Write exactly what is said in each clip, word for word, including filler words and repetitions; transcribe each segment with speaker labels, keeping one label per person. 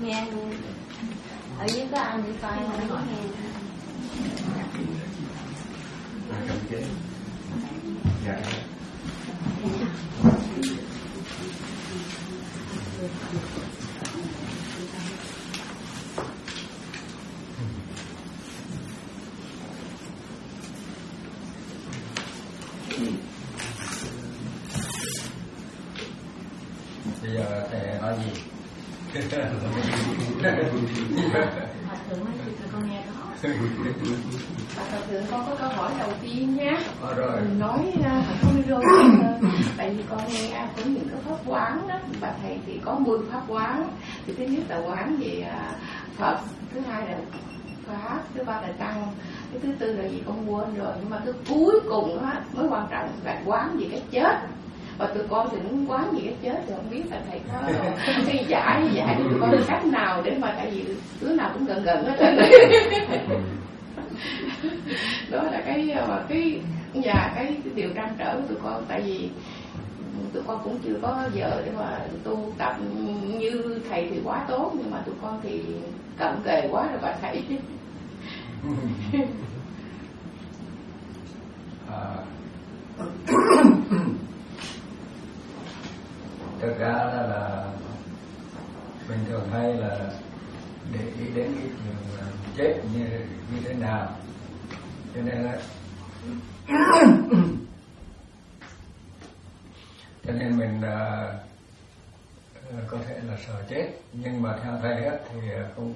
Speaker 1: nghe ở dưới có anh đi coi không có nghe.
Speaker 2: Dạ. Bây giờ thầy nói gì?
Speaker 1: Hòa thượng nói chuyện con nghe đó. Hòa thượng con có câu hỏi đầu tiên nhé.
Speaker 2: Ờ rồi.
Speaker 1: Mình nói không đi rồi. Tại vì con nghe có những cái pháp quán đó, bà thầy thì có mười pháp quán. Thì thứ nhất là quán về Phật, thứ hai là Pháp, thứ ba là Tăng, cái thứ tư là gì con quên rồi. Nhưng mà cái cuối cùng á mới quan trọng là quán về cái chết. Và tụi con thì muốn quán gì cái chết thì không biết là thầy có cái giải giải tụi con cách nào để mà, tại vì đứa nào cũng gần gần hết trơn. Đó là cái mà cái và cái điều trăn trở của tụi con, tại vì tụi con cũng chưa có giờ để mà tu tập như thầy thì quá tốt, nhưng mà tụi con thì cận kề quá rồi bà thầy.
Speaker 2: À. Thực ra là, là mình thường hay là để ý đến cái chuyện chết như như thế nào, cho nên là cho nên mình uh, có thể là sợ chết, nhưng mà theo thầy á, thì không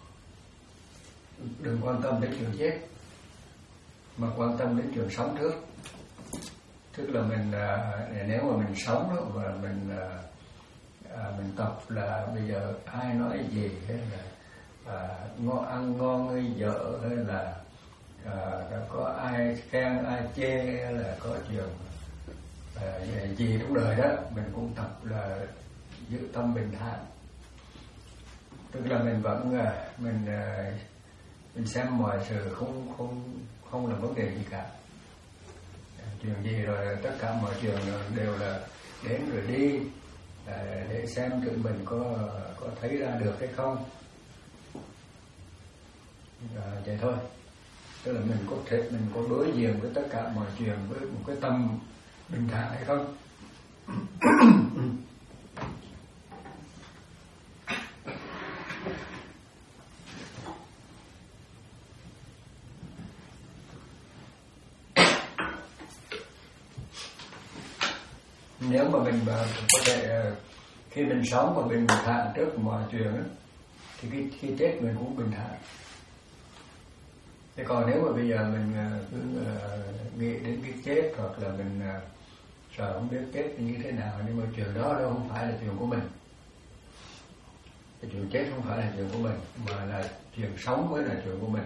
Speaker 2: đừng quan tâm đến chuyện chết mà quan tâm đến chuyện sống trước. Tức là mình uh, nếu mà mình sống đó và mình uh, uh, mình tập là bây giờ ai nói gì hay là uh, ngon ăn ngon hay dở hay là uh, có ai khen ai chê hay là có chuyện uh, gì trong đời đó, mình cũng tập là giữ tâm bình thản. Tức là mình vẫn uh, mình uh, mình xem mọi sự không không không là vấn đề gì cả. Chuyện gì rồi tất cả mọi chuyện đều là đến rồi đi, để xem tụi mình có có thấy ra được hay không. À, vậy thôi. Tức là mình có thể mình có đối diện với tất cả mọi chuyện với một cái tâm bình thản hay không. Nếu mà mình có thể khi mình sống mà mình bình thản trước mọi chuyện đó, thì khi, khi chết mình cũng bình thản. Thế còn nếu mà bây giờ mình cứ uh, nghĩ đến cái chết hoặc là mình uh, sợ không biết chết như thế nào, nhưng mà chuyện đó đâu không phải là chuyện của mình. Cái chuyện chết không phải là chuyện của mình, mà là chuyện sống mới là chuyện của mình.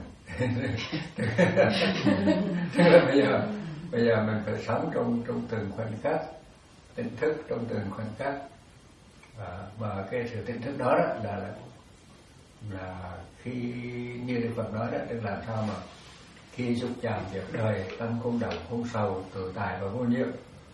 Speaker 2: Tức là bây giờ bây giờ mình phải sống trong trong từng khoảnh khắc, tỉnh thức trong từng khoảnh khắc, và, và cái sự tỉnh thức đó, đó là, là là khi như Đức Phật nói đó, tức là sao mà khi xúc chạm việc đời tâm không động không sầu tự tại và vô nhiễm.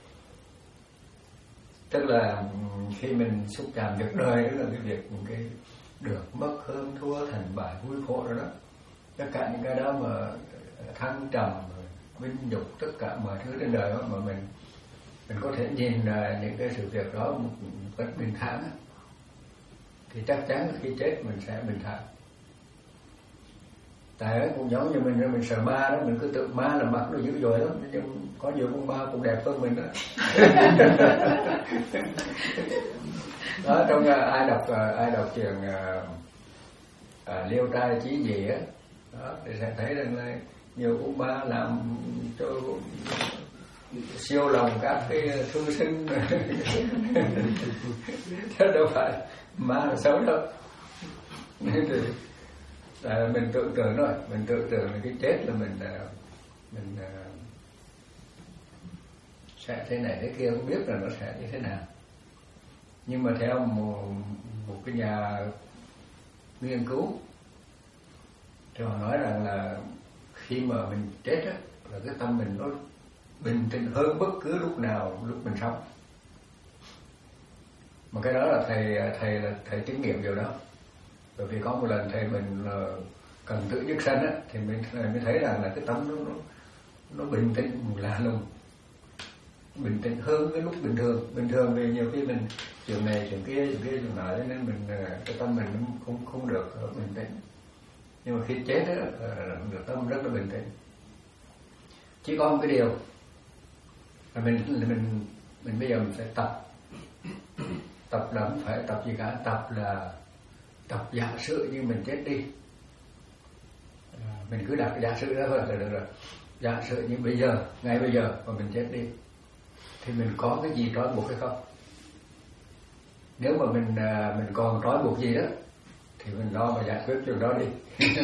Speaker 2: Tức là khi mình xúc chạm việc đời, đó là cái việc cái được mất hơn thua thành bại vui khổ đó, đó. Tất cả những cái đó mà thăng trầm vinh nhục tất cả mọi thứ trên đời đó, mà mình mình có thể nhìn uh, những cái sự việc đó một cách bình thản, thì chắc chắn là khi chết mình sẽ bình thản. Tại đó, cũng giống như mình mình sợ ma đó, mình cứ tự ma là mặt nó dữ dội lắm, nhưng có nhiều con ma cũng đẹp hơn mình đó. Đó, trong uh, ai đọc uh, ai đọc chuyện uh, uh, Liêu Trai Chí Dị á, đó, thì sẽ thấy rằng là nhiều con ma làm cho siêu lòng các cái thư sinh. Thế đâu phải ma là xấu đâu. Nên thì là mình tưởng tượng thôi, mình tưởng tượng là cái chết là mình mình sẽ thế này thế kia, không biết là nó sẽ như thế nào. Nhưng mà theo một, một cái nhà nghiên cứu thì họ nói rằng là khi mà mình chết á, là cái tâm mình nó bình tĩnh hơn bất cứ lúc nào lúc mình sống. Mà cái đó là thầy thầy là thầy chứng nghiệm điều đó. Bởi vì có một lần thầy mình uh, cần tự nhất sân á, thì mình mới thấy rằng là cái tâm nó nó, nó bình tĩnh lạ lùng, bình tĩnh hơn cái lúc bình thường. Bình thường vì nhiều khi mình chuyện này chuyện kia chuyện kia chuyện nọ, cho nên mình cái tâm mình không không được bình tĩnh. Nhưng mà khi chết á, tâm rất là bình tĩnh. Chỉ có một cái điều là mình mình mình bây giờ mình phải tập tập là không phải tập gì cả, tập là tập giả sử như mình chết đi. À, mình cứ đặt giả sử đó thôi là được rồi. Giả sử như bây giờ, ngay bây giờ mà mình chết đi, thì mình có cái gì trói buộc hay không? Nếu mà mình mình còn trói buộc gì đó thì mình lo mà giải quyết chuyện đó đi.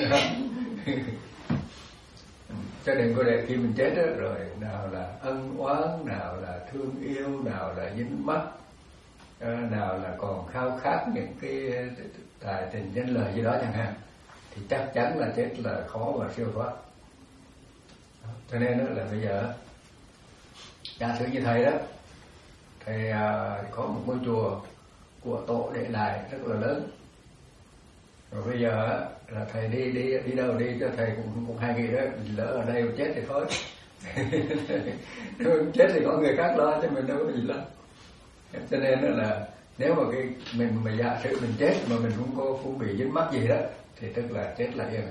Speaker 2: Cho nên có để khi mình chết đó, rồi nào là ân oán, nào là thương yêu, nào là dính mắc, nào là còn khao khát những cái tài tình danh lời gì đó chẳng hạn, thì chắc chắn là chết là khó mà siêu thoát. Cho nên đó là bây giờ giả sử như thầy đó, thầy có một ngôi chùa của tổ để lại rất là lớn, rồi bây giờ là thầy đi đi đi đâu đi cho thầy cũng cũng hay nghĩ đó, lỡ ở đây mà chết thì thôi. Nếu chết thì có người khác lo chứ mình đâu có gì lo. Cho nên đó là nếu mà cái mình mà giả sử mình chết mà mình không có không bị dính mắc gì đó thì tức là chết là yên à.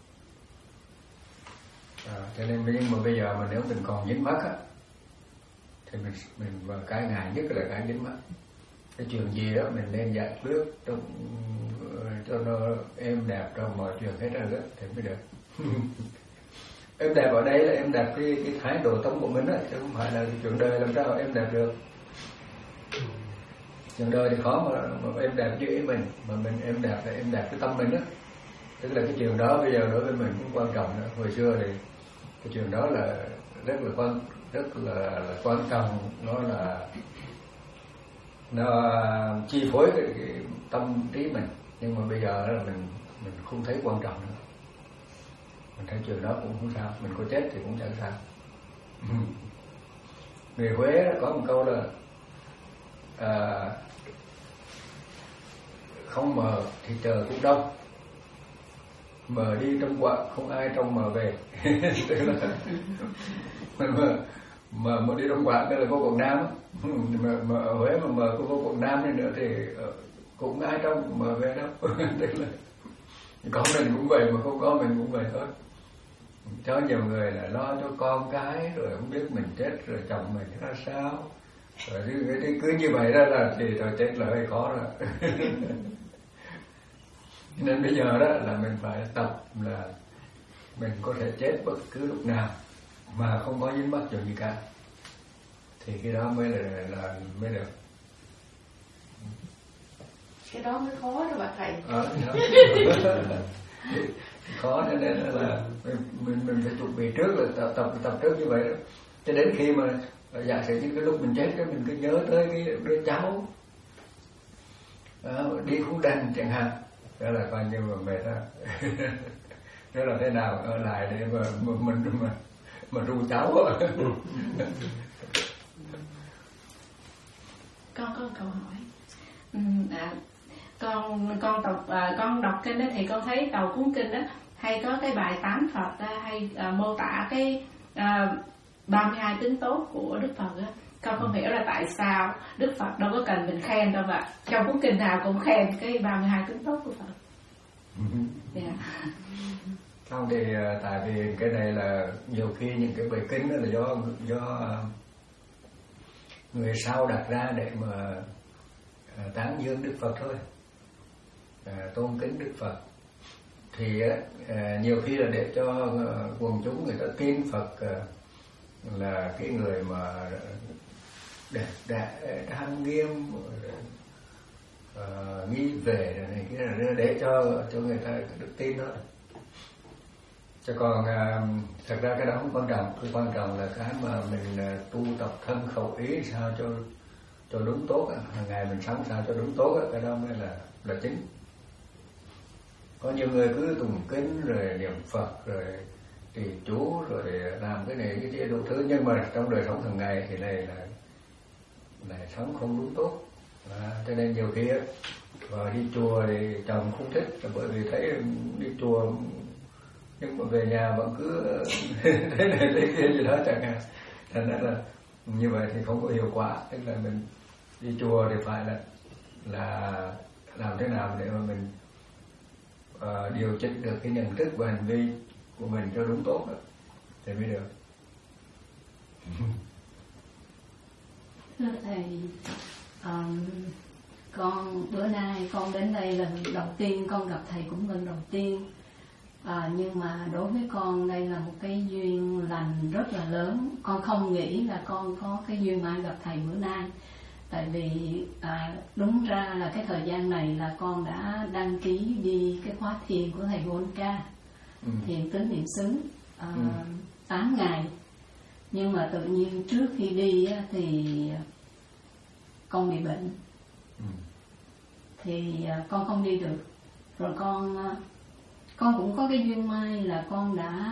Speaker 2: À, cho nên nhưng mà bây giờ mà nếu mình còn dính mắc á thì mình mình và cái ngại nhất là cái dính mắc. Cái chuyện gì đó mình nên giải quyết trong cho nó êm đẹp trong mọi chuyện hết rồi đó thì mới được. Êm đẹp ở đây là êm đẹp cái cái thái độ tâm của mình á, chứ không phải là chuyện đời làm sao êm đẹp được. Chuyện đời thì khó mà, mà êm đẹp như ý mình, mà mình êm đẹp là êm đẹp cái tâm mình á. Tức là cái chuyện đó bây giờ đối với mình cũng quan trọng nữa. Hồi xưa thì cái chuyện đó là rất là quan rất là, là quan trọng, nó là nó chi phối cái, cái tâm trí mình. Nhưng mà bây giờ là mình mình không thấy quan trọng nữa. Mình thấy chuyện đó cũng không sao, mình có chết thì cũng chẳng sao. Người Huế có một câu là à, không mờ thì chờ cũng đông, mờ đi trong quạng không ai trong mờ về. Tức là mình mà mà mà đi trong quạng đây là vô Quảng Nam, mà, mà ở Huế mà mờ có vô Quảng Nam đi nữa thì cũng ai trong mờ về đâu. Tức là có mình cũng vậy mà không có mình cũng vậy thôi. Cho nhiều người là lo cho con cái rồi không biết mình chết rồi chồng mình ra sao, rồi cứ, cứ như vậy đó là thì rồi chết là hơi khó rồi. Nên bây giờ đó là mình phải tập là mình có thể chết bất cứ lúc nào mà không có dính mắc chuyện gì cả, thì cái đó mới là, là mới được.
Speaker 1: Cái đó mới khó đó bà thầy.
Speaker 2: À, khó nên là mình mình mình phải chuẩn bị trước, là tập tập tập trước như vậy đó. Cho đến khi mà giả sử như cái lúc mình chết cái mình cứ nhớ tới cái đứa cháu à, đi không đành chẳng hạn, đó là coi như mà mệt đó. Đó là thế nào ở lại để mà, mà mình mà mà ru cháu.
Speaker 3: Con có một câu hỏi. Ừ, à, con con đọc à, con đọc kinh đó thì con thấy đầu cuốn kinh đó hay có cái bài tán Phật đó, hay à, mô tả cái à, ba mươi hai tính tốt của Đức Phật đó. Con không hiểu là tại sao Đức Phật đâu có cần mình khen đâu mà trong cuốn kinh nào cũng khen cái ba mươi hai tính tốt của Phật. Yeah.
Speaker 2: Không thì tại vì cái này là nhiều khi những cái bài kinh đó là do do người sau đặt ra để mà tán dương Đức Phật thôi, tôn kính Đức Phật. Thì nhiều khi là để cho quần chúng người ta tin Phật là cái người mà đẹp đẽ trang nghiêm, uh, nghi về rồi này kia, để cho cho người ta được tin đó. Chứ còn uh, thật ra cái đó không quan trọng. Cái quan trọng là cái mà mình uh, tu tập thân khẩu ý sao cho cho đúng tốt, hàng ngày mình sống sao cho đúng tốt, cái đó mới là là chính. Có nhiều người cứ tụng kinh rồi niệm Phật rồi trì chú rồi làm cái này cái kia đủ thứ, nhưng mà trong đời sống thường ngày thì này là này sống không đúng tốt. À, cho nên nhiều khi Và đi chùa thì chồng không thích, bởi vì thấy đi chùa nhưng mà về nhà vẫn cứ thế này thế kia gì đó chẳng hạn. Thành ra là như vậy thì không có hiệu quả. Tức là mình đi chùa thì phải là là làm thế nào để mà mình uh, điều chỉnh được cái nhận thức và hành vi của mình cho đúng tốt đó thì mới được.
Speaker 4: Thưa thầy, um, con bữa nay con đến đây lần đầu tiên, con gặp thầy cũng lần đầu tiên. À, nhưng mà đối với con đây là một cái duyên lành rất là lớn. Con không nghĩ là con có cái duyên mai gặp thầy bữa nay. Tại vì à, đúng ra là cái thời gian này là con đã đăng ký đi cái khóa thiền của thầy Volca, ừ. thiền tứ niệm xứ à, ừ. tám ngày. Nhưng mà tự nhiên trước khi đi á, thì con bị bệnh, ừ. thì à, con không đi được. Rồi con con cũng có cái duyên may là con đã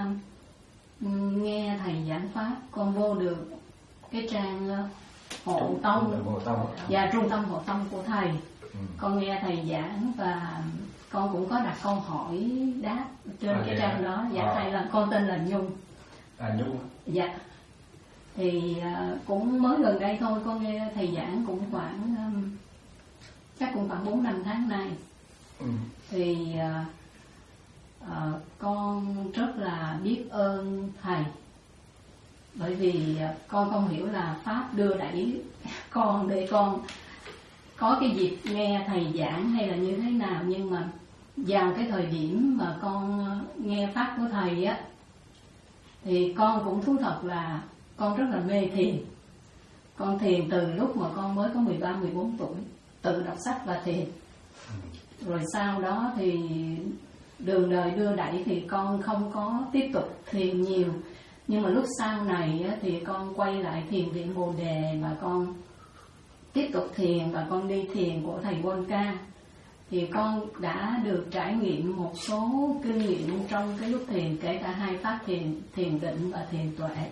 Speaker 4: nghe thầy giảng pháp, con vô được cái trang hộ tông và trung tâm hộ tông của thầy. ừ. Con nghe thầy giảng và con cũng có đặt câu hỏi đáp trên à, cái trang đó. Dạ à. Thầy là con tên là Nhung.
Speaker 2: À Nhung.
Speaker 4: Dạ. Thì uh, cũng mới gần đây thôi, con nghe thầy giảng cũng khoảng um, chắc cũng khoảng bốn năm tháng nay. ừ. Thì uh, uh, con rất là biết ơn thầy, bởi vì uh, con không hiểu là pháp đưa đẩy con để con có cái dịp nghe thầy giảng hay là như thế nào. Nhưng mà vào cái thời điểm mà con nghe pháp của thầy á, thì con cũng thú thật là con rất là mê thiền. Con thiền từ lúc mà con mới có mười ba mười bốn tuổi, tự đọc sách và thiền. Rồi sau đó thì đường đời đưa đẩy thì con không có tiếp tục thiền nhiều. Nhưng mà lúc sau này thì con quay lại thiền viện Bồ Đề và con tiếp tục thiền, và con đi thiền của thầy Volca. Thì con đã được trải nghiệm một số kinh nghiệm trong cái lúc thiền, kể cả hai pháp thiền, thiền định và thiền tuệ.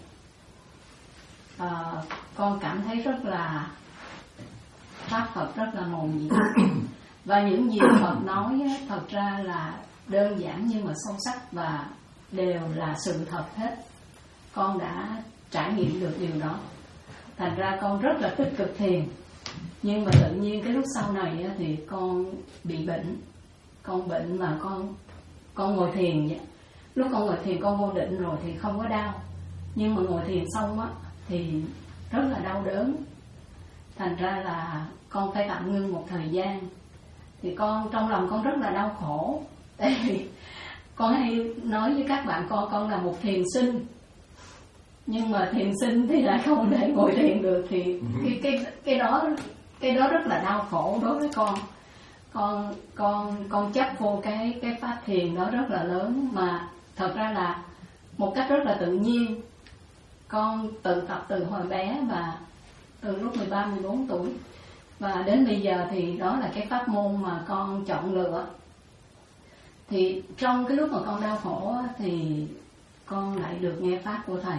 Speaker 4: À, con cảm thấy rất là pháp Phật rất là mầu nhiệm. Và những gì Phật nói thật ra là đơn giản nhưng mà sâu sắc và đều là sự thật hết. Con đã trải nghiệm được điều đó. Thành ra con rất là tích cực thiền. Nhưng mà tự nhiên cái lúc sau này thì con bị bệnh. Con bệnh mà con con ngồi thiền vậy. Lúc con ngồi thiền con vô định rồi thì không có đau. Nhưng mà ngồi thiền xong á thì rất là đau đớn. Thành ra là con phải tạm ngưng một thời gian. Thì con trong lòng con rất là đau khổ. Tại vì con hay nói với các bạn con con là một thiền sinh. Nhưng mà thiền sinh thì lại không thể ngồi thiền được. Thì cái cái cái đó cái đó rất là đau khổ đối với con. Con con con chấp vô cái cái pháp thiền đó rất là lớn, mà thật ra là một cách rất là tự nhiên. Con tự tập từ hồi bé và từ lúc mười ba mười bốn tuổi, và đến bây giờ thì đó là cái pháp môn mà con chọn lựa. Thì trong cái lúc mà con đau khổ thì con lại được nghe pháp của thầy.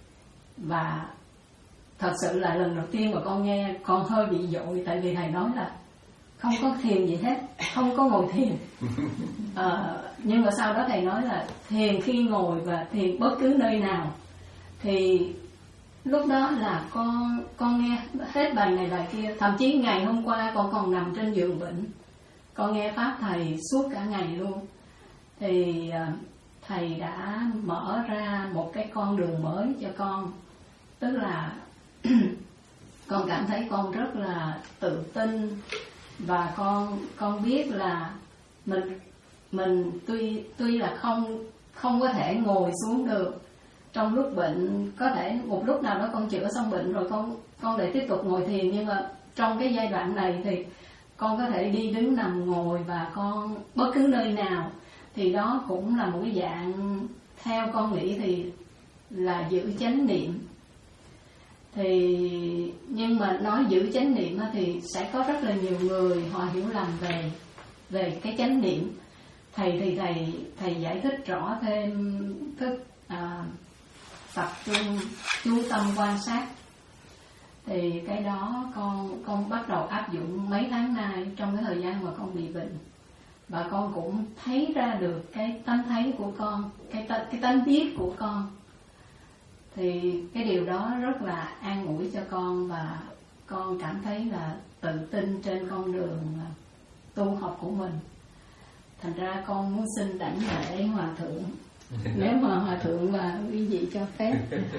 Speaker 4: Và thật sự là lần đầu tiên mà con nghe con hơi bị dội, tại vì thầy nói là không có thiền gì hết, không có ngồi thiền. À, nhưng mà sau đó thầy nói là thiền khi ngồi và thiền bất cứ nơi nào. Thì lúc đó là con con nghe hết bài này bài kia. Thậm chí ngày hôm qua con còn nằm trên giường bệnh, con nghe pháp thầy suốt cả ngày luôn. Thì thầy đã mở ra một cái con đường mới cho con. Tức là con cảm thấy con rất là tự tin, và con con biết là mình mình tuy tuy là không không có thể ngồi xuống được trong lúc bệnh. Có thể một lúc nào đó con chữa xong bệnh rồi con con lại tiếp tục ngồi thiền, nhưng mà trong cái giai đoạn này thì con có thể đi đứng nằm ngồi, và con bất cứ nơi nào. Thì đó cũng là một cái dạng, theo con nghĩ thì là giữ chánh niệm. Thì nhưng mà nói giữ chánh niệm thì sẽ có rất là nhiều người họ hiểu lầm về về cái chánh niệm. Thầy thì thầy thầy giải thích rõ thêm thức à, tập trung chú tâm quan sát. Thì cái đó con con bắt đầu áp dụng mấy tháng nay trong cái thời gian mà con bị bệnh. Và con cũng thấy ra được cái tánh thấy của con, cái cái tánh biết của con. Thì cái điều đó rất là an ủi cho con, và con cảm thấy là tự tin trên con đường tu học của mình. Thành ra con muốn xin đảnh lễ Hòa Thượng, nếu mà Hòa Thượng và quý vị cho phép.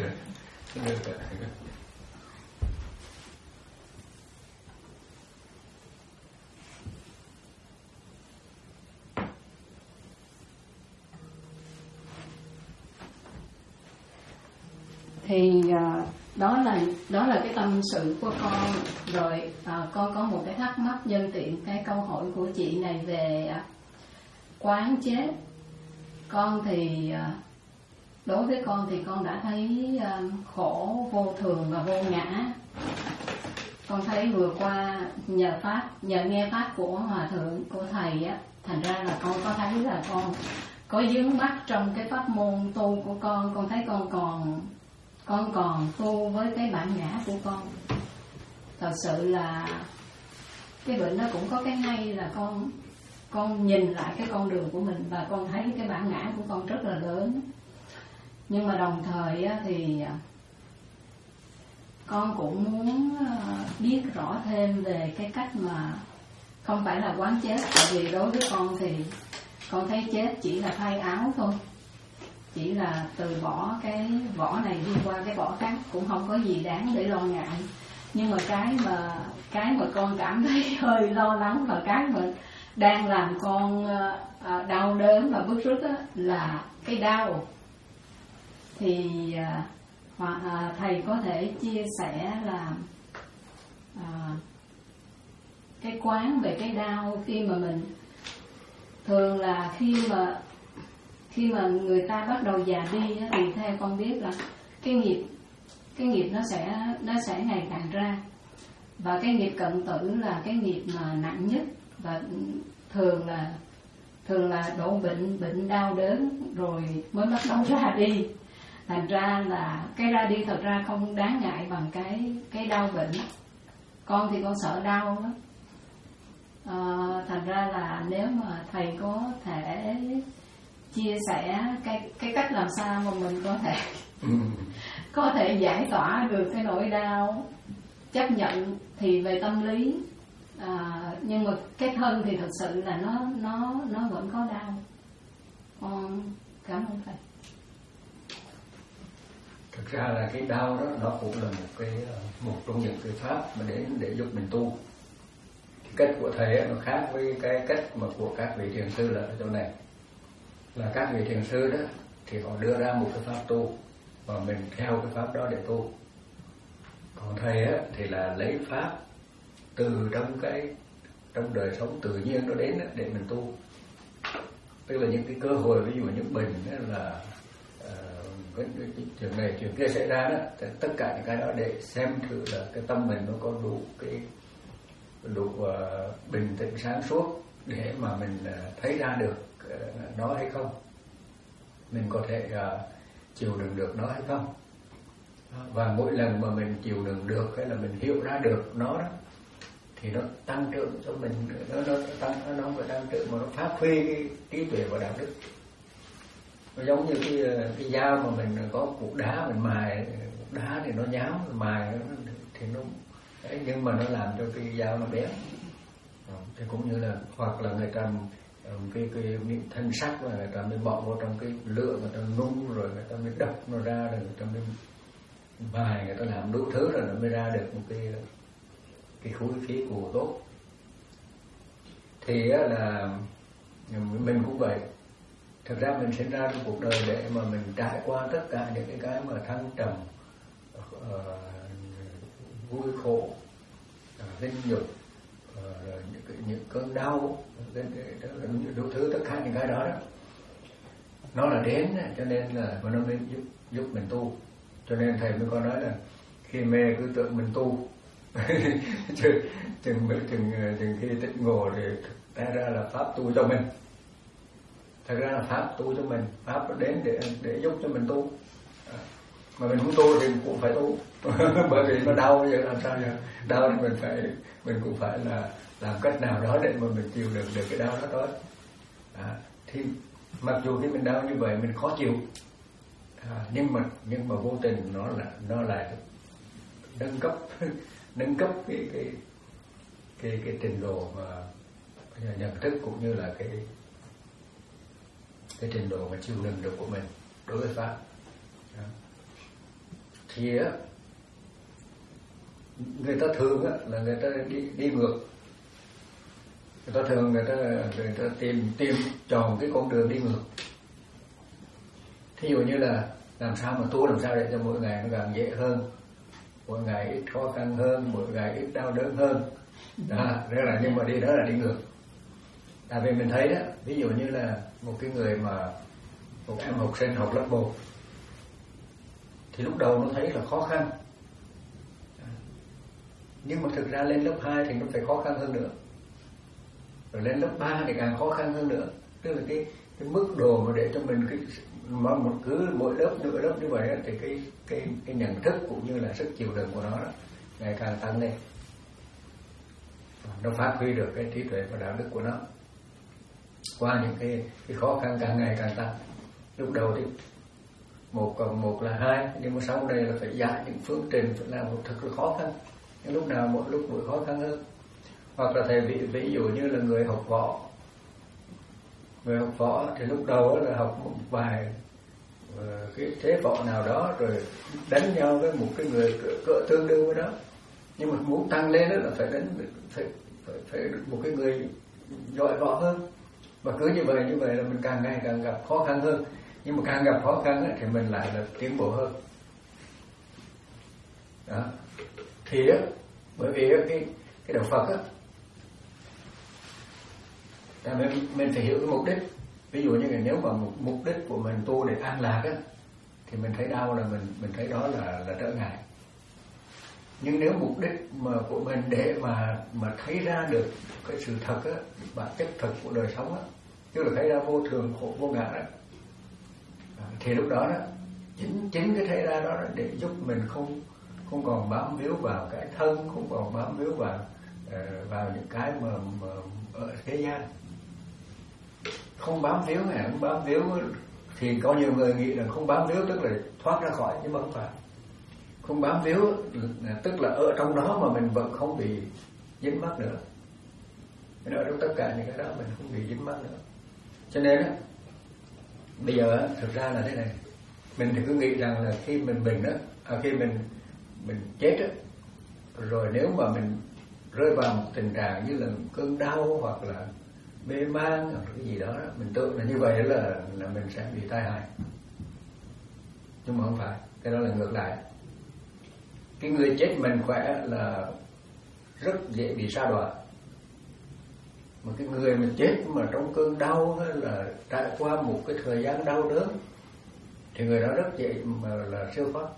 Speaker 4: Thì đó là đó là cái tâm sự của con. Rồi à, con có một cái thắc mắc nhân tiện cái câu hỏi của chị này về quán chết. Con thì đối với con thì con đã thấy khổ vô thường và vô ngã. Con thấy vừa qua nhờ pháp nhờ nghe pháp của Hòa Thượng, của thầy á, thành ra là con có thấy là con có vướng mắc trong cái pháp môn tu của con. Con thấy con còn con còn tu với cái bản ngã của con. Thật sự là cái bệnh nó cũng có cái hay là con con nhìn lại cái con đường của mình và con thấy cái bản ngã của con rất là lớn. Nhưng mà đồng thời thì con cũng muốn biết rõ thêm về cái cách mà không phải là quán chết. Tại vì đối với con thì con thấy chết chỉ là thay áo thôi, chỉ là từ bỏ cái vỏ này đi qua cái vỏ khác, cũng không có gì đáng để lo ngại. Nhưng mà cái mà cái mà con cảm thấy hơi lo lắng và cái mà đang làm con đau đớn và bức rứt là cái đau. Thì à, thầy có thể chia sẻ là à, cái quán về cái đau khi mà mình thường là khi mà khi mà người ta bắt đầu già đi thì theo con biết là cái nghiệp cái nghiệp nó sẽ nó sẽ ngày càng ra, và cái nghiệp cận tử là cái nghiệp mà nặng nhất, và thường là thường là độ bệnh bệnh đau đớn rồi mới bắt đầu ra đi. Thành ra là cái ra đi thật ra không đáng ngại bằng cái cái đau bệnh. Con thì con sợ đau lắm. À, thành ra là nếu mà thầy có thể chia sẻ cái cái cách làm sao mà mình có thể có thể giải tỏa được cái nỗi đau, chấp nhận thì về tâm lý, à, nhưng mà cái thân thì thật sự là nó nó nó vẫn có đau. Con cảm ơn thầy.
Speaker 2: Thực ra là cái đau đó nó cũng là một cái một trong những cái pháp mà để để giúp mình tu. Cái cách của thầy nó khác với cái cách mà của các vị thiền sư là ở chỗ này, là các vị thiền sư đó thì họ đưa ra một cái pháp tu và mình theo cái pháp đó để tu. Còn thầy á thì là lấy pháp từ trong cái trong đời sống tự nhiên nó đến để mình tu. Tức là những cái cơ hội, ví dụ những bệnh đó là cái chuyện này chuyện kia xảy ra đó, tất cả những cái đó để xem thử là cái tâm mình nó có đủ cái đủ uh, bình tĩnh sáng suốt để mà mình uh, thấy ra được uh, nó hay không, mình có thể uh, chịu đựng được nó hay không. Và mỗi lần mà mình chịu đựng được hay là mình hiểu ra được nó đó, thì nó tăng trưởng cho mình, nó nó tăng nó nó tăng trưởng mà nó phát huy cái trí tuệ và đạo đức. Nó giống như cái cái dao mà mình có cục đá mình mài, cục đá thì nó nhám, mài thì nó đấy, nhưng mà nó làm cho cái dao nó bén. Thì cũng như là hoặc là người ta cái cái miếng thân sắt mà người ta mới bỏ vào trong cái lửa, người ta nung rồi người ta mới đập nó ra, rồi người ta mới mài, người ta làm đủ thứ rồi nó mới ra được một cái cái khối khí cụ tốt. Thì là mình cũng vậy. Thực ra mình sinh ra trong cuộc đời để mà mình trải qua tất cả những cái cái mà thăng trầm, uh, vui khổ, uh, vinh nhục, uh, những, những cơn đau, đủ thứ tất cả những cái đó, đó nó là đến, cho nên là mà nó mới giúp giúp mình tu. Cho nên thầy mới có nói là khi mê cứ tưởng mình tu chừng chừng chừng chừng khi tỉnh ngộ thì ta ra là pháp tu cho mình. Thật ra là pháp tu cho mình, pháp đến để để giúp cho mình tu. À, mà mình muốn tu thì cũng phải tu. Bởi vì nó đau bây giờ làm sao giờ đau thì mình phải mình cũng phải là làm cách nào đó để mà mình chịu được được cái đau đó thôi. À, thì mặc dù khi mình đau như vậy mình khó chịu, à, nhưng mà nhưng mà vô tình nó là nó lại nâng cấp nâng cấp cái cái cái cái trình độ mà nhận thức cũng như là cái cái trình độ mà chịu đựng được của mình đối với pháp. Đó. Thì á, người ta thường á là người ta đi đi ngược, người ta thường người ta người ta tìm tìm chọn cái con đường đi ngược. Thí dụ như là làm sao mà tu làm sao để cho mỗi ngày nó càng dễ hơn, mỗi ngày ít khó khăn hơn, mỗi ngày ít đau đớn hơn. Đó, đó là nhưng mà đi đó là đi ngược. Tại vì mình thấy đó, ví dụ như là một cái người mà một em học sinh học lớp một thì lúc đầu nó thấy là khó khăn, nhưng mà thực ra lên lớp hai thì nó phải khó khăn hơn nữa, rồi lên lớp ba thì càng khó khăn hơn nữa. Tức là cái cái mức độ mà để cho mình cái mà một cứ mỗi lớp nửa lớp như vậy thì cái cái cái nhận thức cũng như là sức chịu đựng của nó đó, ngày càng tăng lên, nó phát huy được cái trí tuệ và đạo đức của nó qua những cái cái khó khăn càng ngày càng tăng. Lúc đầu thì một còn một là hai, nhưng mà sau đây là phải giải những phương trình, phải làm một thật là khó khăn, nhưng lúc nào một lúc mỗi khó khăn hơn. Hoặc là thầy ví, ví dụ như là người học võ, người học võ thì lúc đầu là học một vài uh, cái thế võ nào đó rồi đánh nhau với một cái người cỡ, cỡ tương đương với đó, nhưng mà muốn tăng lên đó là phải đánh phải phải, phải một cái người giỏi võ hơn. Và cứ như vậy như vậy là mình càng ngày càng gặp khó khăn hơn, nhưng mà càng gặp khó khăn ấy, thì mình lại là tiến bộ hơn. Đó. Thì á, bởi vì cái cái đạo Phật á, là mình mình phải hiểu cái mục đích. Ví dụ như là nếu mà mục, mục đích của mình tu để an lạc á, thì mình thấy đau là mình mình thấy đó là là trở ngại. Nhưng nếu mục đích mà của mình để mà mà thấy ra được cái sự thật á, bản chất thật của đời sống á, tức là thấy ra vô thường khổ vô ngã đó, thì lúc đó đó chính chính cái thấy ra đó để giúp mình không không còn bám víu vào cái thân, không còn bám víu vào uh, vào những cái mà, mà ở thế gian, không bám víu này, không bám víu thì có nhiều người nghĩ là không bám víu tức là thoát ra khỏi, nhưng mà không phải. Không bám víu tức là ở trong đó mà mình vẫn không bị dính mắc nữa. Nên ở trong tất cả những cái đó mình không bị dính mắc nữa. Cho nên á, bây giờ thực ra là thế này, mình thì cứ nghĩ rằng là khi mình mình đó, à, khi mình mình chết á, rồi nếu mà mình rơi vào một tình trạng như là cơn đau hoặc là mê man hoặc cái gì đó, mình tưởng là như vậy là là mình sẽ bị tai hại. Nhưng mà không phải, cái đó là ngược lại. Cái người chết mình khỏe là rất dễ bị sa đọa. Mà cái người mà chết mà trong cơn đau hay là trải qua một cái thời gian đau đớn thì người đó rất dễ mà là siêu thoát.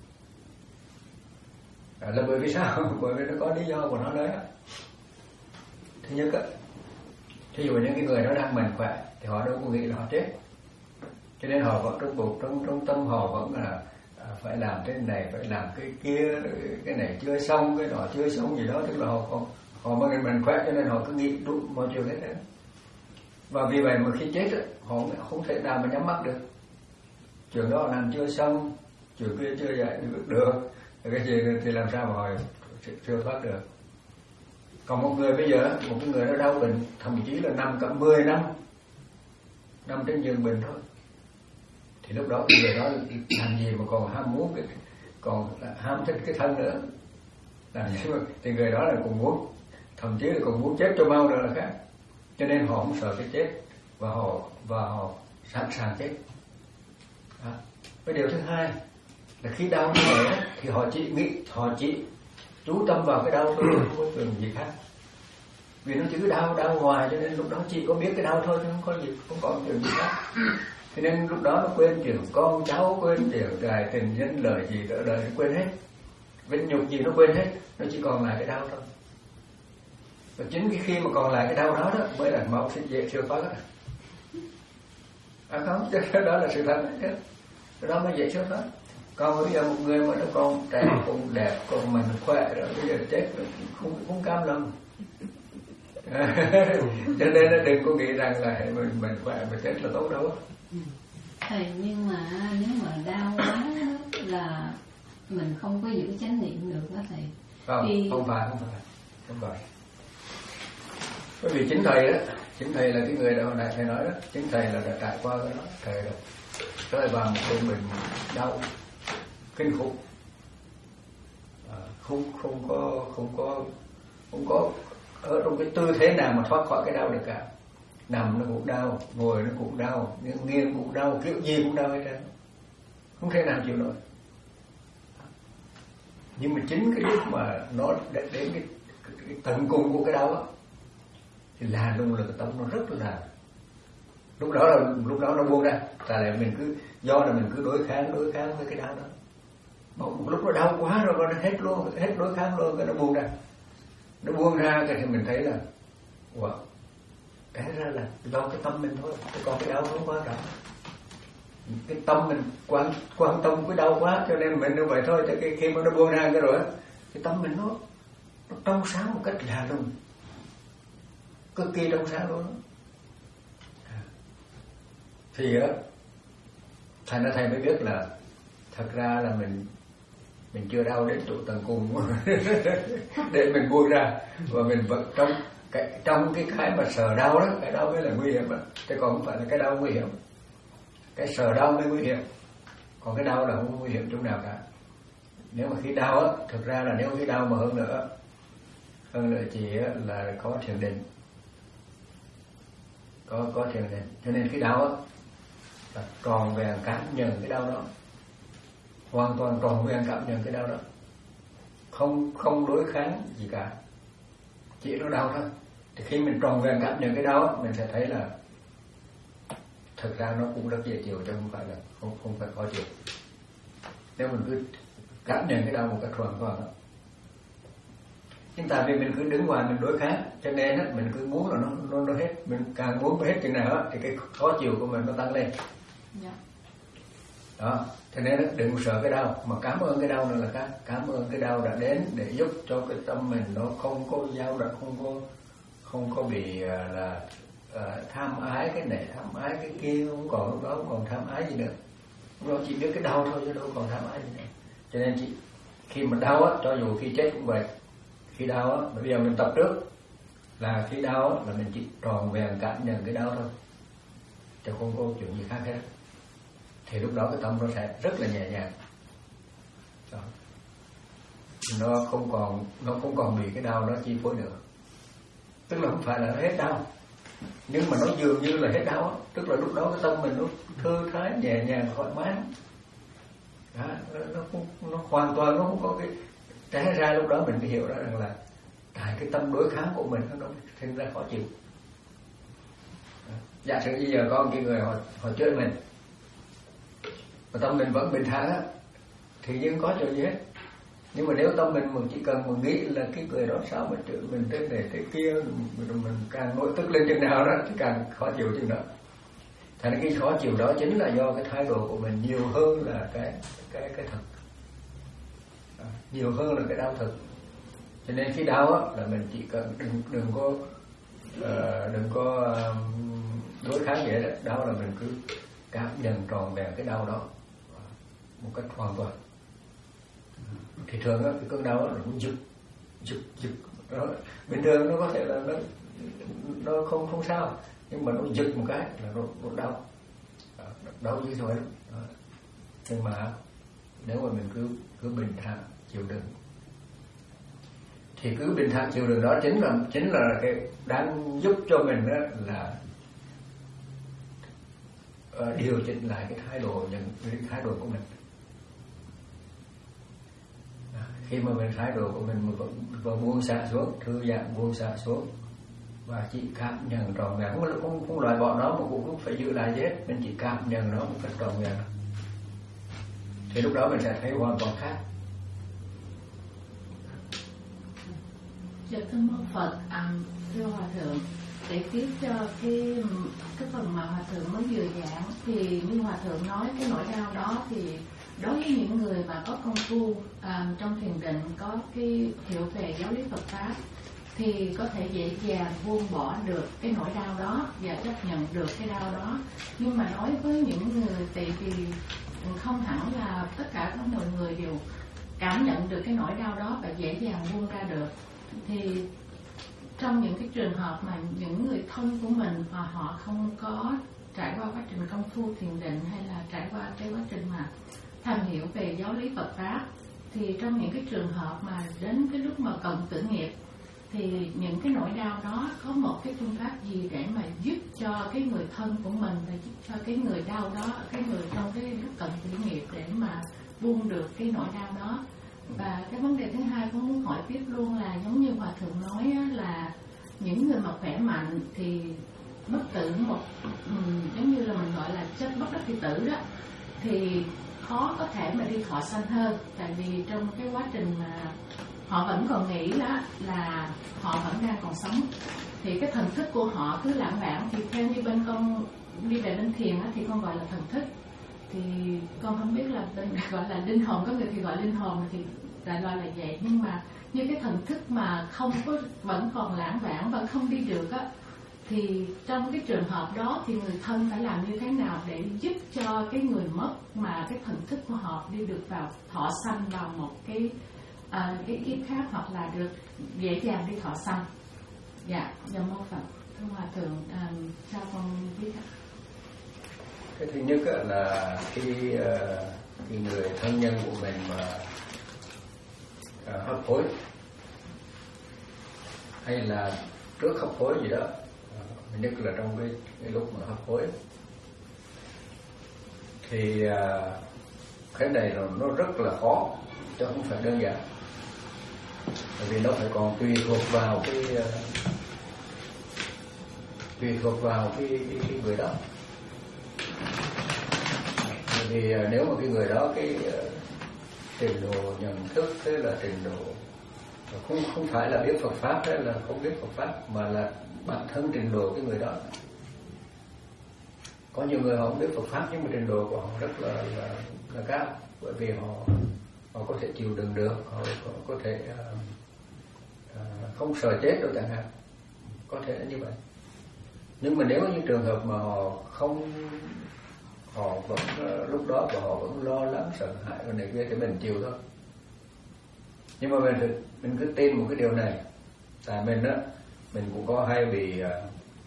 Speaker 2: À, là bởi vì sao? Bởi vì nó có lý do của nó đấy. Thứ nhất á, thí dụ những cái người đó đang mạnh khỏe thì họ đâu có nghĩ là họ chết, cho nên họ vẫn trong bụng trong trong tâm họ vẫn là à, phải làm cái này, phải làm cái kia, cái này chưa xong, cái nọ chưa xong gì đó, tức là họ còn họ mà mạnh khỏe cho nên họ cứ nghĩ đủ mọi chuyện hết đấy. Và vì vậy mà khi chết á, họ không thể nào mà nhắm mắt được. Chuyện đó làm chưa xong, chuyện kia chưa giải được được, cái gì thì làm sao mà họ chưa thoát được. Còn một người bây giờ, một cái người nó đau bệnh, thậm chí là nằm cả mười năm, nằm trên giường bệnh thôi, thì lúc đó người đó làm gì mà còn ham muốn cái, còn ham thích cái thân nữa, làm gì mà thì người đó là còn muốn, thậm chí là còn muốn chết cho mau nữa là khác. Cho nên họ không sợ cái chết và họ và họ sẵn sàng chết. Đó. Cái điều thứ hai là khi đau như vậy thì họ chỉ nghĩ, họ chỉ chú tâm vào cái đau thôi, không có chuyện gì khác. Vì nó chỉ cứ đau đau hoài, cho nên lúc đó chỉ có biết cái đau thôi chứ không có gì, không còn chuyện gì khác. Cho nên lúc đó nó quên chuyện con cháu, quên chuyện gài tình nhân lời gì đỡ đời, nó quên hết. Vinh nhục gì nó quên hết, nó chỉ còn lại cái đau thôi. Và chính cái khi mà còn lại cái đau đó đó mới là máu sẽ dễ siêu thoát đó. À không, đó là sự thật đấy chứ. Đó mới dễ siêu thoát. Còn bây giờ một người mà nó còn trẻ, còn đẹp, còn mạnh khỏe rồi bây giờ chết rồi không không cam lòng. Cho nên nó đừng có nghĩ rằng là mình mình khỏe mà chết là tốt đâu.
Speaker 4: Thầy, nhưng mà nếu mà đau quá là mình không có giữ chánh niệm được đó thầy.
Speaker 2: Không,
Speaker 4: Vì...
Speaker 2: không phải, không phải, không phải. Bởi vì chính thầy đó, chính thầy là cái người đã hồi nãy thầy nói đó, chính thầy là đã trải qua cái đó, thầy là rơi vào một cái mình đau kinh khủng, à, không không có không có không có ở trong cái tư thế nào mà thoát khỏi cái đau được cả. Nằm nó cũng đau, ngồi nó cũng đau, nghiêng cũng đau, kiểu gì cũng đau hết trơn, không thể nào chịu nổi. Nhưng mà chính cái lúc mà nó đến cái, cái, cái tận cùng của cái đau á, thì là luôn là cái tâm nó rất là, lúc đó là lúc đó nó buông ra. Tại là mình cứ do là mình cứ đối kháng đối kháng với cái đau đó, một lúc nó đau quá rồi nó hết luôn, hết đối kháng luôn, cái nó buông ra, nó buông ra cái thì mình thấy là wow, thế ra là do cái tâm mình thôi, còn cái đau không quan trọng. Cái tâm mình quan quan tâm cái đau quá cho nên mình như vậy thôi. Cho cái khi mà nó buông ra cái rồi cái tâm mình nó nó trong sáng một cách lạ lùng, cực kỳ trong sáng luôn. Thì á, thành ra thầy mới biết là thật ra là mình mình chưa đau đến chỗ tận cùng để mình buông ra, và mình vẫn trong cái trong cái cái mà sờ đau đó, cái đau mới là nguy hiểm đó, chứ còn không phải là cái đau nguy hiểm. Cái sờ đau mới nguy hiểm, còn cái đau là không nguy hiểm chút nào cả. Nếu mà khi đau á, thực ra là nếu khi đau mà hơn nữa, hơn nữa chỉ là có thiền định, có có thiền định, cho nên khi đau á là tròn vẹn cảm nhận cái đau đó, hoàn toàn tròn vẹn cảm nhận cái đau đó, không không đối kháng gì cả, chỉ nó đau thôi. Thì khi mình tròn vẹn cảm nhận cái đau, mình sẽ thấy là thực ra nó cũng rất dễ chịu, chứ không phải là không không phải khó chịu. Nếu mình cứ cảm nhận cái đau một cách hoàn toàn đó. Nhưng tại vì mình cứ đứng ngoài mình đối kháng, cho nên á, mình cứ muốn là nó nó nó hết, mình càng muốn hết chừng nào á, thì cái khó chịu của mình nó tăng lên. Yeah. Đó, cho nên á, đừng sợ cái đau, mà cảm ơn cái đau nữa là cái cảm ơn cái đau đã đến để giúp cho cái tâm mình nó không có dao động, không có không có bị uh, là uh, tham ái cái này, tham ái cái kia, không còn lúc đó không còn tham ái gì nữa. Lúc đó chỉ biết cái đau thôi chứ đâu còn tham ái gì nữa. Cho nên chị, khi mà đau á, cho dù khi chết cũng vậy. Khi đau á, bây giờ mình tập trước là khi đau á, là mình chỉ tròn vẹn cảm nhận cái đau thôi, chứ không có chuyện gì khác hết. Thì lúc đó cái tâm nó sẽ rất là nhẹ nhàng. Đó. Nó không còn nó không còn bị cái đau nó chi phối nữa. Tức là không phải là nó hết đau, nhưng mà nó dường như là hết đau á. Tức là lúc đó cái tâm mình nó thư thái, nhẹ nhàng, thoải mái. Đó, nó, nó, không, nó hoàn toàn nó không có cái. Trái ra lúc đó mình mới hiểu ra rằng là tại cái tâm đối kháng của mình nó thành ra khó chịu. Giả sử bây giờ có một cái người họ, họ chơi mình, mà tâm mình vẫn bình thản á, thì nhưng có chuyện gì hết. Nhưng mà nếu tâm mình mình chỉ cần mình nghĩ là cái người đó sao mà chửi mình thế này thế kia, mình, mình càng nổi tức lên chừng nào đó thì càng khó chịu chừng đó. Thành ra cái khó chịu đó chính là do cái thái độ của mình nhiều hơn là cái cái cái thật, à, nhiều hơn là cái đau thực. Cho nên khi đau á là mình chỉ cần đừng đừng có uh, đừng có um, đối kháng gì đó. Đau là mình cứ cảm nhận tròn vẹn cái đau đó một cách hoàn toàn. Thì thường á, cái cơn đau đó, nó cũng giật giật giật đó. Bình thường nó có thể là nó nó không không sao, nhưng mà nó giật một cái là nó, nó đau, đau dữ dội lắm. Nhưng mà nếu mà mình cứ cứ bình thản chịu đựng, thì cứ bình thản chịu đựng đó chính là chính là cái đang giúp cho mình đó là uh, điều chỉnh lại cái thái độ nhận cái thái độ của mình. Khi mà mình thái độ của mình vừa buông xả xuống, thư giãn buông xả xuống và chỉ cảm nhận trọn vẹn, không không không loại bỏ nó mà cũng không phải giữ lại gì hết, mình chỉ cảm nhận nó một cách trọn vẹn, thì lúc đó mình sẽ thấy hoàn toàn khác.
Speaker 5: Dạ thưa mô Phật, à, thưa Hòa thượng, để tiếp cho cái cái phần mà Hòa thượng mới vừa giảng thì như Hòa thượng nói cái nỗi đau đó thì đối với những người mà có công phu à, trong thiền định, có cái hiểu về giáo lý Phật pháp, thì có thể dễ dàng buông bỏ được cái nỗi đau đó và chấp nhận được cái đau đó. Nhưng mà nói với những người, tại vì không hẳn là tất cả các mọi người đều cảm nhận được cái nỗi đau đó và dễ dàng buông ra được, thì trong những cái trường hợp mà những người thân của mình mà họ không có trải qua quá trình công phu thiền định hay là trải qua cái quá trình mà tham hiểu về giáo lý Phật pháp, thì trong những cái trường hợp mà đến cái lúc mà cần tử nghiệp, thì những cái nỗi đau đó có một cái phương pháp gì để mà giúp cho cái người thân của mình và giúp cho cái người đau đó, cái người trong cái lúc cần tử nghiệp để mà buông được cái nỗi đau đó. Và cái vấn đề thứ hai cũng muốn hỏi tiếp luôn là giống như Hòa Thượng nói á, là những người mà khỏe mạnh thì bất tử một um, giống như là mình gọi là chết bất đắc kỳ tử đó, thì khó có thể mà đi thọ sanh hơn, tại vì trong cái quá trình mà họ vẫn còn nghĩ đó là họ vẫn đang còn sống, thì cái thần thức của họ cứ lãng đãng. Thì theo như bên con đi về bên thiền á, thì con gọi là thần thức, thì con không biết là bên gọi là linh hồn, có người thì gọi linh hồn, thì đại loại là vậy. Nhưng mà như cái thần thức mà không có, vẫn còn lãng đãng, vẫn không đi được á, thì trong cái trường hợp đó thì người thân phải làm như thế nào để giúp cho cái người mất mà cái thần thức của họ đi được vào thọ sanh vào một cái à, cái kiếp khác, hoặc là được dễ dàng đi thọ sanh. Dạ, dạ mô Phật. Thưa Hòa Thượng, à, sao con biết ạ?
Speaker 2: Cái thứ nhất là khi, khi người thân nhân của mình mà hấp hối hay là trước hấp hối gì đó, nhất là trong cái, cái lúc mà hấp hối, thì cái này là nó rất là khó, chứ không phải đơn giản, bởi vì nó phải còn tùy thuộc vào cái tùy thuộc vào cái, cái, cái người đó. Vì nếu mà cái người đó cái trình độ nhận thức, thế là trình độ không không phải là biết Phật pháp, thế là không biết Phật pháp, mà là bản thân trình độ cái người đó. Có nhiều người họ không biết Phật pháp nhưng mà trình độ của họ rất là là, là cao, bởi vì họ họ có thể chịu đựng được, họ có, có thể uh, uh, không sợ chết đâu chẳng hạn, có thể là như vậy. Nhưng mà nếu như trường hợp mà họ không, họ vẫn lúc đó của họ vẫn lo lắng sợ hãi và này kia thì mình chịu thôi. Nhưng mà mình mình cứ tin một cái điều này, tại mình á mình cũng có hay bị uh,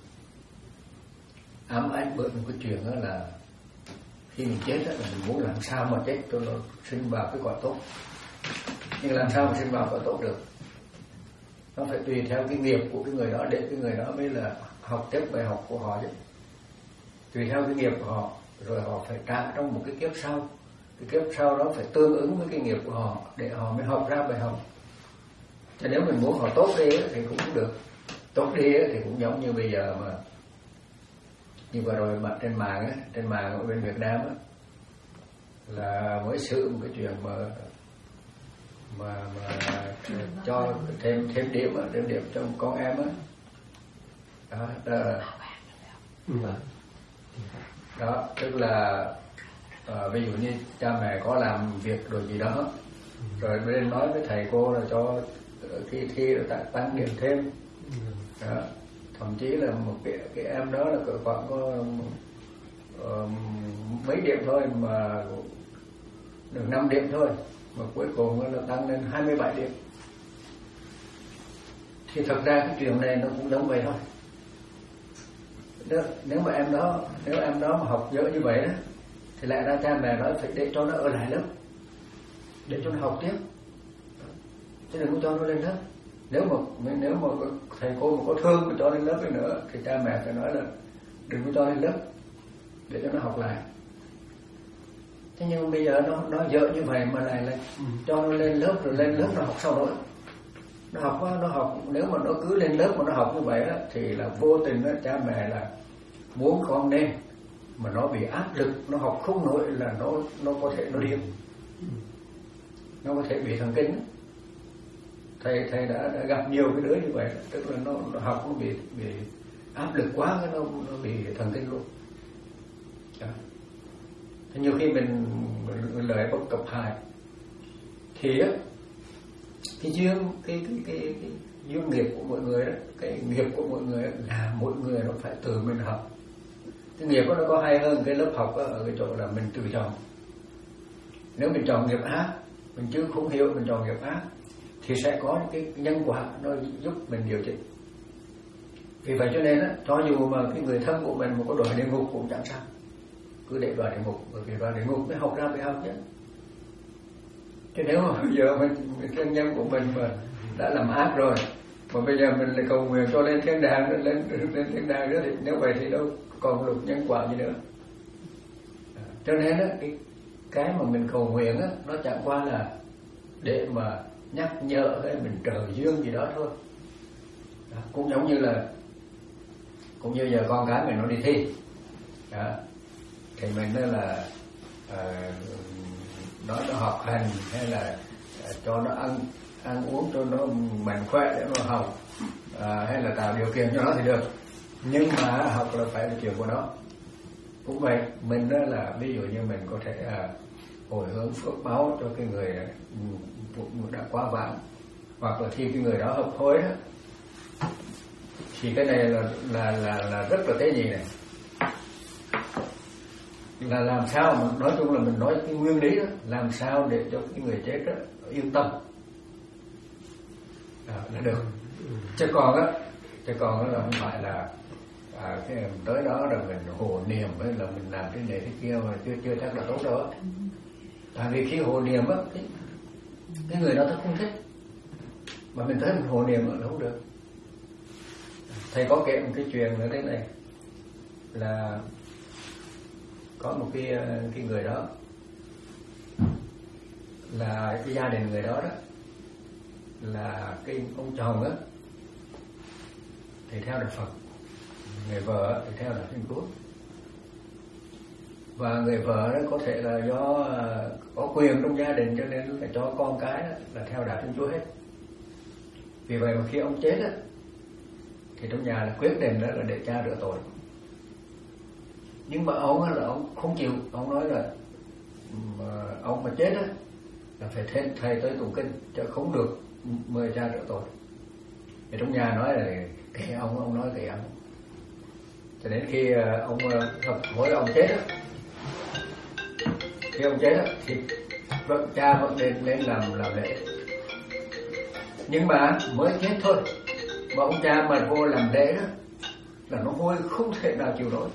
Speaker 2: ám ảnh bởi một cái chuyện đó là khi mình chết á là mình muốn làm sao mà chết cho nó sinh vào cái quả tốt. Nhưng làm sao mà sinh vào quả tốt được? Nó phải tùy theo cái nghiệp của cái người đó, để cái người đó mới là học tiếp bài học của họ chứ. Tùy theo cái nghiệp của họ, rồi họ phải trả trong một cái kiếp sau. Cái kiếp sau đó phải tương ứng với cái nghiệp của họ để họ mới học ra bài học. Cho nếu mình muốn họ tốt đi thì cũng được, tốt đi thì cũng giống như bây giờ mà như vừa rồi mà trên mạng á, trên mạng ở bên Việt Nam á, là mới xử một cái chuyện mà mà mà cho thêm thêm điểm á, thêm điểm cho con em á, đó, đó, đó tức là à, ví dụ như cha mẹ có làm việc rồi gì đó, rồi bên nói với thầy cô là cho khi thi rồi tăng điểm thêm, đó. Thậm chí là một cái, cái em đó là khoảng có uh, mấy điểm thôi mà được năm điểm thôi, mà cuối cùng là tăng lên hai mươi bảy điểm. Thì thật ra cái chuyện này nó cũng giống vậy thôi. Nếu, nếu mà em đó nếu em đó mà học dở như vậy đó, thì lại ra cha mẹ nói phải để cho nó ở lại lớp, để cho nó học tiếp, chứ đừng có cho nó lên lớp. Nếu mà nếu mà thầy cô mà có thương mà cho lên lớp đi nữa thì cha mẹ phải nói là đừng có cho lên lớp để cho nó học lại. Thế nhưng bây giờ nó nó dở như vậy mà lại là cho nó lên lớp, rồi lên lớp nó học sao nổi. Nó học nó học nếu mà nó cứ lên lớp mà nó học như vậy đó, thì là vô tình đó, cha mẹ là muốn con nên mà nó bị áp lực, nó học không nổi là nó nó có thể nó điên, nó có thể bị thần kinh. Thầy thầy đã, đã gặp nhiều cái đứa như vậy, tức là nó, nó học nó bị bị áp lực quá, cái nó nó bị thần kinh luôn. Đó. Thế nhiều khi mình, mình lợi bất cập hại. Thì á, cái duyên cái cái cái, cái duyên nghiệp của mọi người đó, cái nghiệp của mọi người đó, là mỗi người nó phải tự mình học. Cái nghiệp đó nó có hay hơn cái lớp học đó, ở cái chỗ là mình tự chọn. Nếu mình chọn nghiệp ác, mình chứ không hiểu mình chọn nghiệp ác, thì sẽ có những cái nhân quả nó giúp mình điều chỉnh. Vì vậy cho nên á, cho dù mà cái người thân của mình mà có đọa địa ngục cũng chẳng sao, cứ để đọa địa ngục, bởi vì đọa địa ngục mới học ra mới học chứ. Chứ nếu mà bây giờ mình, thân nhân của mình mà đã làm ác rồi, mà bây giờ mình lại cầu nguyện cho lên thiên đàng, lên lên thiên đàng nữa, thì nếu vậy thì đâu còn luật nhân quả gì nữa. Cho nên á, cái cái mà mình cầu nguyện á, nó chẳng qua là để mà nhắc nhở hay mình trợ duyên gì đó thôi. Đó, cũng giống như là cũng như giờ con cái mình nó đi thi đó, thì mình nói là uh, nói nó học hành hay là uh, cho nó ăn ăn uống cho nó mạnh khỏe để nó học, uh, hay là tạo điều kiện cho nó thì được, nhưng mà học là phải là chuyện của nó. Cũng vậy, mình đó là ví dụ như mình có thể uh, hồi hướng phước báo cho cái người uh, đã quá vãng, hoặc là khi cái người đó hấp hối đó, thì cái này là là là là rất là tế nhị này, là làm sao mà nói chung là mình nói cái nguyên lý đó, làm sao để cho cái người chết đó yên tâm đó, là được. Chứ còn á, chứ còn á là không phải là à, cái tới đó rồi mình hồ niệm hay là mình làm cái này cái kia mà chưa chưa chắc là tốt đâu. Tại vì khi hồ niệm á, cái, cái người đó ta không thích, mà mình tới mình hồ niệm là không được. Thầy có kể một cái chuyện nữa thế này, là có một cái cái người đó, là cái gia đình người đó đó là cái ông chồng á thì theo đạo Phật, người vợ thì theo đạo Thiên Chúa, và người vợ đó có thể là do có quyền trong gia đình cho nên là cho con cái đó là theo đạo Thiên Chúa hết. Vì vậy mà khi ông chết á, thì trong nhà là quyết định đó là để cha rửa tội. Nhưng mà ông là ông không chịu, ông nói là mà ông mà chết á là phải thầy, thầy tới tụng kinh, chứ không được mời cha rửa tội. Thì trong nhà nói là kệ ông, ông nói kệ ông. Cho đến khi ông hợp hối ông chết á, khi ông chết á thì vẫn cha vẫn nên nên làm làm lễ. Nhưng mà mới chết thôi, mà ông cha mà vô làm lễ đó là nó hôi không thể nào chịu nổi,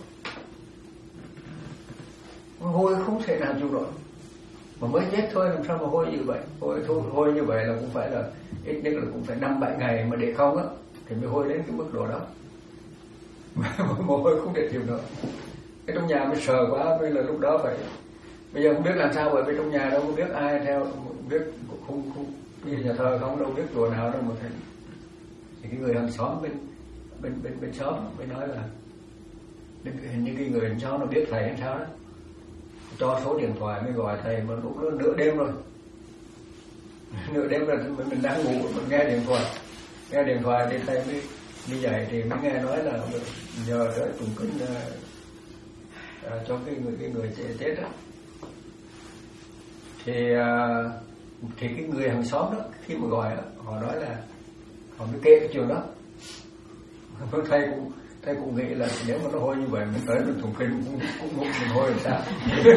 Speaker 2: nó hôi không thể nào chịu nổi, mà mới chết thôi làm sao mà hôi như vậy. Hôi thôi hôi như vậy là cũng phải là ít nhất là cũng phải năm bảy ngày mà để không á thì mới hôi đến cái mức độ đó, mà mồ hôi không thể chịu nổi. Cái trong nhà mới sờ quá, bây là lúc đó phải bây giờ không biết làm sao, bởi vì trong nhà đâu có biết ai theo, biết không không như nhà thờ không đâu biết chùa nào đâu mà thầy. Thì cái người hàng xóm bên bên bên bên xóm mới nói là hình như cái người hàng xóm nó biết thầy hay sao đó, cho số điện thoại mới gọi thầy, mà lúc đó nửa đêm rồi, nửa đêm rồi mình, mình đang ngủ mình nghe điện thoại, nghe điện thoại thì thầy mới đi dậy thì mới nghe nói là nhờ tới tụng kinh uh, uh, cho cái người cái người chết đó. Thì uh, thì cái người hàng xóm đó khi mà gọi đó, họ nói là họ mới kể cái chuyện đó. Thầy cũng thầy cũng nghĩ là nếu mà nó hôi như vậy mình tới mình tụng kinh cũng cũng cũng mình hôi làm sao.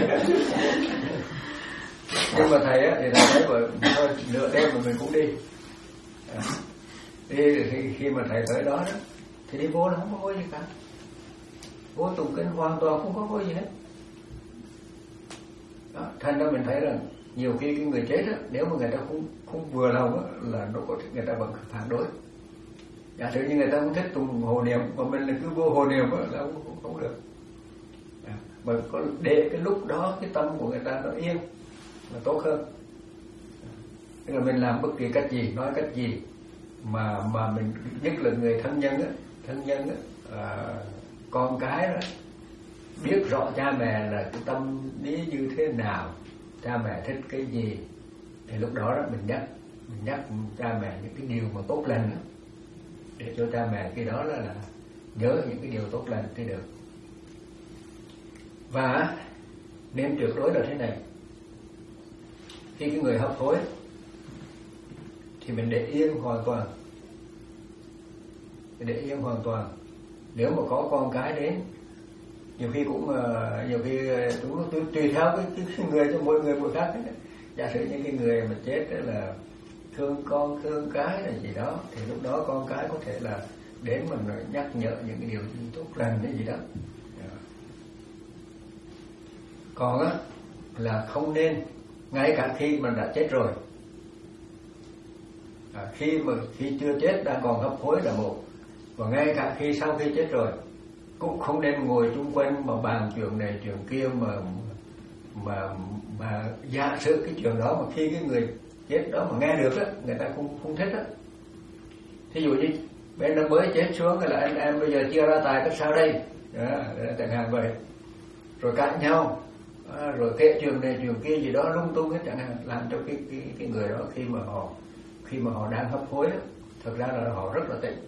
Speaker 2: Nhưng mà thầy á thì thầy nói vậy thôi nửa đêm mà mình cũng đi. À, đi thì khi mà thầy tới đó đó thì đi vô là không có hôi gì cả, vô tụng kinh hoàn toàn không có hôi gì hết. Đó, thành ra mình thấy rằng nhiều khi cái người chết á, nếu mà người ta không không vừa lòng á, là nó có thể người ta vẫn phản đối. Giả sử như người ta không thích tụng hồ niệm mà mình là cứ vô hồ niệm á, là không, không, không được. À, mà có để cái lúc đó cái tâm của người ta nó yên là tốt hơn. Tức là mình làm bất kỳ cách gì, nói cách gì mà mà mình nhất là người thân nhân á, thân nhân á, à, con cái đó biết rõ cha mẹ là cái tâm lý như thế nào, cha mẹ thích cái gì, thì lúc đó, đó mình nhắc mình nhắc cha mẹ những cái điều mà tốt lành đó, để cho cha mẹ cái đó là, là nhớ những cái điều tốt lành thì được. Và nên tuyệt đối là thế này, khi cái người hấp hối thì mình để yên hoàn toàn, mình để yên hoàn toàn. Nếu mà có con cái đến, nhiều khi cũng uh, nhiều khi chúng tùy, tùy theo cái, cái người cho mỗi người mỗi khác ấy. Giả sử những cái người mà chết đó là thương con thương cái là gì đó, thì lúc đó con cái có thể là đến mình nhắc nhở những cái điều tốt lành hay gì đó. Còn á là không nên ngay cả khi mình đã chết rồi, à, khi mà khi chưa chết đang còn hấp hối là một, và ngay cả khi sau khi chết rồi cũng không nên ngồi chung quanh mà bàn chuyện này chuyện kia mà mà mà giả sử cái chuyện đó mà khi cái người chết đó mà nghe được á, người ta không không thích á. Thí dụ như bên nó mới chết xuống là anh em bây giờ chia ra tài cách sao đây, đó, chẳng hạn vậy, rồi cãi nhau, à, rồi kể chuyện này chuyện kia gì đó lung tung hết chẳng hạn, làm cho cái cái cái người đó khi mà họ khi mà họ đang hấp hối đó, thực ra là họ rất là tịnh.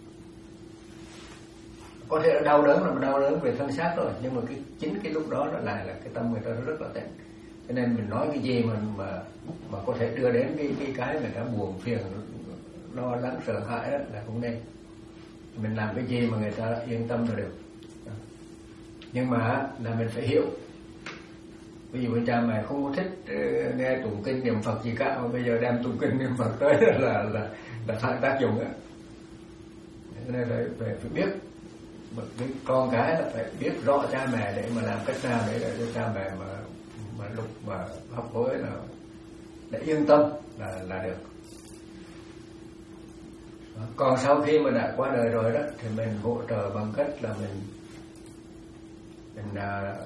Speaker 2: Có thể là đau đớn là đau đớn về thân xác rồi, nhưng mà cái chính cái lúc đó nó lại là cái tâm người ta rất là tịnh. Cho nên mình nói cái gì mà mà mà có thể đưa đến cái cái cái người ta buồn phiền, lo lắng sợ hãi đó là không nên. Mình làm cái gì mà người ta yên tâm là được. Nhưng mà là mình phải hiểu. Ví dụ cha mẹ không có thích nghe tụng kinh niệm Phật gì cả, mà bây giờ đem tụng kinh niệm Phật tới là là là phản tác dụng á. Nên phải, phải phải biết, cái con cái là phải biết rõ cha mẹ để mà làm cách nào để cho cha mẹ mà mà lúc mà hấp hối là để yên tâm là là được. Còn sau khi mà đã qua đời rồi đó thì mình hỗ trợ bằng cách là mình mình à,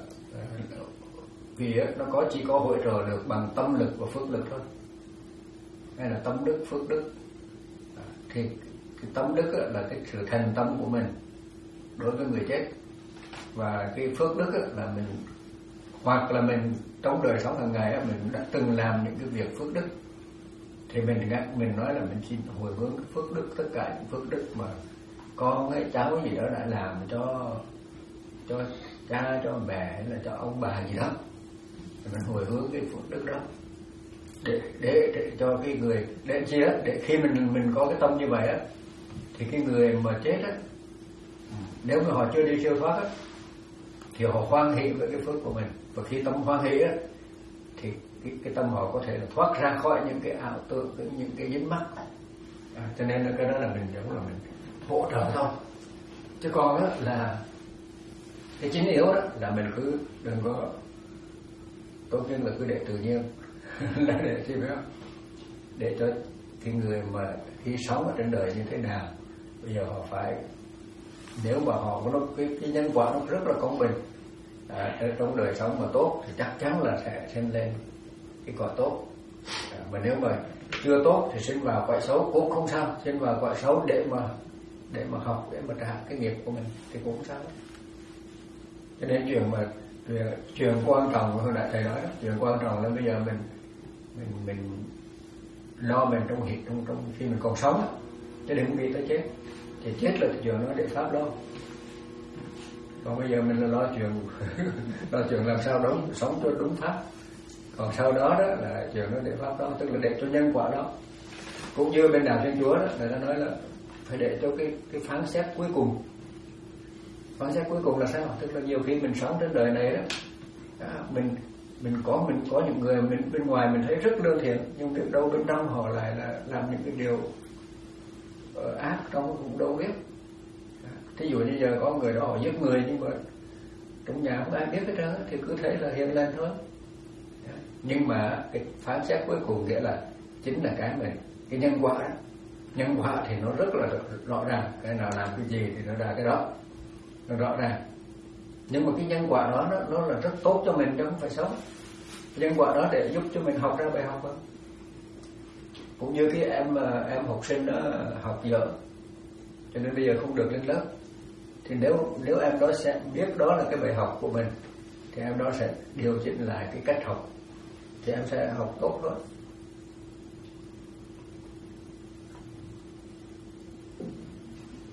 Speaker 2: vì nó có chỉ có hỗ trợ được bằng tâm lực và phước lực thôi, hay là tâm đức phước đức. Thì cái tâm đức là cái sự thành tâm của mình đối với người chết, và cái phước đức là mình hoặc là mình trong đời sống hàng ngày mình đã từng làm những cái việc phước đức, thì mình mình nói là mình xin hồi hướng cái phước đức, tất cả những phước đức mà con hay cháu gì đó đã làm cho cho cha cho mẹ hay là cho ông bà gì đó, thì mình hồi hướng cái phước đức đó để để, để cho cái người để chi đó, để khi mình mình có cái tâm như vậy á, thì cái người mà chết á, nếu mà họ chưa đi siêu thoát á, thì họ hoan hỷ với cái phước của mình, và khi tâm hoan hỷ á, thì cái, cái tâm họ có thể là thoát ra khỏi những cái ảo tưởng, những cái dính mắc. À, cho nên là cái đó là mình giống là mình hỗ trợ thôi. Chứ còn á là cái chính yếu đó là mình cứ đừng có, tốt nhất là cứ để tự nhiên là để gì phải không? Để cho cái người mà khi sống ở trên đời như thế nào, bây giờ họ phải, nếu mà họ có cái, cái nhân quả nó rất là công bình, à, trong đời sống mà tốt thì chắc chắn là sẽ sinh lên cái quả tốt. À, mà nếu mà chưa tốt thì sinh vào quả xấu cũng không sao, sinh vào quả xấu để mà để mà học, để mà trả cái nghiệp của mình thì cũng không sao. Cho nên chuyện mà chuyện, chuyện quan trọng hồi nãy thầy nói đó, chuyện quan trọng là bây giờ mình mình mình lo mình trong hiện trong trong khi mình còn sống, chứ đừng nghĩ tới chết. Thì chết là chuyện nó để pháp lo. Còn bây giờ mình là lo chuyện lo chuyện làm sao đó sống cho đúng pháp. Còn sau đó đó là chuyện nó để pháp đó, tức là để cho nhân quả đó. Cũng như bên đạo Thiên Chúa đó, người ta nói là phải để cho cái cái phán xét cuối cùng. Phán xét cuối cùng là sao? Tức là nhiều khi mình sống trên đời này đó, đó mình mình có mình có những người mình bên ngoài mình thấy rất lương thiện, nhưng biết đâu bên trong họ lại là làm những cái điều uh, ác trong cũng đâu biết. Thí dụ như giờ có người đó họ giết người, nhưng mà trong nhà không ai biết hết trơn, thì cứ thấy là hiền lành thôi. Nhưng mà cái phán xét cuối cùng nghĩa là chính là cái mình cái nhân quả đó. Nhân quả thì nó rất là rõ ràng, cái nào làm cái gì thì nó ra cái đó, nó rõ ràng. Nhưng mà cái nhân quả đó nó, nó là rất tốt cho mình chứ không phải xấu. Nhân quả đó để giúp cho mình học ra bài học không? Cũng như cái em em học sinh đó học dở, cho nên bây giờ không được lên lớp. Thì nếu nếu em đó sẽ biết đó là cái bài học của mình, thì em đó sẽ điều chỉnh lại cái cách học, thì em sẽ học tốt thôi.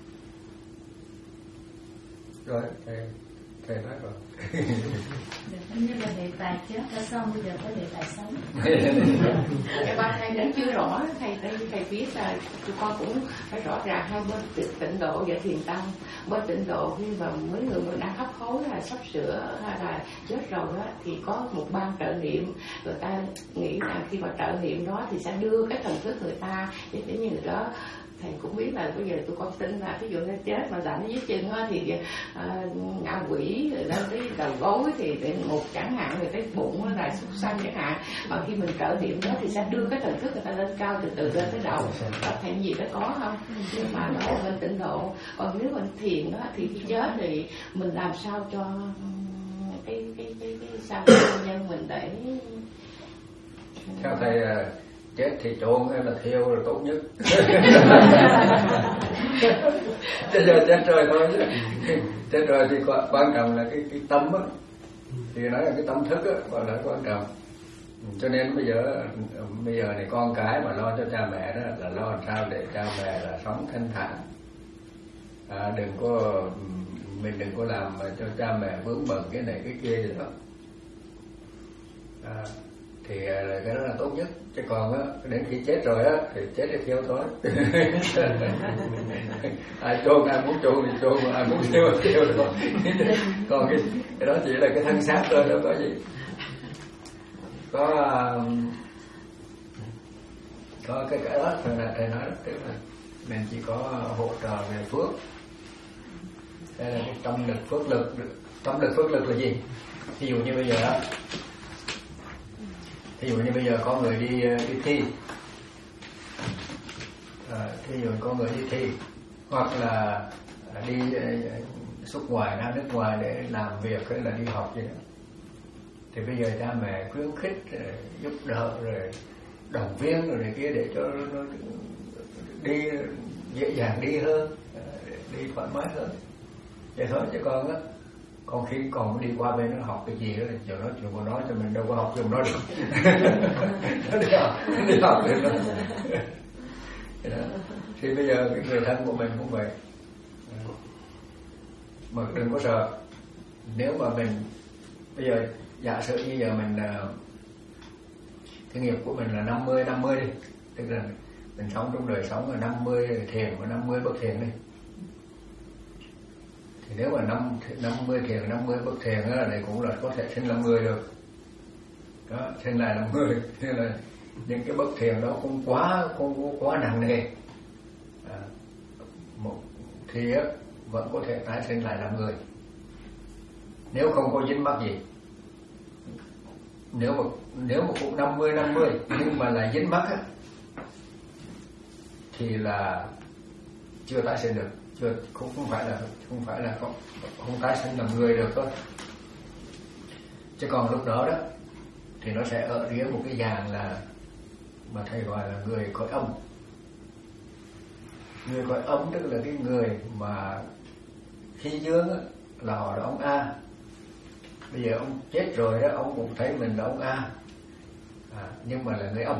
Speaker 2: Rồi thầy thầy nói rồi.
Speaker 5: như là đề tài chết đã xong, bây giờ có đề tài sống.
Speaker 1: Cái ba thầy vẫn chưa rõ, thầy thầy, thầy biết là tụi con cũng phải rõ ràng hai bên tịnh độ và thiền tâm. Bên tịnh độ khi mà mấy người mình đang hấp hối là sắp sửa hay là chết rồi đó, thì có một ban trợ niệm, người ta nghĩ là khi mà trợ niệm đó thì sẽ đưa cái thần thức người ta để để như người đó. Thầy cũng biết là bây giờ tụi con tin là ví dụ như chết mà đánh dưới chân thì uh, ngạ quỷ rồi lên cái đầu gối thì một chẳng hạn, rồi cái bụng là súc sanh chẳng hạn, mà khi mình trợ niệm đó thì sẽ đưa cái thần thức người ta lên cao từ từ lên tới đầu. Đó, thầy gì đó có không? Nhưng mà đó là bên tịnh độ. Còn nếu mình thiền đó thì khi chết thì mình làm sao cho cái cái cái, cái sao nhân mình để
Speaker 2: theo thầy chết thì trôn hay là thiêu là tốt nhất. Bây giờ chết rồi thôi chứ. Chết rồi thì quan trọng là cái cái tâm á, thì nói là cái tâm thức á gọi là quan trọng. Cho nên bây giờ bây giờ này con cái mà lo cho cha mẹ đó là lo làm sao để cha mẹ là sống thanh thản, à, đừng có mình đừng có làm cho cha mẹ vướng bận cái này cái kia gì đó. À, thì cái đó là tốt nhất. Chứ còn á, đến khi chết rồi á thì chết thì thiêu thôi. Ai chôn ai muốn chôn thì chôn, ai muốn thiêu thì thiêu thôi. Còn cái, cái đó chỉ là cái thân xác thôi, đâu có gì. Có có cái cái đó thầy là thầy nói đó, tức là mình chỉ có hỗ trợ về phước. Đây là cái tâm lực phước lực. Tâm lực phước lực là gì? Ví dụ như bây giờ đó, ví dụ như bây giờ có người đi đi thi, à, ví dụ có người đi thi hoặc là đi xuất ngoại ra nước ngoài để làm việc hay là đi học gì đó, thì bây giờ cha mẹ khuyến khích giúp đỡ rồi động viên rồi này kia để cho nó đi dễ dàng đi hơn, đi thoải mái hơn vậy thôi. Chứ còn á, còn khi còn đi qua bên nó học cái gì đó thì giờ nói chuyện của nó cho mình đâu có học dùng nó được. Nó đi học, đi học được đó. Thì bây giờ cái người thân của mình cũng vậy, mà đừng có sợ. Nếu mà mình bây giờ giả sử như giờ mình cái nghiệp của mình là năm mươi năm mươi đi, tức là mình sống trong đời sống là năm mươi thiền và năm mươi bất thiền đi. Thì nếu mà năm năm mươi thiền năm mươi bất thiền đó là này cũng là có thể sinh làm người được. Đó, sinh lại làm người. Nên là những cái bất thiền đó không quá không quá nặng nề. À, một thì á, vẫn có thể tái sinh lại làm người. Nếu không có dính mắc gì. Nếu mà nếu mà cũng năm mươi năm mươi nhưng mà là dính mắc á thì là chưa tái sinh được. Chưa, không, không phải là không phải là không, không tái sinh làm người được thôi. Chứ còn lúc đó đó thì nó sẽ ở dưới một cái dạng là mà thầy gọi là người cõi âm. Người cõi âm tức là cái người mà khi dương á, là họ là ông A. Bây giờ ông chết rồi đó, ông cũng thấy mình là ông A, à, nhưng mà là người âm.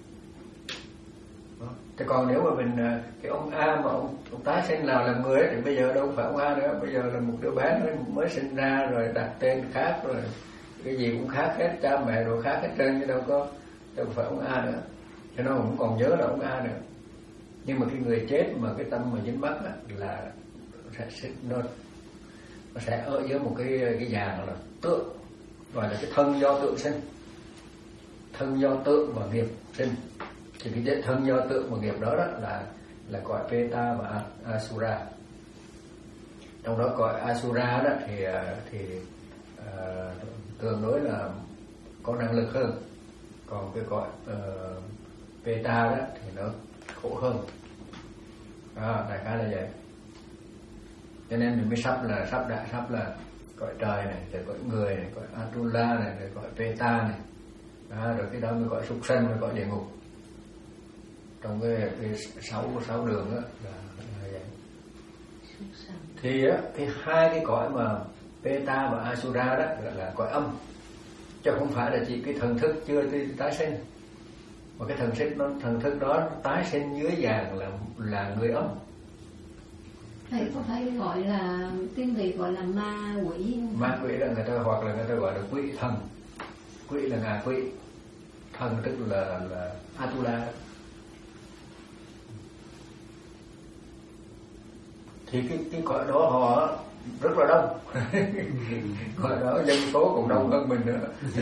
Speaker 2: Thế còn nếu mà mình cái ông A mà ông, ông tái sinh nào làm người ấy, thì bây giờ đâu phải ông A nữa, bây giờ là một đứa bé nó mới sinh ra rồi đặt tên khác rồi cái gì cũng khác hết, cha mẹ đồ khác hết trơn, chứ đâu có đâu phải ông A nữa, cho nó cũng còn nhớ là ông A nữa. Nhưng mà cái người chết mà cái tâm mà dính mắc là sẽ nó nó sẽ ở dưới một cái cái dạng là tượng, gọi là cái thân do tượng sinh, thân do tượng và nghiệp sinh. Thì cái thân do tượng và nghiệp đó, đó là là cõi Peta và Asura. Trong đó cõi Asura đó thì thì uh, tương đối là có năng lực hơn, còn cái cõi uh, Peta đó thì nó khổ hơn. À, đại khái là vậy. Cho nên mình mới sắp là sắp đại sắp là cõi trời này, rồi cõi người này, cõi Atula này, rồi cõi Peta này, à, rồi cái đó mới cõi súc sanh, mới cõi địa ngục. Trong cái, cái sáu sáu đường đó là, là vậy. Thì á, cái hai cái cõi mà Peta và Asura đó là, là cõi âm, chứ không phải là chỉ cái thần thức chưa tái sinh, mà cái thần thức nó thần thức đó tái sinh dưới dạng là là người âm.
Speaker 4: Thầy có thấy gọi là tiếng Việt gọi là ma quỷ không?
Speaker 2: Ma quỷ là người ta hoặc là người ta gọi là quỷ thần. Quỷ là ngạ quỷ, thần tức là là Atula. Thì cái cái cõi đó họ rất là đông. Cõi đó dân số còn đông hơn mình nữa.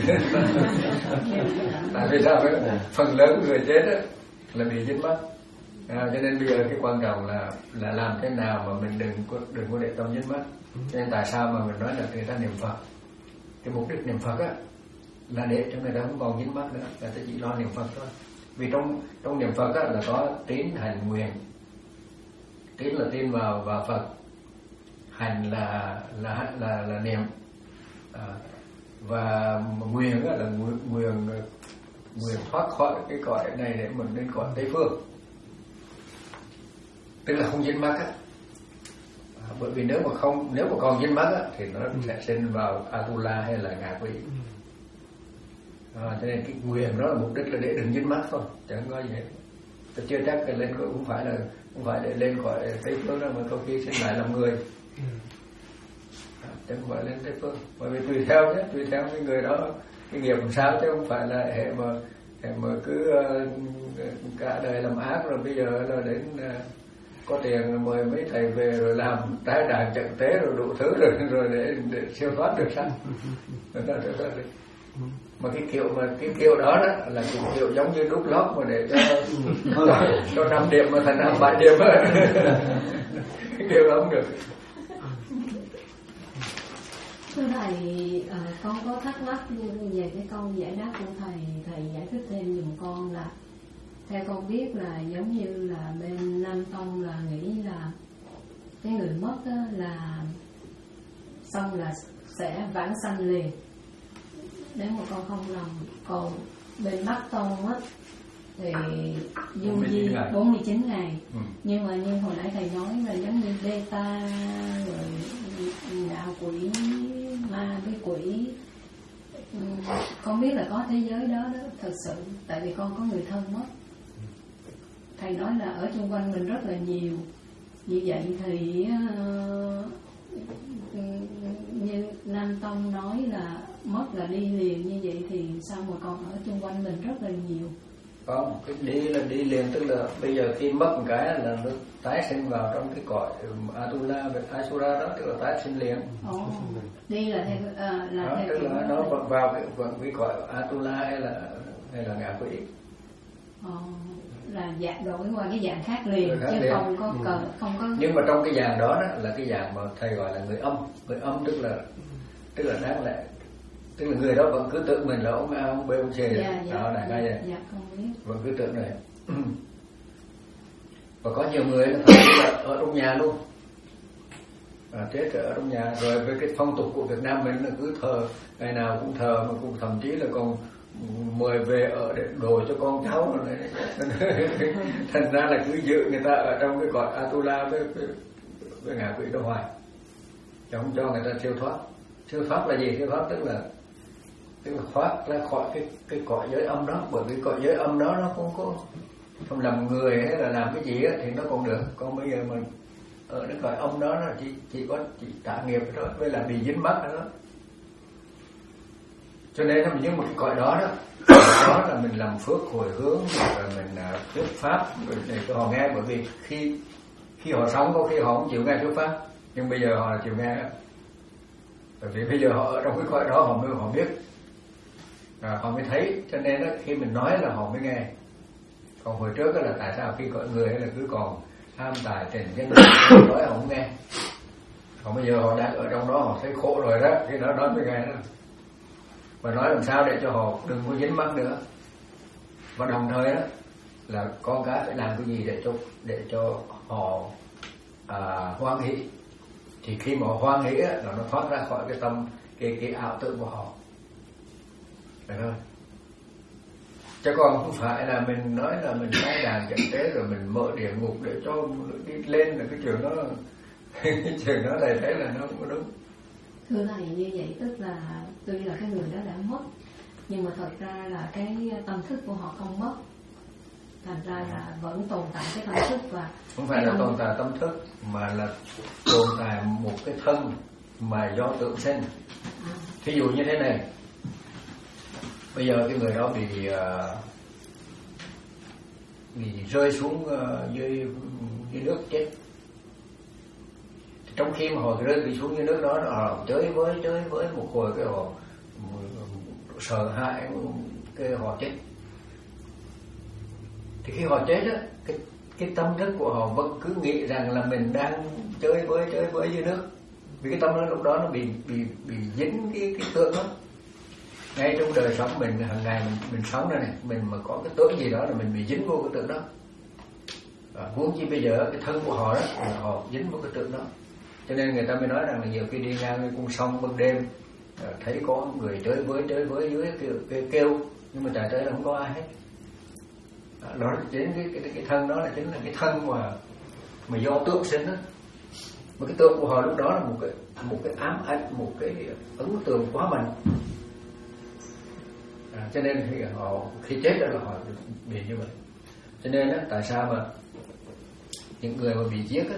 Speaker 2: Tại vì sao đấy? Phần lớn người chết đó là bị dính mắc. À, cho nên bây giờ cái quan trọng là là làm thế nào mà mình đừng có đừng có để tâm dính mắc. Nên tại sao mà mình nói là người ta niệm Phật? Cái mục đích niệm Phật á là để cho người ta không còn dính mắc nữa, người ta chỉ lo niệm Phật thôi. Vì trong trong niệm Phật á là có tín hành nguyện. Tín là tin vào vào Phật, hành là là là là niệm, à, và nguyện á là nguyện nguyện nguyện thoát khỏi cái cõi này để mình đến cõi Tây phương, tức là không dính mắc á. À, bởi vì nếu mà không nếu mà còn dính mắc á thì nó sẽ sinh vào Atula hay là ngạ quỷ. À, cho nên cái nguyện đó là mục đích là để đừng dính mắc thôi, chẳng có gì hết. Tôi chưa chắc cái lên cũng phải là không phải để lên khỏi Tây phương đâu, mà có khi sinh lại làm người, à, chứ không phải lên Tây phương. Bởi vì tùy theo nhé, tùy theo cái người đó cái nghiệp làm sao, chứ không phải là hệ mà hệ mà cứ uh, cả đời làm ác rồi bây giờ là đến uh, có tiền mời mấy thầy về rồi làm trái đàn trận tế rồi đủ thứ rồi rồi để, để siêu thoát được sao? Mà cái kiểu mà cái kiểu đó đó là cái kiểu giống như đúc lót mà để cho cho, cho năm điểm mà thành năm bảy điểm á. Cái kiểu đó không được.
Speaker 4: Thưa thầy, à, con có thắc mắc về cái câu giải đáp của thầy, thầy giải thích thêm giùm con là theo con biết là giống như là bên Nam Tông là nghĩ là cái người mất là xong là sẽ vãng sanh liền, nếu mà con không lầm. Còn bên Bắc Tông á thì dương di bốn mươi chín ngày, ừ. Nhưng mà như hồi nãy thầy nói là giống như beta rồi ngạ quỷ, ma với quỷ, con biết là có thế giới đó đó thật sự, tại vì con có người thân mất. Thầy nói là ở xung quanh mình rất là nhiều. Như vậy thì uh, như Nam Tông nói là mất là đi liền, như vậy thì sao mà còn ở xung quanh mình rất là nhiều?
Speaker 2: Không, cái đi là đi liền, tức là bây giờ khi mất một cái là nó tái sinh vào trong cái cõi Atula với Asura đó, tức là tái sinh liền.
Speaker 4: Ồ, đi là theo à, là
Speaker 2: đó,
Speaker 4: theo
Speaker 2: tức là nó vẫn vào cái vẫn cái cõi Atula hay là hay là ngạ quỷ.
Speaker 4: Ồ, là dạng đổi qua cái dạng khác liền, khác chứ liền. Không có cờ, ừ. Không có.
Speaker 2: Nhưng mà trong cái dạng đó, đó là cái dạng mà thầy gọi là người âm, người âm tức là tức là đáng lẽ, tức là người đó vẫn cứ tưởng mình là ông A, ông B, ông C,
Speaker 4: dạ, dạ,
Speaker 2: đó là cái
Speaker 4: dạ,
Speaker 2: gì?
Speaker 4: dạ, con biết.
Speaker 2: Vẫn cứ tưởng này. Và có nhiều người là ở trong nhà luôn, à, chết ở trong nhà. Rồi với cái phong tục của Việt Nam mình là cứ thờ, ngày nào cũng thờ, mà cũng thậm chí là còn mời về ở để đồ cho con cháu rồi này. Thành ra là cứ giữ người ta ở trong cái cõi Atula với, với, với ngạ quỷ đó hoài, không cho người ta siêu thoát. Siêu thoát là gì? Siêu thoát tức là tức là thoát ra khỏi cái cái cõi giới âm đó. Bởi vì cõi giới âm đó nó không có không làm người hay là làm cái gì á thì nó còn được. Còn bây giờ mình ở cái cõi âm đó nó chỉ chỉ có chỉ trả nghiệp thôi, với là bị dính mắc đó. Cho nên là những một cái cõi đó đó, đó là mình làm phước hồi hướng rồi mình thuyết pháp để cho họ nghe. Bởi vì khi khi họ sống có khi họ không chịu nghe thuyết pháp, nhưng bây giờ họ là chịu nghe. Bởi vì bây giờ họ ở trong cái cõi đó họ mới họ biết, à, họ mới thấy. Cho nên đó, khi mình nói là họ mới nghe. Còn hồi trước đó là tại sao khi cõi người hay là cứ còn tham tài tiền nhân nói họ không nghe. Còn bây giờ họ đang ở trong đó họ thấy khổ rồi đó, khi đó nói mới nghe đó. Và nói làm sao để cho họ đừng có dính mắc nữa. Và đồng thời đó là con cái phải làm cái gì để cho để cho họ à, hoan hỷ. Thì khi mà họ hoan hỷ á, là nó thoát ra khỏi cái tâm cái cái ảo tưởng của họ. Phải thôi. Chứ còn không phải là mình nói là mình khai đàn trận tế rồi mình mở địa ngục để cho đi lên, là cái trường đó cái trường đó thầy thấy là nó không có đúng.
Speaker 4: Thưa thầy, như vậy tức là tuy là cái người đó đã mất, nhưng mà thật ra là cái tâm thức của họ không mất. thành ra là vẫn tồn tại cái tâm thức. Và
Speaker 2: không phải là tồn tại tâm thức mà là tồn tại một cái thân mà do tượng sinh. Ví dụ như thế này, bây giờ cái người đó bị uh, bị rơi xuống uh, dưới dưới nước chết. Trong khi mà họ rơi bị xuống dưới nước đó, họ chơi với chơi với một hồi cái họ sợ hãi, cái họ chết. Thì khi họ chết á, cái cái tâm thức của họ vẫn cứ nghĩ rằng là mình đang chơi với chơi với dưới nước. Vì cái tâm nó lúc đó nó bị bị bị dính cái cái tượng đó. Ngay trong đời sống mình hàng ngày mình mình sống đây này, mình mà có cái tượng gì đó là mình bị dính vô cái tượng đó. À, huống chi bây giờ cái thân của họ đó là họ dính vô cái tượng đó. Cho nên người ta mới nói rằng là nhiều khi đi ngang cái con sông ban đêm, thấy có người chơi với chơi với dưới kêu, kêu, kêu nhưng mà tại đây là không có ai hết. Đó là chính cái, cái cái thân đó là chính là cái thân mà mà do tượng sinh đó. Mà cái tượng của họ lúc đó là một cái một cái ám ảnh, một cái ấn tượng quá mạnh. À, cho nên khi họ khi chết đó là họ bị như vậy. Cho nên đó, tại sao mà những người mà bị giết á,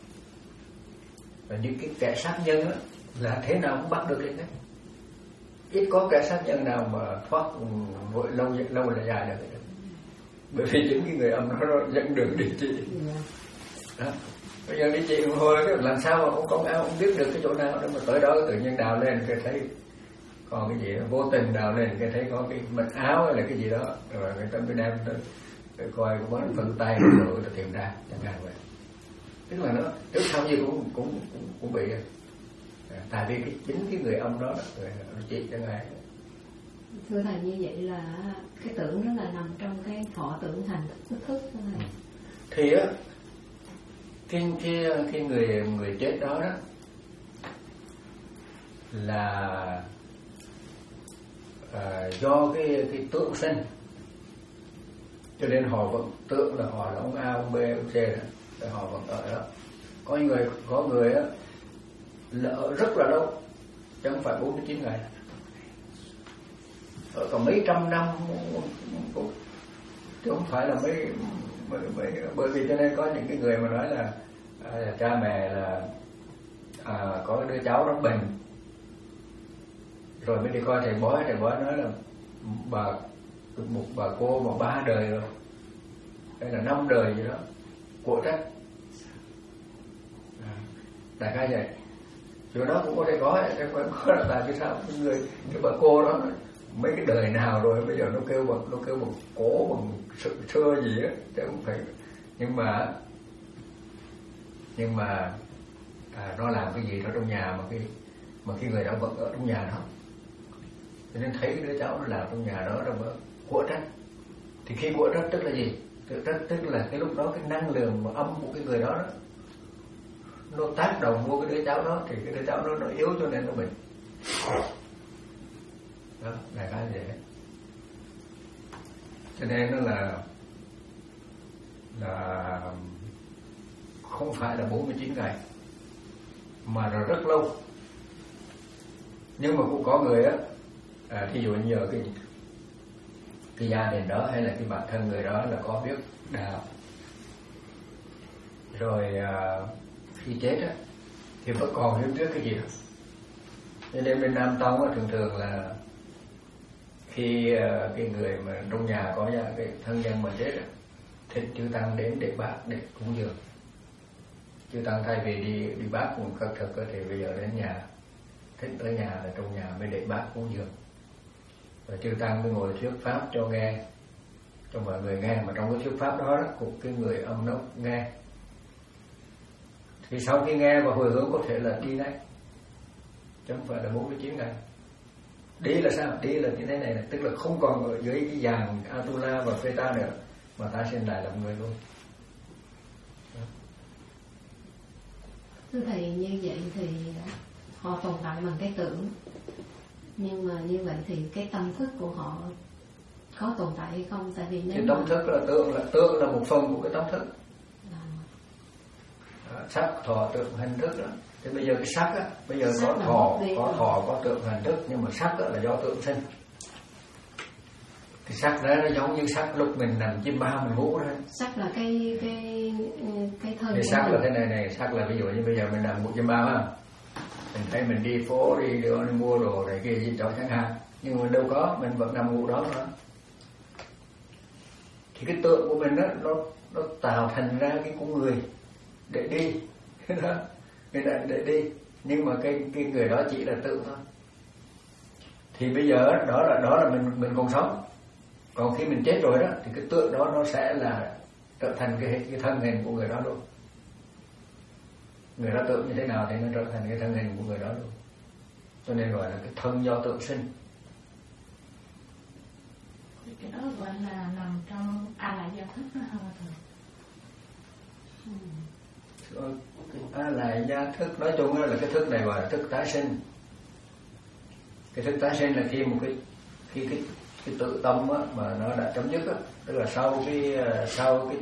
Speaker 2: và những cái kẻ sát nhân á, là thế nào cũng bắt được đến đấy. Ít có kẻ sát nhân nào mà thoát vội lâu lâu là dài được. Bởi vì chính cái người âm đó nó dẫn đường đi trị. Đó. Bây giờ đi trị một hồi làm sao mà không công an không biết được cái chỗ nào đó, mà tới đó tự nhiên đào lên cái thấy còn cái gì đó, vô tình đào lên cái thấy có cái mật áo hay là cái gì đó, rồi người ta mới đem tới để coi có món phân tay rồi người ta tìm ra chẳng hạn vậy. Tức là nó trước sau gì cũng cũng cũng, cũng bị rồi. Tại vì cái chính cái người âm đó rồi nó trị cho ngài.
Speaker 4: Thưa thầy, như vậy là cái tưởng đó là nằm trong cái thọ tưởng thành thức thức đó thầy.
Speaker 2: Thì á khi khi khi người người chết đó đó là à, do cái cái tượng sinh, cho nên họ vẫn tượng là họ là ông A ông B ông C đó, để họ vẫn ở đó. Có người có người á là ở rất là lâu, chứ không phải bốn mươi chín ngày, ở còn mấy trăm năm cũng chứ không phải là mấy, mấy, mấy bởi vì cho nên có những cái người mà nói là, là cha mẹ là à, có đứa cháu nó bệnh rồi mới đi coi thầy bói, thầy bói nói là bà một bà cô mà ba đời rồi hay là năm đời gì đó của trách, à, đại khái vậy. Chỗ đó cũng có thể có, em có là tại vì sao cái người cái bà cô đó mấy cái đời nào rồi bây giờ nó kêu bằng nó kêu bằng cổ bằng sự xưa gì á, chứ không phải. Nhưng mà nhưng mà à, nó làm cái gì đó trong nhà mà cái mà cái người đó vẫn ở trong nhà đó, cho nên thấy cái đứa cháu nó làm trong nhà đó rồi mới của trách. Thì khi của trách tức là gì? Của trách tức là cái lúc đó cái năng lượng mà âm của cái người đó, đó nó tác động vô cái đứa cháu đó, thì cái đứa cháu đó nó yếu cho nên nó bệnh. Đó, đại khái vậy. Cho nên nó là là không phải là bốn mươi chín ngày mà là rất lâu. Nhưng mà cũng có người á, à, thí dụ như ở cái cái gia đình đó hay là cái bản thân người đó là có biết đạo, rồi à, khi chết á thì vẫn còn hiểu biết cái gì đó. Cho nên bên Nam Tông á, thường thường là khi uh, cái người mà trong nhà có nhà cái thân nhân mà chết á, thỉnh chư tăng đến để bác để cúng dường. Chư tăng thay vì đi đi bác cùng khất thực thì bây giờ đến nhà, thỉnh tới nhà là trong nhà mới để bác cúng dường. Rồi chư tăng mới ngồi thuyết pháp cho nghe, cho mọi người nghe, mà trong cái thuyết pháp đó, đó của cái người âm nó nghe. Thì sau khi nghe và hồi hướng có thể là đi ngay, chứ không phải là bốn mươi chín ngày. Đi là sao? Đi là như thế này, này. Tức là không còn ở dưới cái dàn Atula và Pheta nữa, mà ta sinh lại làm người luôn. Đó.
Speaker 4: Thưa thầy, như vậy thì họ tồn tại bằng cái tưởng, nhưng mà như vậy thì cái tâm thức của họ có tồn tại hay không? Tại vì nếu
Speaker 2: cái tâm thức là tượng là tượng là một phần của cái tâm thức.
Speaker 4: À.
Speaker 2: À, sắc thọ tượng hình thức đó. Thì bây giờ cái sắc á, bây giờ có thọ, có thọ, có tượng hình thức, nhưng mà sắc á, là do tượng sinh. Cái sắc đó nó giống như sắc lúc mình nằm chim bao mình ngủ đó.
Speaker 4: Sắc là cái cái cái thân.
Speaker 2: Cái sắc là thế này này, sắc là ví dụ như bây giờ mình nằm ngủ chim bao á, mình thấy mình đi phố đi, đi, đi mua đồ này kia gì đó chẳng hạn, nhưng mà đâu có, mình vẫn nằm ngủ đó nữa. Thì cái tượng của mình đó, nó nó tạo thành ra cái con người để đi đó, người đã để đi, nhưng mà cái cái người đó chỉ là tượng thôi. Thì bây giờ đó là đó là mình mình còn sống, còn khi mình chết rồi đó thì cái tượng đó nó sẽ là trở thành cái cái thân hình của người đó luôn. Người đó tượng như thế nào thì nó trở thành cái thân hình của người đó luôn. Cho nên gọi là cái thân do tượng sinh.
Speaker 5: Cái đó gọi là nằm trong a lại gia thức đó hả thầy?
Speaker 2: A lại gia thức nói chung là cái thức này gọi là thức tái sinh. Cái thức tái sinh là khi một cái khi cái cái tự tâm á, mà nó đã chấm dứt á, tức là sau cái sau cái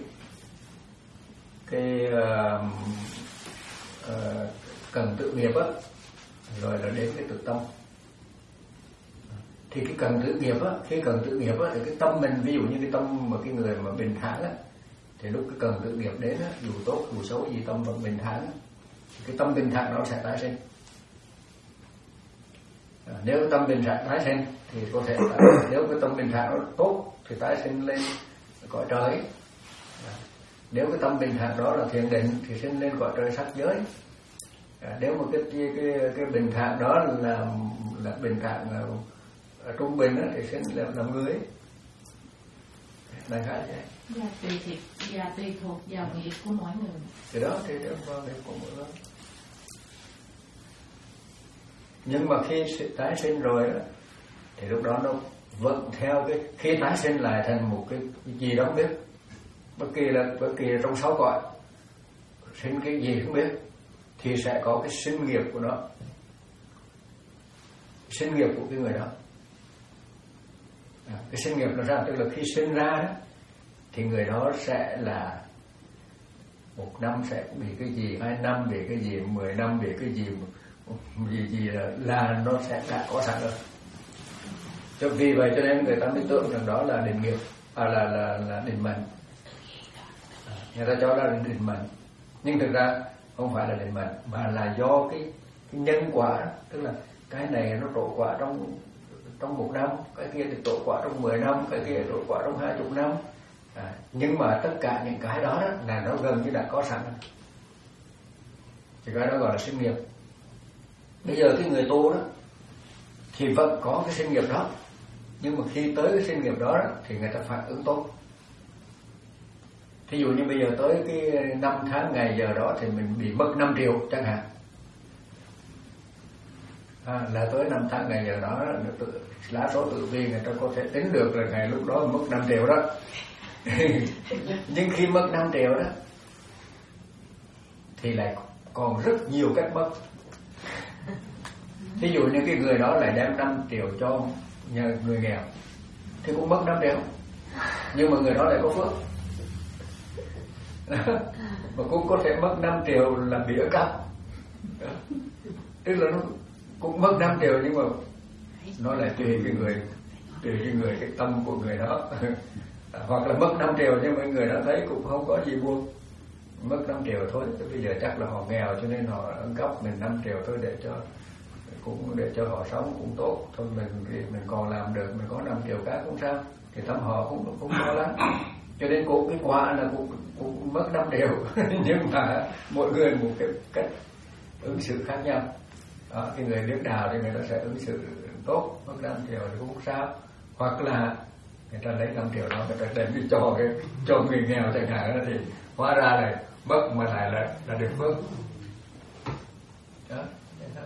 Speaker 2: cái uh, uh, cần tự nghiệp á, rồi là đến cái tự tâm. Thì cái cần tự nghiệp á, khi cần tự nghiệp á, thì cái tâm mình, ví dụ như cái tâm mà cái người mà bình thản á, thì lúc cái cần tự nghiệp đến á, dù tốt dù xấu gì tâm vẫn bình thản á, cái tâm bình thản nó sẽ tái sinh. À, nếu cái tâm bình thản tái sinh thì có thể tái, nếu cái tâm bình thản nó tốt thì tái sinh lên cõi trời. À, nếu cái tâm bình thản đó là thiền định thì sinh lên cõi trời sắc giới. À, nếu mà cái cái cái, cái bình thản đó là là bình thản là trung bình đó, thì sinh làm, làm người. Đại khái vậy.
Speaker 5: Và tùy thuộc và tùy thuộc vào nghiệp của mỗi người.
Speaker 2: Thì đó thì đó vào nghiệp của mỗi người. Nhưng mà khi tái sinh rồi đó, thì lúc đó nó vẫn theo cái khi tái sinh lại thành một cái gì đó không biết, bất kỳ là bất kỳ là trong sáu cõi sinh cái gì không biết, thì sẽ có cái sinh nghiệp của nó, sinh nghiệp của cái người đó. À, cái sinh nghiệp nó ra tức là khi sinh ra đó, thì người đó sẽ là một năm sẽ bị cái gì, hai năm bị cái gì, mười năm bị cái gì, gì gì là, là nó sẽ đã có sẵn rồi. Cho vì vậy cho nên người ta mới tưởng rằng đó là định nghiệp, à là là là định mệnh. À, người ta cho là định mệnh, nhưng thực ra không phải là định mệnh, mà là do cái, cái nhân quả, tức là cái này nó trổ quả trong trong một năm, cái kia thì trổ quả trong mười năm, cái kia trổ quả trong hai chục năm. À, nhưng mà tất cả những cái đó, đó là nó gần như đã có sẵn, thì cái đó gọi là sinh nghiệp. Bây giờ cái người tu đó thì vẫn có cái sinh nghiệp đó, nhưng mà khi tới cái sinh nghiệp đó, đó thì người ta phản ứng tốt. Thí dụ như bây giờ tới cái năm tháng ngày giờ đó thì mình bị mất năm triệu chẳng hạn, à, là tới năm tháng ngày giờ đó tự, lá số tự vi người ta có thể tính được là ngày lúc đó mất năm triệu đó. Nhưng khi mất năm triệu đó thì lại còn rất nhiều cách mất. Thí dụ như cái người đó lại đem năm triệu cho người nghèo thì cũng mất năm triệu, nhưng mà người đó lại có phước. Mà cũng có thể mất năm triệu là bị ở cắp, tức là nó cũng mất năm triệu nhưng mà nó lại tùy cái người, tùy cái người, cái tâm của người đó. Hoặc là mất năm triệu nhưng mà người đó thấy cũng không có gì buồn, mất năm triệu thôi, bây giờ chắc là họ nghèo cho nên họ gấp mình năm triệu thôi để cho cũng để cho họ sống cũng tốt thôi, mình mình còn làm được, mình có năm triệu khác cũng sao, thì tâm họ cũng cũng lo lắng. Cho nên cũng cái quả là cũng cũng mất năm triệu nhưng mà mỗi người một cái cách ứng xử khác nhau. Đó, cái người biết đạo thì người ta sẽ ứng xử tốt, mất năm triệu thì cũng không sao, hoặc là người ta lấy năm triệu đó người ta đem đi cho cái cho người nghèo chẳng hạn, thì hóa ra là mất mà lại là là được phước. Đó, đó.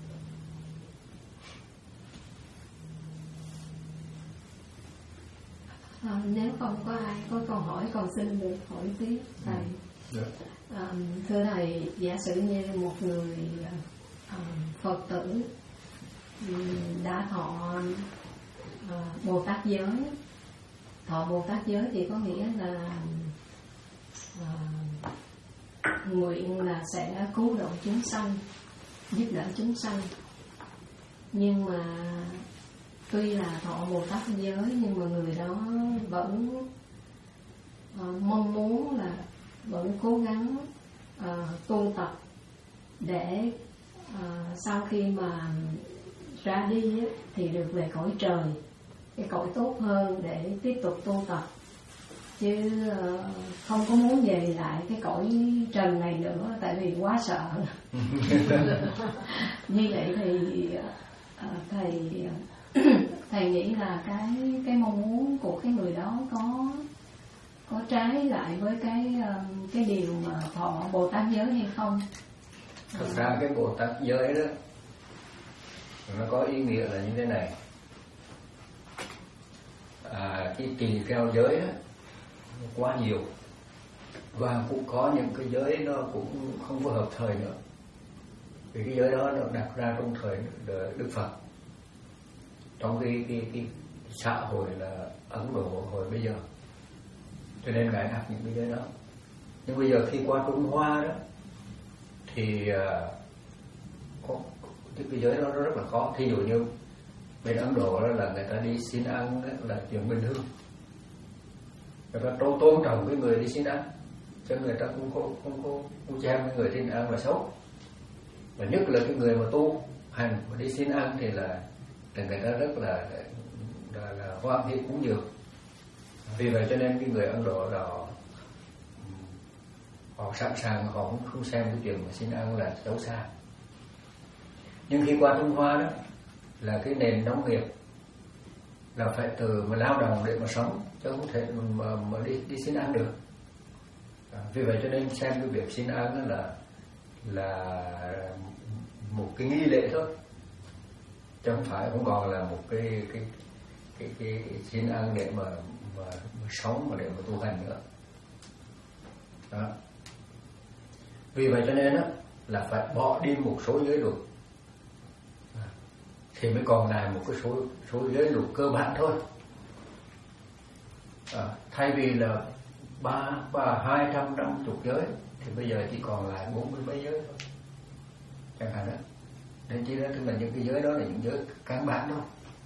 Speaker 4: À, nếu không có ai có câu hỏi còn xin được hỏi tiếp thầy.
Speaker 2: Ừ.
Speaker 4: À, thưa thầy, giả sử như một người à, Phật tử đã thọ à, Bồ Tát giới, thọ Bồ Tát giới thì có nghĩa là à, nguyện là sẽ cứu độ chúng sanh, giúp đỡ chúng sanh, nhưng mà tuy là thọ Bồ Tát giới nhưng mà người đó vẫn uh, mong muốn là vẫn cố gắng uh, tu tập để uh, sau khi mà ra đi á, thì được về cõi trời, cái cõi tốt hơn để tiếp tục tu tập, chứ uh, không có muốn về lại cái cõi trần này nữa, tại vì quá sợ. Như vậy thì uh, thầy thầy nghĩ là cái cái mong muốn của cái người đó có có trái lại với cái cái điều mà thọ Bồ Tát giới hay không?
Speaker 2: Thực ra cái Bồ Tát giới đó nó có ý nghĩa là như thế này. À, cái tỳ kheo giới đó quá nhiều, và cũng có những cái giới nó cũng không có hợp thời nữa, vì cái giới đó nó đặt ra trong thời Đức Phật, trong cái cái cái xã hội là Ấn Độ hồi bây giờ, cho nên ngài đặt những cái giới đó. Nhưng bây giờ khi qua Trung Hoa đó thì uh, có cái, cái giới đó nó rất là khó. Thí dụ như bên Ấn Độ đó là người ta đi xin ăn là chuyện bình thường, người ta tôn tôn trọng cái người đi xin ăn, cho người ta không có không có không xem cái người xin ăn là xấu. Và nhất là cái người mà tu hành mà đi xin ăn thì là thì người ta rất là là, là hoan hỷ cúng dường. Vì vậy cho nên cái người Ấn Độ là họ, họ sẵn sàng, họ cũng không xem cái chuyện mà xin ăn là xấu xa. Nhưng khi qua Trung Hoa đó là cái nền nông nghiệp là phải từ mà lao động để mà sống, chứ không thể mà, mà đi đi xin ăn được. À, vì vậy cho nên xem cái việc xin ăn là là một cái nghi lễ thôi, chứ không phải không còn là một cái cái cái, cái, cái xin ăn để mà, mà, mà sống mà để mà tu hành nữa. Đó. Vì vậy cho nên đó, là phải bỏ đi một số giới luật à, thì mới còn lại một cái số số giới luật cơ bản thôi. À, thay vì là ba ba hai trăm năm chục giới thì bây giờ chỉ còn lại bốn mươi mấy giới thôi, chẳng hạn đó. Nên chỉ đó tức là những cái giới đó là những giới căn bản thôi.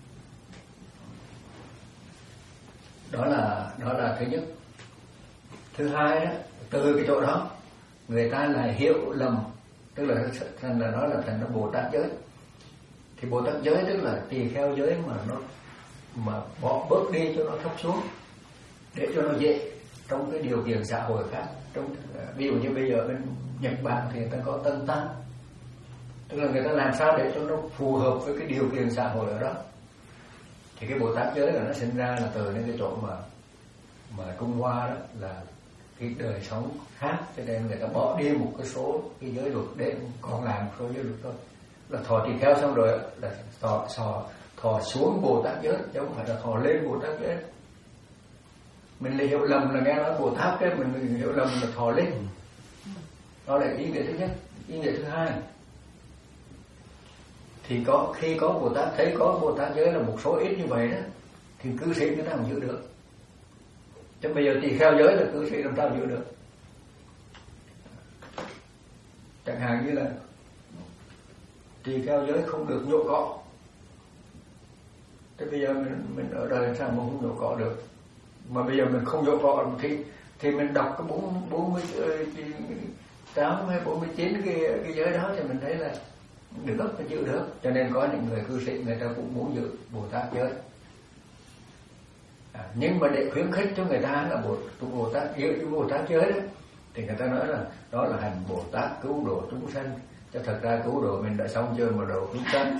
Speaker 2: Đó là đó là thứ nhất. Thứ hai đó, từ cái chỗ đó người ta lại hiểu lầm, tức là thành là nói là thành là Bồ Tát giới. Thì Bồ Tát giới tức là tỳ kheo giới mà nó mà bỏ bớt đi cho nó thấp xuống để cho nó dễ trong cái điều kiện xã hội khác. Trong ví dụ như bây giờ bên Nhật Bản thì người ta có tân tăng, tức là người ta làm sao để cho nó phù hợp với cái điều kiện xã hội ở đó. Thì cái Bồ Tát giới là nó sinh ra là từ những cái chỗ mà mà Trung Hoa đó là cái đời sống khác, cho nên người ta bỏ đi một cái số cái giới luật để còn lại một số giới luật thôi. Là thọ tỳ kheo xong rồi là thọ thọ thọ xuống Bồ Tát giới, chứ không phải là thọ lên Bồ Tát giới. Mình lại hiểu lầm là nghe nói Bồ Tát cái mình, mình hiểu lầm là thọ lên. Đó là ý nghĩa thứ nhất. Ý nghĩa thứ hai thì có khi có Bồ Tát thấy có Bồ Tát giới là một số ít như vậy đó thì cư sĩ người ta không giữ được. Chứ bây giờ tỳ kheo giới là cư sĩ làm sao giữ được. Chẳng hạn như là tỳ kheo giới không được nhổ cỏ. Thế bây giờ mình mình ở đời sao mà không nhổ cỏ được? Mà bây giờ mình không nhổ cỏ thì thì mình đọc cái bốn bốn mươi tám hay bốn mươi chín cái cái giới đó thì mình thấy là được, nó chịu được. Cho nên có những người cư sĩ người ta cũng muốn giữ Bồ Tát giới. À, nhưng mà để khuyến khích cho người ta là Bồ, Bồ Tát giữ cái Bồ Tát giới đó thì người ta nói là đó là hành Bồ Tát cứu độ chúng sanh. Chứ thật ra cứu độ mình đã xong chưa mà độ chúng sanh.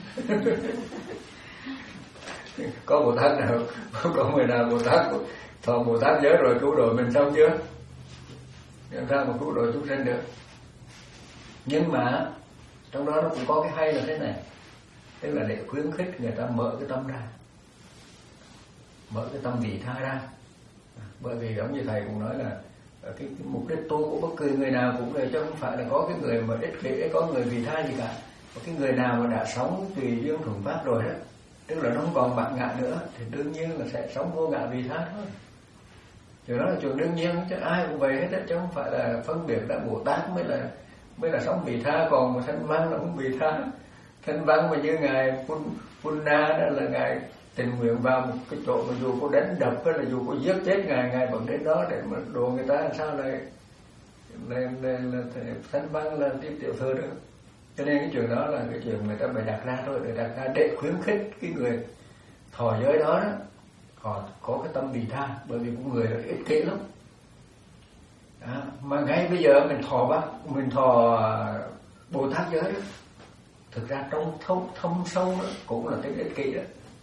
Speaker 2: Có Bồ Tát nào, có người nào Bồ Tát thọ Bồ Tát giới rồi cứu độ mình xong chưa? Làm sao mà cứu độ chúng sanh được? Nhưng mà trong đó nó cũng có cái hay là thế này, tức là để khuyến khích người ta mở cái tâm ra, mở cái tâm vị tha ra. Bởi vì giống như thầy cũng nói là cái, cái mục đích tu của bất cứ người nào cũng vậy, chứ không phải là có cái người mà ích kỷ, có người vị tha gì cả. Có cái người nào mà đã sống tùy duyên thuận pháp rồi đó, tức là nó không còn bản ngã nữa, thì đương nhiên là sẽ sống vô ngã vị tha thôi. Điều đó là chuyện đương nhiên, chứ ai cũng vậy hết đó, chứ không phải là phân biệt là Bồ Tát mới là mới là sống vị tha, còn mà thanh văn là không vị tha. Thanh văn mà như ngài Punna đó là ngài tình nguyện vào một cái chỗ mà dù có đánh đập hay là dù có giết chết ngài, ngài vẫn đến đó để mà đùa người ta. Sao lại là, là, là, là Thanh văn là tiếp tiểu thừa được? Cho nên cái chuyện đó là cái chuyện người ta phải đặt ra thôi, để đặt ra để khuyến khích cái người thọ giới đó đó họ có cái tâm vị tha, bởi vì con người là ích kỷ lắm. À, mà ngay bây giờ mình thọ bác mình thọ Bồ Tát giới đó, thực ra trong thông thông sâu đó cũng là cái ích kỷ đó.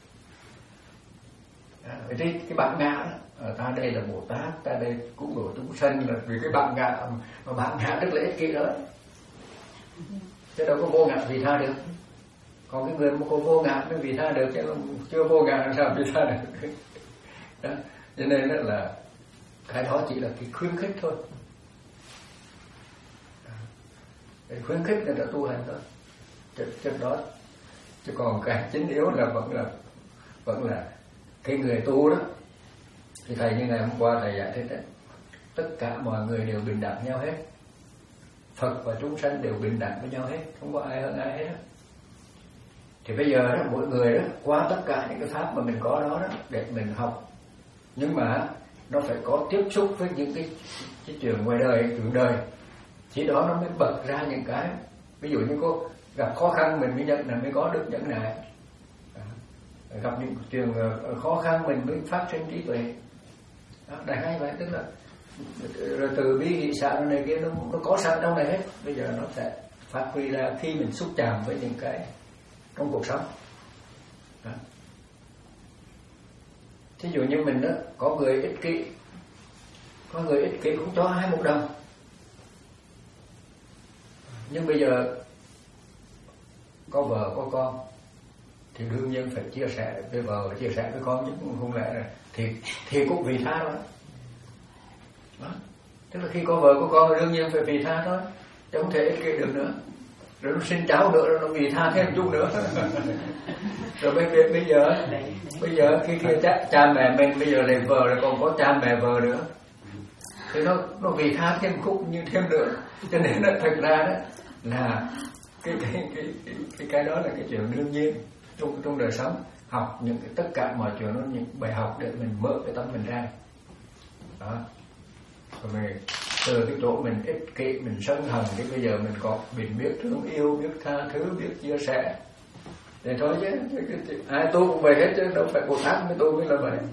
Speaker 2: À, vậy thì cái bản ngã đó, à, ta đây là Bồ Tát, ta đây cứu độ chúng sanh là vì cái bản ngã, mà bản ngã rất là ích kỷ đó, chứ đâu có vô ngã vị tha được. Còn cái người mà có vô ngã mới vị tha được, chứ chưa vô ngã làm sao vị tha được. Đó. Cho nên đó là cái đó chỉ là cái khuyến khích thôi, để khuyến khích người ta tu hành thôi, chứ, chứ đó chứ còn cái chính yếu là vẫn là vẫn là cái người tu đó. Thì thầy như ngày hôm qua thầy giải thích đấy, tất cả mọi người đều bình đẳng nhau hết, Phật và chúng sanh đều bình đẳng với nhau hết, không có ai hơn ai hết. Thì bây giờ đó, mỗi người đó qua tất cả những cái pháp mà mình có đó, đó để mình học, nhưng mà nó phải có tiếp xúc với những cái, cái chuyện ngoài đời, chuyện đời, chỉ đó nó mới bật ra những cái. Ví dụ như có gặp khó khăn mình mới nhận là mới có được nhẫn nại, gặp những chuyện khó khăn mình mới phát sinh trí tuệ. Đó, đại khái vậy, tức là rồi từ bi hỷ xả này kia nó, nó có sẵn trong này hết. Bây giờ nó sẽ phát huy ra khi mình xúc chạm với những cái trong cuộc sống. Đó. Thí dụ như mình đó, có người ích kỷ, có người ích kỷ cũng cho hai một đồng, nhưng bây giờ có vợ có con thì đương nhiên phải chia sẻ với vợ, chia sẻ với con, chứ không lẽ là thì thì cũng vì tha thôi. Đó. Tức là khi có vợ có con đương nhiên phải vì tha thôi, chứ không thể ích kỷ được nữa. Rồi nó sinh cháu nữa, nó vì tha thêm chút nữa. Rồi bây, bây giờ bây giờ khi kia cha, cha mẹ mình bây giờ lại vợ rồi còn có cha mẹ vợ nữa, thì nó nó vì tha thêm khúc như thêm nữa. Cho nên là thật ra đó là cái cái cái cái, cái, cái đó là cái chuyện đương nhiên trong trong đời sống. Học những cái, tất cả mọi chuyện nó những bài học để mình mở cái tâm mình ra. Đó. Rồi mình từ cái chỗ mình ích kỷ, mình sân hận, thì bây giờ mình có mình biết thương yêu, biết tha thứ, biết chia sẻ, thì thôi chứ ai tu cũng vậy hết, chứ đâu phải Bồ Tát mới tu mới là vậy.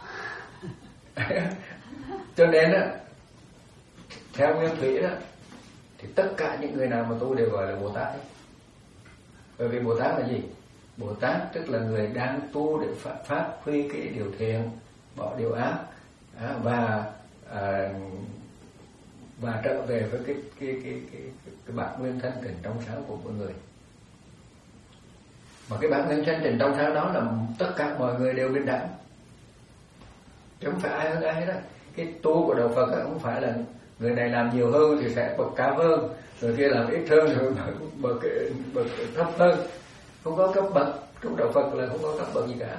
Speaker 2: Cho nên á, theo nguyên thủy đó, thì tất cả những người nào mà tu đều gọi là Bồ Tát ấy. Bởi vì Bồ Tát là gì? Bồ Tát tức là người đang tu để phát, phát huy cái điều thiện, bỏ điều ác, và à, và trở về với cái cái cái cái, cái, cái bản nguyên thanh tịnh trong sáng của mọi người. Mà cái bản nguyên thanh tịnh trong sáng đó là tất cả mọi người đều bình đẳng, chứ không phải ai hơn ai hết đó. Cái tu của đạo Phật đó, không phải là người này làm nhiều hơn thì sẽ bậc cao hơn, người kia làm ít hơn thì bậc bậc thấp hơn. Không có cấp bậc trong đạo Phật, là không có cấp bậc gì cả.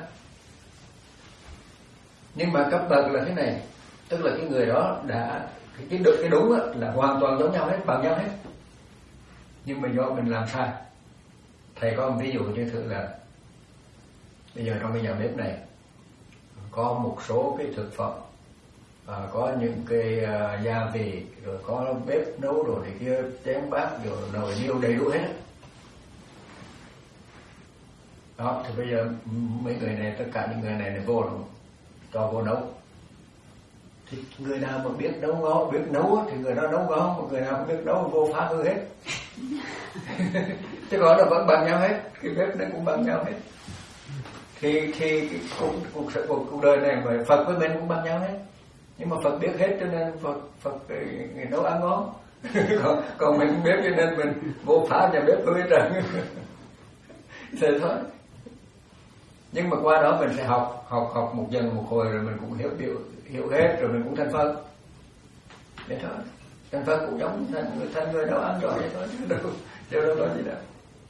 Speaker 2: Nhưng mà cấp bậc là thế này, tức là cái người đó đã cái được cái đúng là hoàn toàn giống nhau hết, bằng nhau hết, nhưng mà do mình làm sai. Thầy có một ví dụ như thử là bây giờ trong cái nhà bếp này có một số cái thực phẩm, à, có những cái uh, gia vị, rồi có bếp nấu đồ này kia, chén bát rồi nồi niêu đầy đủ hết. Đó, thì bây giờ mấy người này, tất cả những người này này vô rồi, cho vô nấu. Thì người nào mà biết nấu ngon, biết nấu thì người đó nấu ngon, mà người nào không biết nấu vô phá hư hết. Chứ còn nó vẫn bằng nhau hết, cái bếp nó cũng bằng nhau hết. Thì thì cái cuộc cuộc sự cuộc, cuộc đời này phải Phật với mình cũng bằng nhau hết. Nhưng mà Phật biết hết cho nên Phật Phật người nấu ăn ngon. còn, còn mình không biết cho nên mình vô phá nhà bếp hư hết trơn. Thế thôi. Nhưng mà qua đó mình sẽ học học học một dần một hồi rồi mình cũng hiểu hiểu hiểu hết, rồi mình cũng thành Phật. Thế thôi. Thành Phật cũng giống thành người thành người nấu ăn rồi vậy thôi, chứ đâu đâu đâu có gì đâu.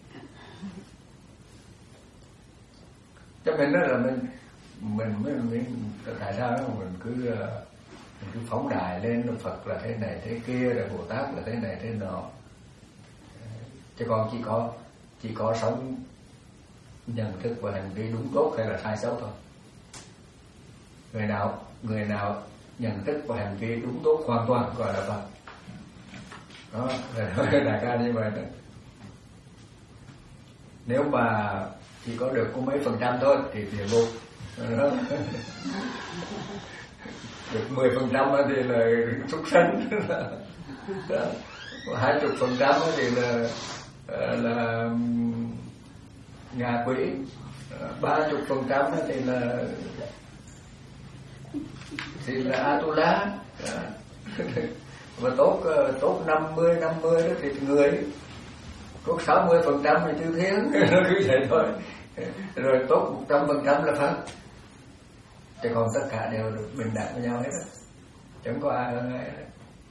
Speaker 2: Cho mình nói là mình mình mình, mình tại sao đó mình cứ mình cứ phóng đài lên Phật là thế này thế kia, rồi Bồ Tát là thế này thế nọ, chứ còn chỉ có chỉ có sống nhận thức và hành vi đúng tốt hay là sai xấu thôi. Người nào người nào nhận thức và hành vi đúng tốt hoàn toàn gọi là Phật. Đó, đại ca như vậy đó. Nếu mà chỉ có được có mấy phần trăm thôi thì địa ngục. Được mười phần trăm thì là súc sanh, hai chục phần trăm thì là là ngạ quỷ, ba chục phần trăm thì là thì là Atula. Và tốt tốt năm mươi năm mươi đó thì người, tốt sáu mươi phần trăm thì chư thiên, nó cứ vậy thôi. Rồi tốt một trăm phần trăm là Phật. Chứ còn tất cả đều được bình đẳng với nhau hết đó. Chẳng có ai hơn ai hết.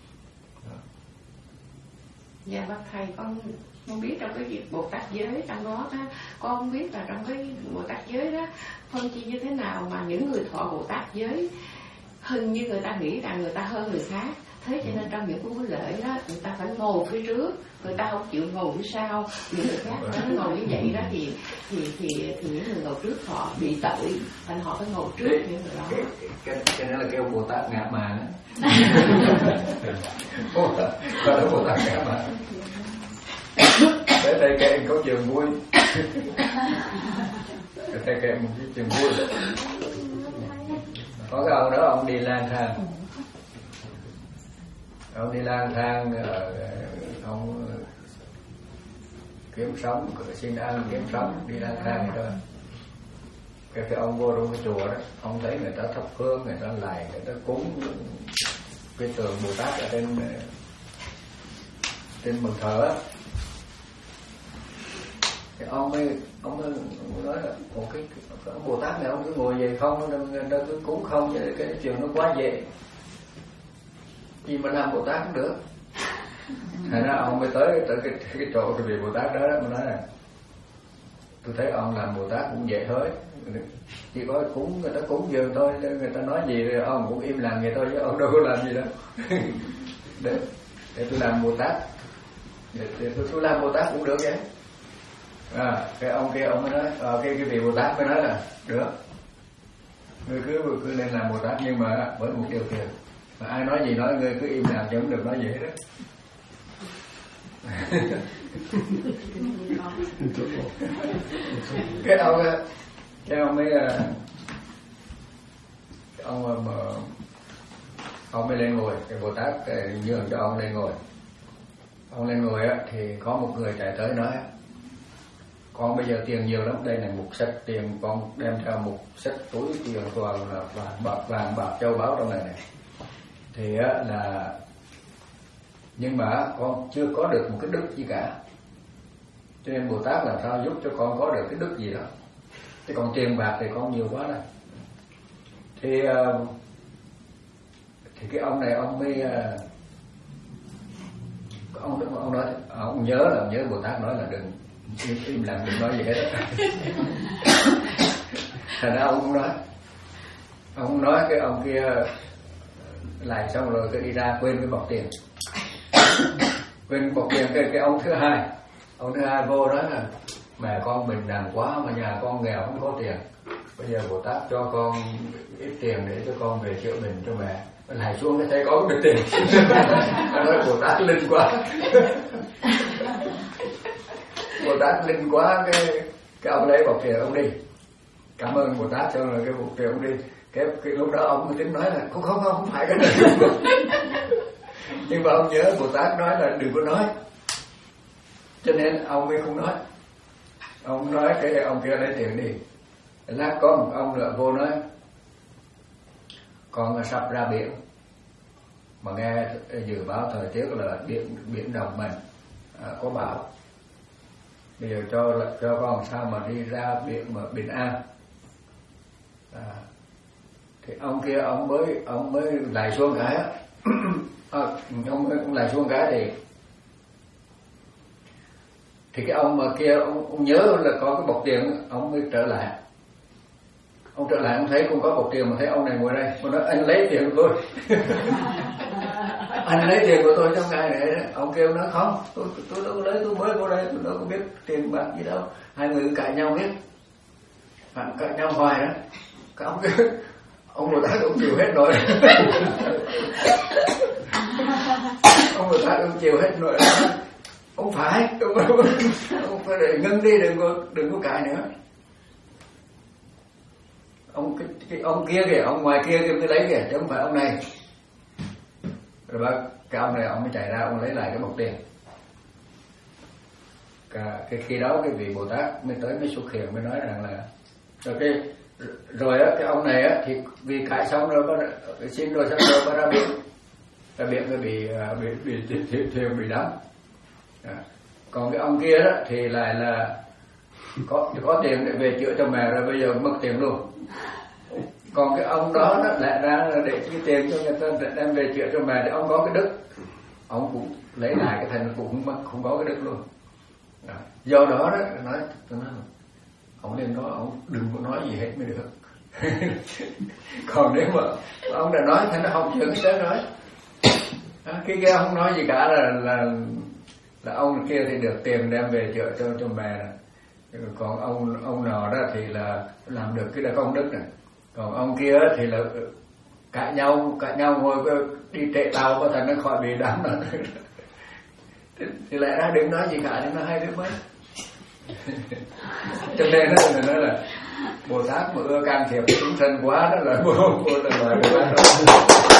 Speaker 1: Dạ bác thầy, con không biết trong cái việc Bồ Tát giới trong đó á, con không biết là trong cái Bồ Tát giới đó phân chia như thế nào mà những người thọ Bồ Tát giới hình như người ta nghĩ rằng người ta hơn người khác. Thế cho nên trong những cuốn lợi đó người ta phải ngồi phía trước, người ta không chịu ngồi phía sau. Những người khác nó ngồi như vậy đó thì thì thì thì những người ngồi trước họ bị tội, thành họ phải ngồi trước những người đó.
Speaker 2: Cái cái cái đó là kêu Bồ Tát ngạ mạn. Còn đó Bồ Tát ngạ mạn. Để thầy kể câu chuyện vui. Để thầy kể một cái chuyện vui. Có cái ông đó ông đi lang thang. Ông đi lang thang, ông kiếm sống, xin ăn kiếm sống, đi lang thang vậy thôi. Cái cái ông vô trong cái chùa đó, ông thấy người ta thắp hương, người ta lạy, người ta cúng cái tượng Bồ Tát ở trên trên bàn thờ á. Thì ông mới ông mới nói là một cái, cái Bồ Tát này ông cứ ngồi về không, người ta cứ cúng không, cái, cái chuyện nó quá dễ. Gì mà làm Bồ Tát cũng được. Thành ra ông mới tới tới cái cái chỗ cái vị Bồ Tát đó, đó mới nói là tôi thấy ông làm Bồ Tát cũng dễ thôi, chỉ có cúng người ta cúng dường thôi, người ta nói gì thì ông cũng im lặng vậy thôi chứ ông đâu có làm gì đâu. để, để tôi làm Bồ Tát, để, để tôi, tôi làm Bồ Tát cũng được vậy. À, cái ông kia ông mới nói, à, cái cái vị Bồ Tát mới nói là được, ngươi cứ cứ nên làm Bồ Tát nhưng mà với một điều kiện. Mà ai nói gì nói ngươi cứ im lặng chứ không được nói gì hết đó. Cái ông cái ông mới ông mà ông mới lên ngồi, cái Bồ Tát nhường cho ông lên ngồi. Ông lên ngồi á thì có một người chạy tới nói: con bây giờ tiền nhiều lắm, đây là một xách tiền, con đem theo một xách túi tiền toàn là vàng bạc vàng bạc châu báu trong này này. Thì á là nhưng mà con chưa có được một cái đức gì cả, cho nên Bồ Tát làm sao giúp cho con có được cái đức gì đó. Thế còn tiền bạc thì con nhiều quá rồi. Thì thì cái ông này ông mới ông ông nói ông nhớ là ông nhớ Bồ Tát nói là đừng im lặng, đừng nói gì hết. Thành ra ông không nói, ông không nói. Cái ông kia lại xong rồi cái đi ra quên cái bọc tiền, quên bọc tiền. Cái cái ông thứ hai, ông thứ hai vô đó là mẹ con bình đẳng quá mà nhà con nghèo không có tiền, bây giờ Bồ Tát cho con ít tiền để cho con về chữa bệnh cho mẹ. Lại xuống cái thấy có được tiền. Nói Bồ Tát linh quá. Bồ Tát linh quá. Cái cái ông lấy bọc tiền ông đi, cảm ơn Bồ Tát cho rồi cái bọc tiền ông đi. Cái, cái lúc đó ông tính nói là không không không không phải cái này. Nhưng mà ông nhớ Bồ Tát nói là đừng có nói, cho nên ông mới không nói. Ông nói cái ông kia lấy tiền đi. Lát có một ông nữa vô nói: con sắp ra biển, mà nghe dự báo thời tiết là biển biển động mạnh, à, có bão. Bây giờ cho cho con sao mà đi ra biển mà bình an. À, thì ông kia ông mới ông mới lại xuống cái á. À, ông mới lại xuống cái thì thì cái ông mà kia ông, ông nhớ là có cái bọc tiền, ông mới trở lại. Ông trở lại ông thấy không có bọc tiền mà thấy ông này ngồi đây, mà nói anh lấy tiền của tôi. anh lấy tiền của tôi trong ngày này đấy. Ông kêu nó không, tôi tôi đâu có lấy, tôi mới vô đây, tôi đâu có biết tiền bạc gì đâu. Hai người cứ cãi nhau hết, cãi nhau hoài đó. Các ông kêu ông Bồ Tát ông chịu hết rồi. Ông Bồ Tát ông chịu hết rồi. Ông phải, ông, ông, ông phải để ngưng đi, đừng có đừng có cãi nữa. Ông cái, cái ông kia kìa, ông ngoài kia kìa mới lấy kìa, chứ không phải ông này. Rồi bác, cái ông này ông mới chạy ra, ông lấy lại cái bọc tiền. Cả, cái khi đó cái vị Bồ Tát mới tới, mới xuất hiện, mới nói rằng là rồi cái rồi á, cái ông này á thì vì cãi xong rồi có xin rồi xong rồi có ra biển, ra biển mới bị bị bị thuyền thuyền bị đắm. À. Còn cái ông kia đó thì lại là có có tiền để về chữa cho mẹ, rồi bây giờ mất tiền luôn. Còn cái ông đó đó lại ra là để chi tiền cho người ta để đem về chữa cho mẹ, thì ông có cái đức, ông cũng lấy lại cái thành cũng không mất, không có cái đức luôn. À. Do đó đó nói tôi nói ông nên có, ông đừng có nói gì hết mới được. Còn nếu mà ông đã nói thì nó không chừng cái đó nói. À, cái kia không nói gì cả là là là ông kia thì được tiền đem về chữa cho cho mẹ. Còn ông ông nọ đó thì là làm được cái là công đức này. Còn ông kia thì là cãi nhau cãi nhau ngồi đi trệ tàu có thành nó khỏi bị đắm rồi. thì, thì lại ra đừng nói gì cả thì nó hay biết mấy. Cho nên đó là nói là Bồ Tát mà ưa can thiệp chúng sanh quá đó là vô vô là loài Bồ Tát đó.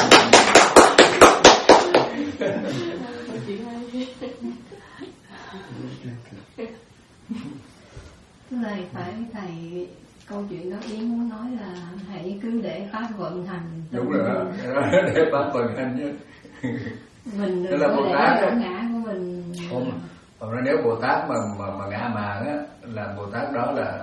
Speaker 4: Thầy phải thầy câu chuyện đó Yến muốn nói là hãy cứ để pháp vận hành.
Speaker 2: Đúng rồi đó, để pháp vận hành chứ.
Speaker 4: Mình đừng có để bản ngã của mình.
Speaker 2: Không, còn nếu Bồ Tát mà mà, mà ngã màng á, là Bồ Tát đó là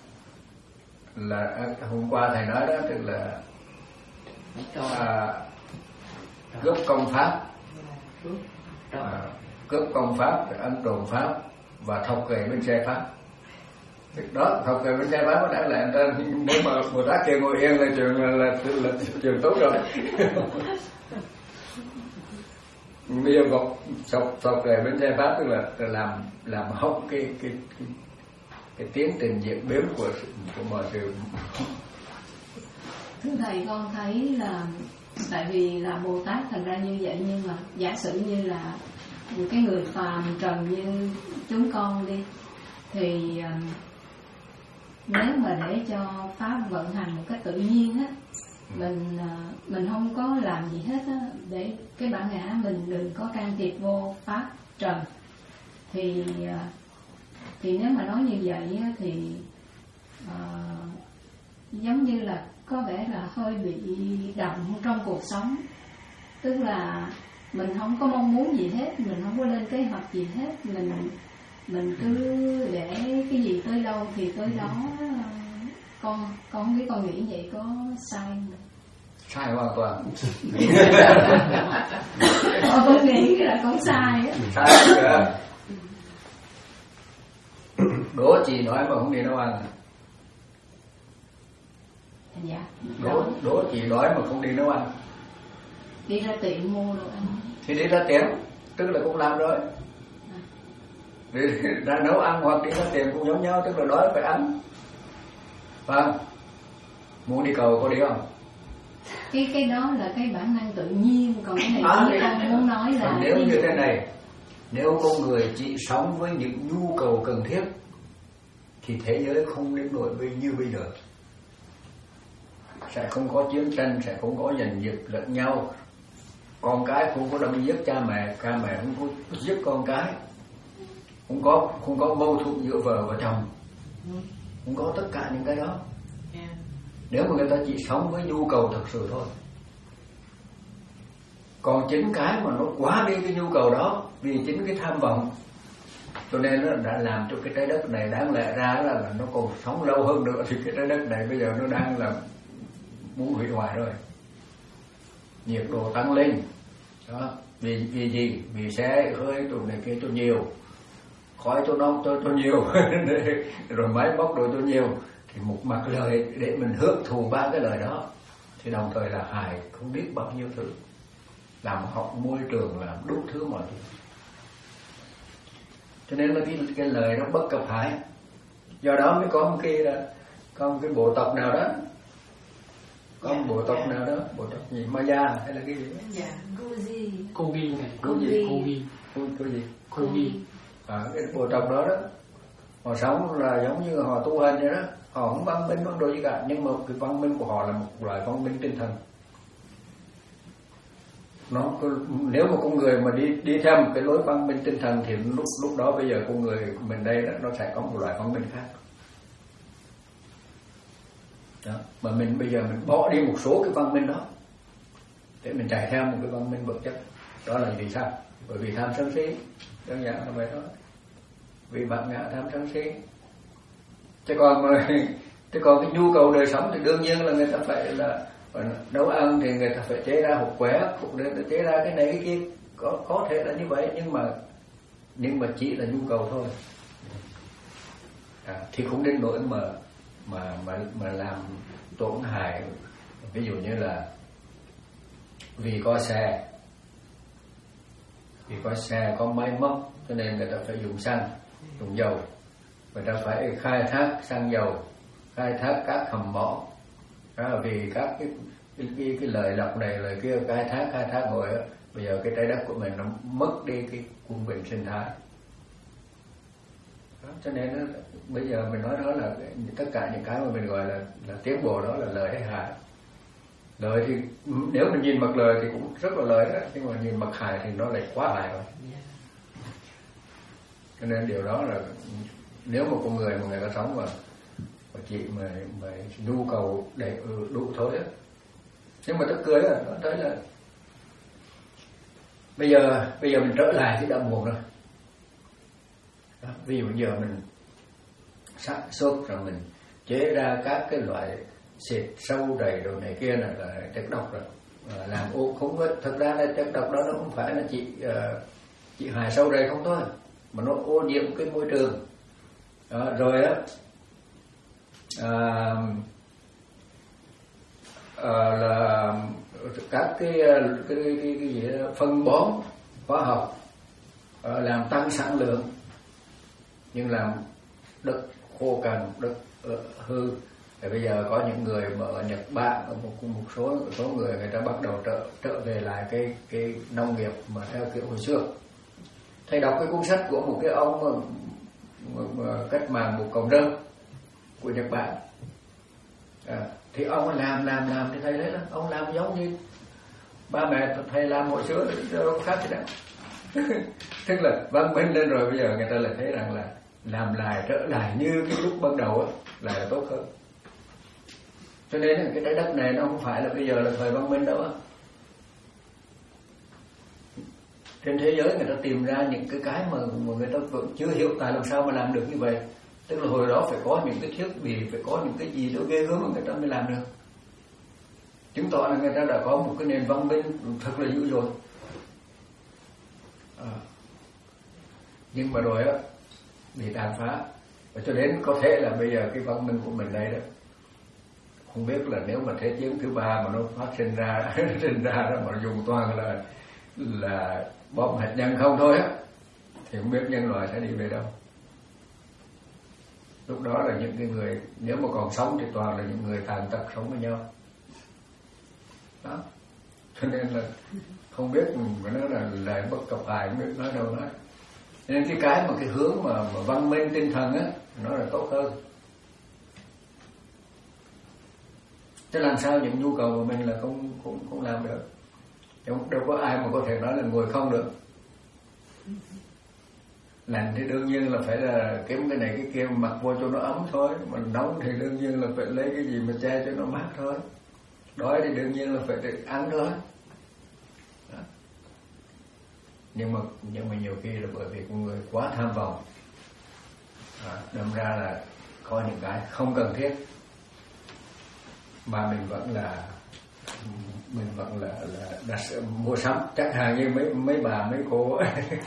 Speaker 2: là hôm qua thầy nói đó, tức là à, cướp công pháp, à, cướp công pháp, ăn trộm pháp và thọc gậy bên xe pháp. Đó, thọc gậy bên xe pháp nó đã là tên. Nếu mà Bồ Tát kia ngồi yên là trường là, là, là, là trường tốt rồi. Bây giờ một thọc thọc gậy bên xe pháp tức là, là làm làm hỏng cái cái cái cái tiến trình diễn biến của của mọi sự.
Speaker 4: Thưa thầy, con thấy là tại vì là Bồ Tát thành ra như vậy, nhưng mà giả sử như là cái người phàm trần như chúng con đi, thì nếu mà để cho pháp vận hành một cách tự nhiên á, mình mình không có làm gì hết á, để cái bản ngã mình đừng có can thiệp vô pháp trần, thì thì nếu mà nói như vậy á, thì uh, giống như là có vẻ là hơi bị động trong cuộc sống. Tức là mình không có mong muốn gì hết, mình không có lên kế hoạch gì hết, mình mình cứ để cái gì tới đâu thì tới đó. Con con không biết con nghĩ vậy có sai không?
Speaker 2: Sai hoàn toàn.
Speaker 4: Con nghĩ là con sai á.
Speaker 2: Sai rồi. Đố chị nói mà không đi nấu ăn.
Speaker 4: Dạ.
Speaker 2: Đố, đố chị nói mà không đi nấu ăn.
Speaker 4: Đi ra tiệm mua đồ ăn.
Speaker 2: Thì đi ra tiệm, tức là cũng làm rồi. Đi ra nấu ăn hoặc đi ra tiệm cũng giống nhau, tức là đói phải ăn. Vâng. Muốn đi cầu có đi không?
Speaker 4: Cái cái đó là cái bản năng tự nhiên, còn cái này à, chỉ con muốn nói là
Speaker 2: nếu như thế này, nếu con người chỉ sống với những nhu cầu cần thiết thì thế giới không đến nỗi như bây giờ. Sẽ không có chiến tranh, sẽ không có giành giật lẫn nhau. Con cái không có đâm giết cha mẹ, cha mẹ không có giết con cái. Không có không có mâu thuẫn giữa vợ và chồng. Không có tất cả những cái đó. Nếu mà người ta chỉ sống với nhu cầu thật sự thôi. Còn chính cái mà nó quá đi cái nhu cầu đó, vì chính cái tham vọng, cho nên nó đã làm cho cái trái đất này đáng lẽ ra là, là nó còn sống lâu hơn nữa, thì cái trái đất này bây giờ nó đang là muốn hủy hoại rồi. Nhiệt độ tăng lên đó. Vì vì gì? Vì xe hơi tụi này kia cho nhiều, khói cho nó cho cho nhiều, rồi máy móc đồ cho nhiều. Thì một mặt lời để mình hưởng thụ ba cái lời đó, thì đồng thời là hại không biết bao nhiêu thứ. làm học môi trường, làm đủ thứ mọi thứ. Cho nên là cái, cái lời nó bất cập hại. Do đó mới có một cái có một cái bộ tộc nào đó, có một bộ tộc nào đó, bộ tộc gì Maya hay là cái gì?
Speaker 6: Dạ, Goji.
Speaker 7: Kogi này,
Speaker 2: Kogi,
Speaker 7: Kogi,
Speaker 2: Kogi,
Speaker 7: Kogi.
Speaker 2: À, cái bộ tộc đó đó, họ sống là giống như họ tu hành vậy đó, họ không văn minh văn đồ gì cả, nhưng mà cái văn minh của họ là một loại văn minh tinh thần. Nó nếu mà con người mà đi đi theo một cái lối văn minh tinh thần thì lúc lúc đó bây giờ con người mình đây đó, nó sẽ có một loại văn minh khác. Đó. Mà mình bây giờ mình bỏ đi một số cái văn minh đó để mình chạy theo một cái văn minh vật chất. Đó là vì sao? Bởi vì tham sân si, đơn giản là vậy đó. Vì bản ngã tham sân si. Chứ còn mà chứ còn cái nhu cầu đời sống thì đương nhiên là người ta phải là nấu ăn thì người ta phải chế ra hộp quẻ, cũng để chế ra cái này cái kia, có có thể là như vậy, nhưng mà nhưng mà chỉ là nhu cầu thôi. À, thì không đến nỗi mà mà mà mà làm tổn hại. Ví dụ như là vì có xe, vì có xe có máy móc cho nên người ta phải dùng xăng, dùng dầu, người ta phải khai thác xăng dầu, khai thác các hầm mỏ. Đó là vì các cái cái, cái, cái lời lọc này lời kia khai thác khai thác rồi đó, bây giờ cái trái đất của mình nó mất đi cái quân bình sinh thái. Đó, cho nên đó, bây giờ mình nói đó là tất cả những cái mà mình gọi là là tiến bộ đó là lợi hay hại. Lợi thì nếu mình nhìn mặt lời thì cũng rất là lợi đó, nhưng mà nhìn mặt hại thì nó lại quá hại rồi. Cho nên điều đó là nếu mà con người mà người ta sống mà mà chỉ mà, mà nhu cầu đầy đủ thôi á. Nhưng mà tức cười là nó thấy là bây giờ bây giờ mình trở lại thì đã muộn rồi. Đó, ví dụ giờ mình sản xuất rồi mình chế ra các cái loại xịt sâu đầy đồ này kia là, là chất độc rồi, à, làm ô không có, thực ra là chất độc đó nó không phải là chỉ uh, chỉ hại sâu đầy không thôi, mà nó ô nhiễm cái môi trường. Đó, rồi á à, à, là các cái cái cái, cái, cái gì đó, phân bón hóa học à, làm tăng sản lượng nhưng làm đất khô cằn, đất uh, hư. Thì bây giờ có những người mà ở Nhật Bản, ở một một số số người người ta bắt đầu trở trở về lại cái cái nông nghiệp mà theo kiểu hồi xưa. Thầy đọc cái cuốn sách của một cái ông mà, mà, mà cách mạng một cộng đơn của Nhật Bản. À, thì ông làm làm làm thì thầy thấy là ông làm giống như ba mẹ thầy làm hồi xưa, đâu khác gì đâu. Tức là văn minh lên rồi, bây giờ người ta lại thấy rằng là làm lại trở lại như cái lúc ban đầu á là, là tốt hơn. Cho nên là cái trái đất này nó không phải là bây giờ là thời văn minh đâu á. Trên thế giới người ta tìm ra những cái cái mà, mà người ta vẫn chưa hiểu tại làm sao mà làm được như vậy. Tức là hồi đó phải có những cái thiết bị, phải có những cái gì đó ghê gớm mà người ta mới làm được. Chứng tỏ là người ta đã có một cái nền văn minh thật là dữ dội. À. Nhưng mà rồi á bị tàn phá. Và cho đến có thể là bây giờ cái văn minh của mình đây đó, không biết là nếu mà thế chiến thứ ba mà nó phát sinh ra sinh ra đó mà dùng toàn là là bom hạt nhân không thôi á, thì không biết nhân loại sẽ đi về đâu. Lúc đó là những cái người nếu mà còn sống thì toàn là những người tàn tật sống với nhau. Đó. Cho nên là không biết mà nói là lại bất cập hại, không biết nói đâu nói. Nên cái cái mà cái hướng mà, mà văn minh tinh thần á nó là tốt hơn. Chứ làm sao những nhu cầu của mình là không không không làm được. Đâu, đâu có ai mà có thể nói là ngồi không được. Lạnh thì đương nhiên là phải là kiếm cái này cái kia mặc vô cho nó ấm thôi. Mà nóng thì đương nhiên là phải lấy cái gì mà che cho nó mát thôi. Đói thì đương nhiên là phải ăn thôi. Đó. Nhưng mà nhưng mà nhiều khi là bởi vì con người quá tham vọng, à, đâm ra là có những cái không cần thiết mà mình vẫn là mình vẫn là là đặt mua sắm, chẳng hạn như mấy mấy bà mấy cô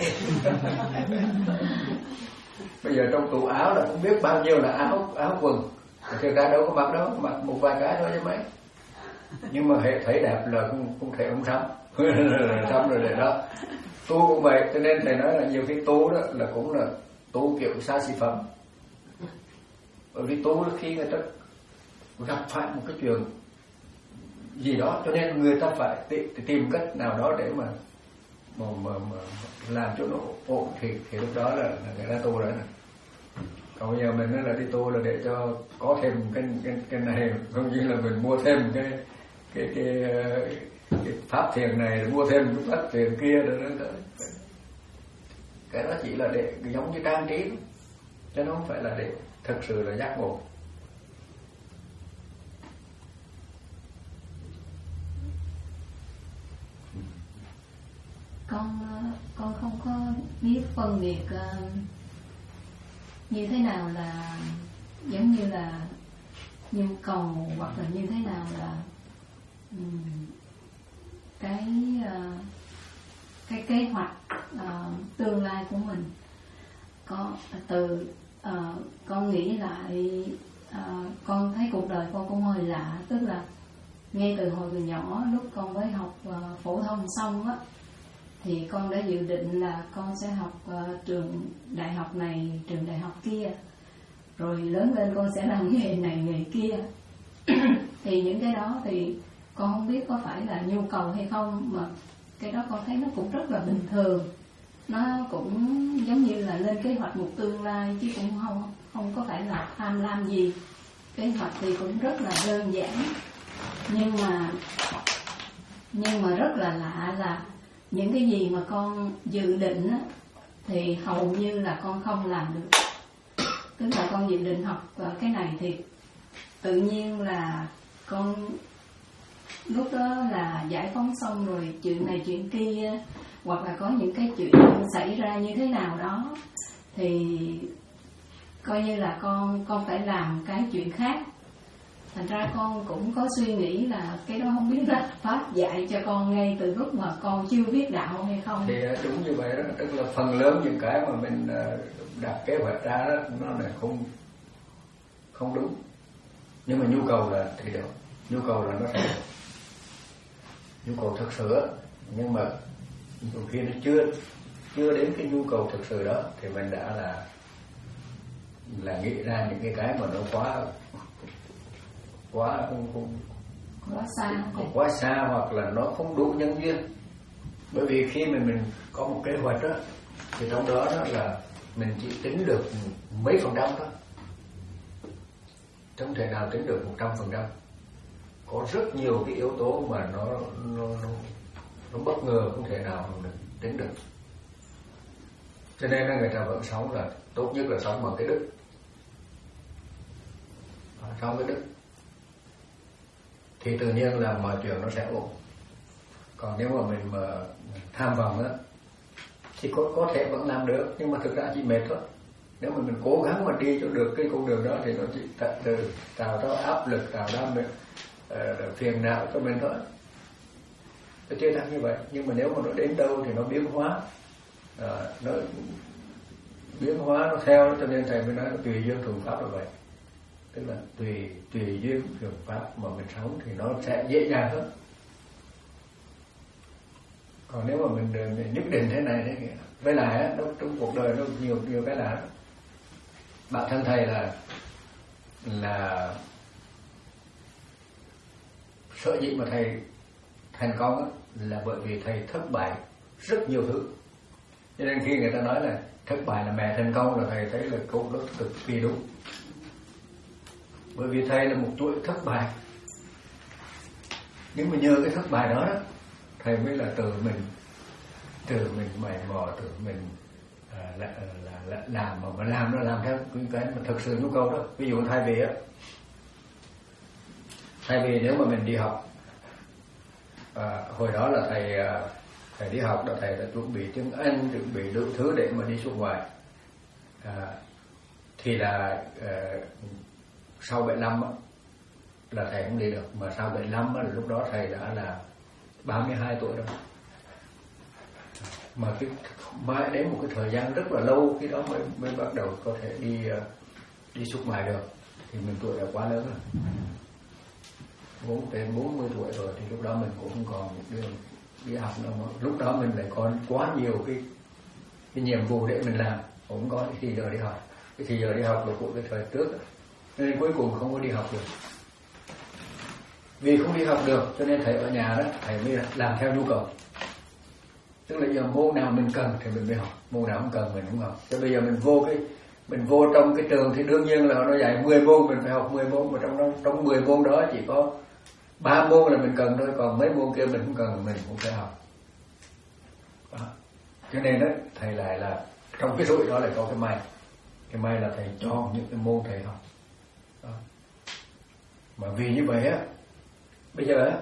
Speaker 2: bây giờ trong tủ áo là không biết bao nhiêu là áo áo quần, kể cả đâu có mặc đâu, mặc một vài cái thôi chứ mấy. Nhưng mà hệ thấy đẹp là không, không thể không sắm. Sắm rồi để đó. Tu cũng vậy, cho nên thầy nói là nhiều cái tu đó là cũng là tu kiểu xa xỉ phẩm. Bởi vì tu khi người ta gặp phải một cái chuyện gì đó, cho nên người ta phải tìm cách nào đó để mà mà, mà, mà làm cho nó ổn, thì, thì lúc đó là, là người ta tu rồi này. Còn bây giờ mình nói là đi tu là để cho có thêm cái cái cái này, không như là mình mua thêm cái cái cái, cái, cái pháp thiền này, mua thêm cái pháp thiền kia rồi đó. Cái đó chỉ là để giống như trang trí, chứ nó không phải là để thực sự là giác ngộ.
Speaker 4: Con con không có biết phân biệt uh, như thế nào là giống như là nhu cầu, hoặc là như thế nào là um, cái uh, cái kế hoạch uh, tương lai của mình. Có từ uh, con nghĩ lại, uh, con thấy cuộc đời con cũng hơi lạ, tức là ngay từ hồi từ nhỏ, lúc con mới học uh, phổ thông xong á, thì con đã dự định là con sẽ học uh, trường đại học này, trường đại học kia, rồi lớn lên con sẽ làm nghề này nghề kia. Thì những cái đó thì con không biết có phải là nhu cầu hay không, mà cái đó con thấy nó cũng rất là bình thường. Nó cũng giống như là lên kế hoạch một tương lai, chứ cũng không không có phải là tham lam gì. Kế hoạch thì cũng rất là đơn giản, nhưng mà nhưng mà rất là lạ là những cái gì mà con dự định á, thì hầu như là con không làm được. Tức là con dự định học cái này thì tự nhiên là con lúc đó là giải phóng xong rồi, chuyện này chuyện kia, hoặc là có những cái chuyện xảy ra như thế nào đó, thì coi như là con con phải làm cái chuyện khác. Thành ra con cũng có suy nghĩ là cái đó không biết là Pháp dạy cho con ngay từ lúc mà con chưa biết đạo hay không.
Speaker 2: Thì đúng như vậy đó, tức là phần lớn những cái mà mình đặt kế hoạch ra đó, nó là không không đúng. Nhưng mà nhu cầu là thì được, nhu cầu là nó sẽ nhu cầu thực sự, nhưng mà nhiều khi nó chưa chưa đến cái nhu cầu thực sự đó thì mình đã là là nghĩ ra những cái cái mà nó quá quá không không
Speaker 4: quá xa,
Speaker 2: không quá xa, hoặc là nó không đủ nhân duyên. Bởi vì khi mình mình có một kế hoạch đó, thì trong đó, đó là mình chỉ tính được mấy phần trăm thôi, không thể nào tính được một trăm phần trăm. Có rất nhiều cái yếu tố mà nó nó nó, nó bất ngờ, không thể nào mình tính được. Cho nên là người ta vẫn sống là tốt nhất là sống bằng cái đức, sống cái đức thì tự nhiên là mọi chuyện nó sẽ ổn. Còn nếu mà mình mà tham vọng á thì có có thể vẫn làm được, nhưng mà thực ra chỉ mệt thôi. Nếu mà mình cố gắng mà đi cho được cái con đường đó thì nó chỉ từ tạo ra áp lực, tạo ra mình, uh, phiền não cho mình thôi. Nó chưa chắc như vậy. Nhưng mà nếu mà nó đến đâu thì nó biến hóa, uh, nó biến hóa nó theo, cho nên thầy mới nói là tùy duyên thuận pháp là vậy. Tức là tùy tùy duyên thuận pháp mà mình sống thì nó sẽ dễ dàng hơn. Còn nếu mà mình, mình nhất định thế này thế kia, với lại á, trong cuộc đời nó nhiều nhiều cái là bản thân thầy là là sở dĩ mà thầy thành công á, là bởi vì thầy thất bại rất nhiều thứ. Cho nên khi người ta nói là thất bại là mẹ thành công, là thầy thấy là câu đó cực kỳ đúng. Bởi vì thầy là một chuỗi thất bại, nhưng mà nhờ cái thất bại đó, đó thầy mới là từ mình từ mình mày mò, từ mình à, là, là, là làm mà mà làm nó làm theo cái cái mà thực sự nhu cầu đó. Ví dụ thay vì á, thay vì nếu mà mình đi học, à, hồi đó là thầy thầy đi học là thầy đã chuẩn bị tiếng Anh, chuẩn bị đủ thứ để mà đi xuất ngoại, à, thì là à, sau bảy lăm á, là thầy không đi được, mà sau bảy lăm á, là lúc đó thầy đã là ba mươi hai tuổi rồi. Mà cái mãi đến một cái thời gian rất là lâu khi đó mới mới bắt đầu có thể đi đi xuất ngoại được, thì mình tuổi đã quá lớn rồi. bốn trên bốn mươi tuổi rồi thì lúc đó mình cũng không còn được đi học đâu mà lúc đó mình lại còn quá nhiều cái cái nhiệm vụ để mình làm, không có thì giờ đi học. Cái thì giờ đi học là của cái thời trước, nên cuối cùng không có đi học được. Vì không đi học được cho nên thầy ở nhà đó, thầy mới làm theo nhu cầu. Tức là giờ môn nào mình cần thì mình mới học, môn nào không cần mình không học. Chứ bây giờ mình vô cái mình vô trong cái trường thì đương nhiên là nó dạy mười môn, mình phải học mười môn, mà trong đó, trong mười môn đó chỉ có ba môn là mình cần thôi, còn mấy môn kia mình không cần mình cũng phải học. Đó. Cho nên đó thầy lại là trong cái rủi đó lại có cái may, cái may là thầy chọn những cái môn thầy học. Đó. Mà vì như vậy á, bây giờ á,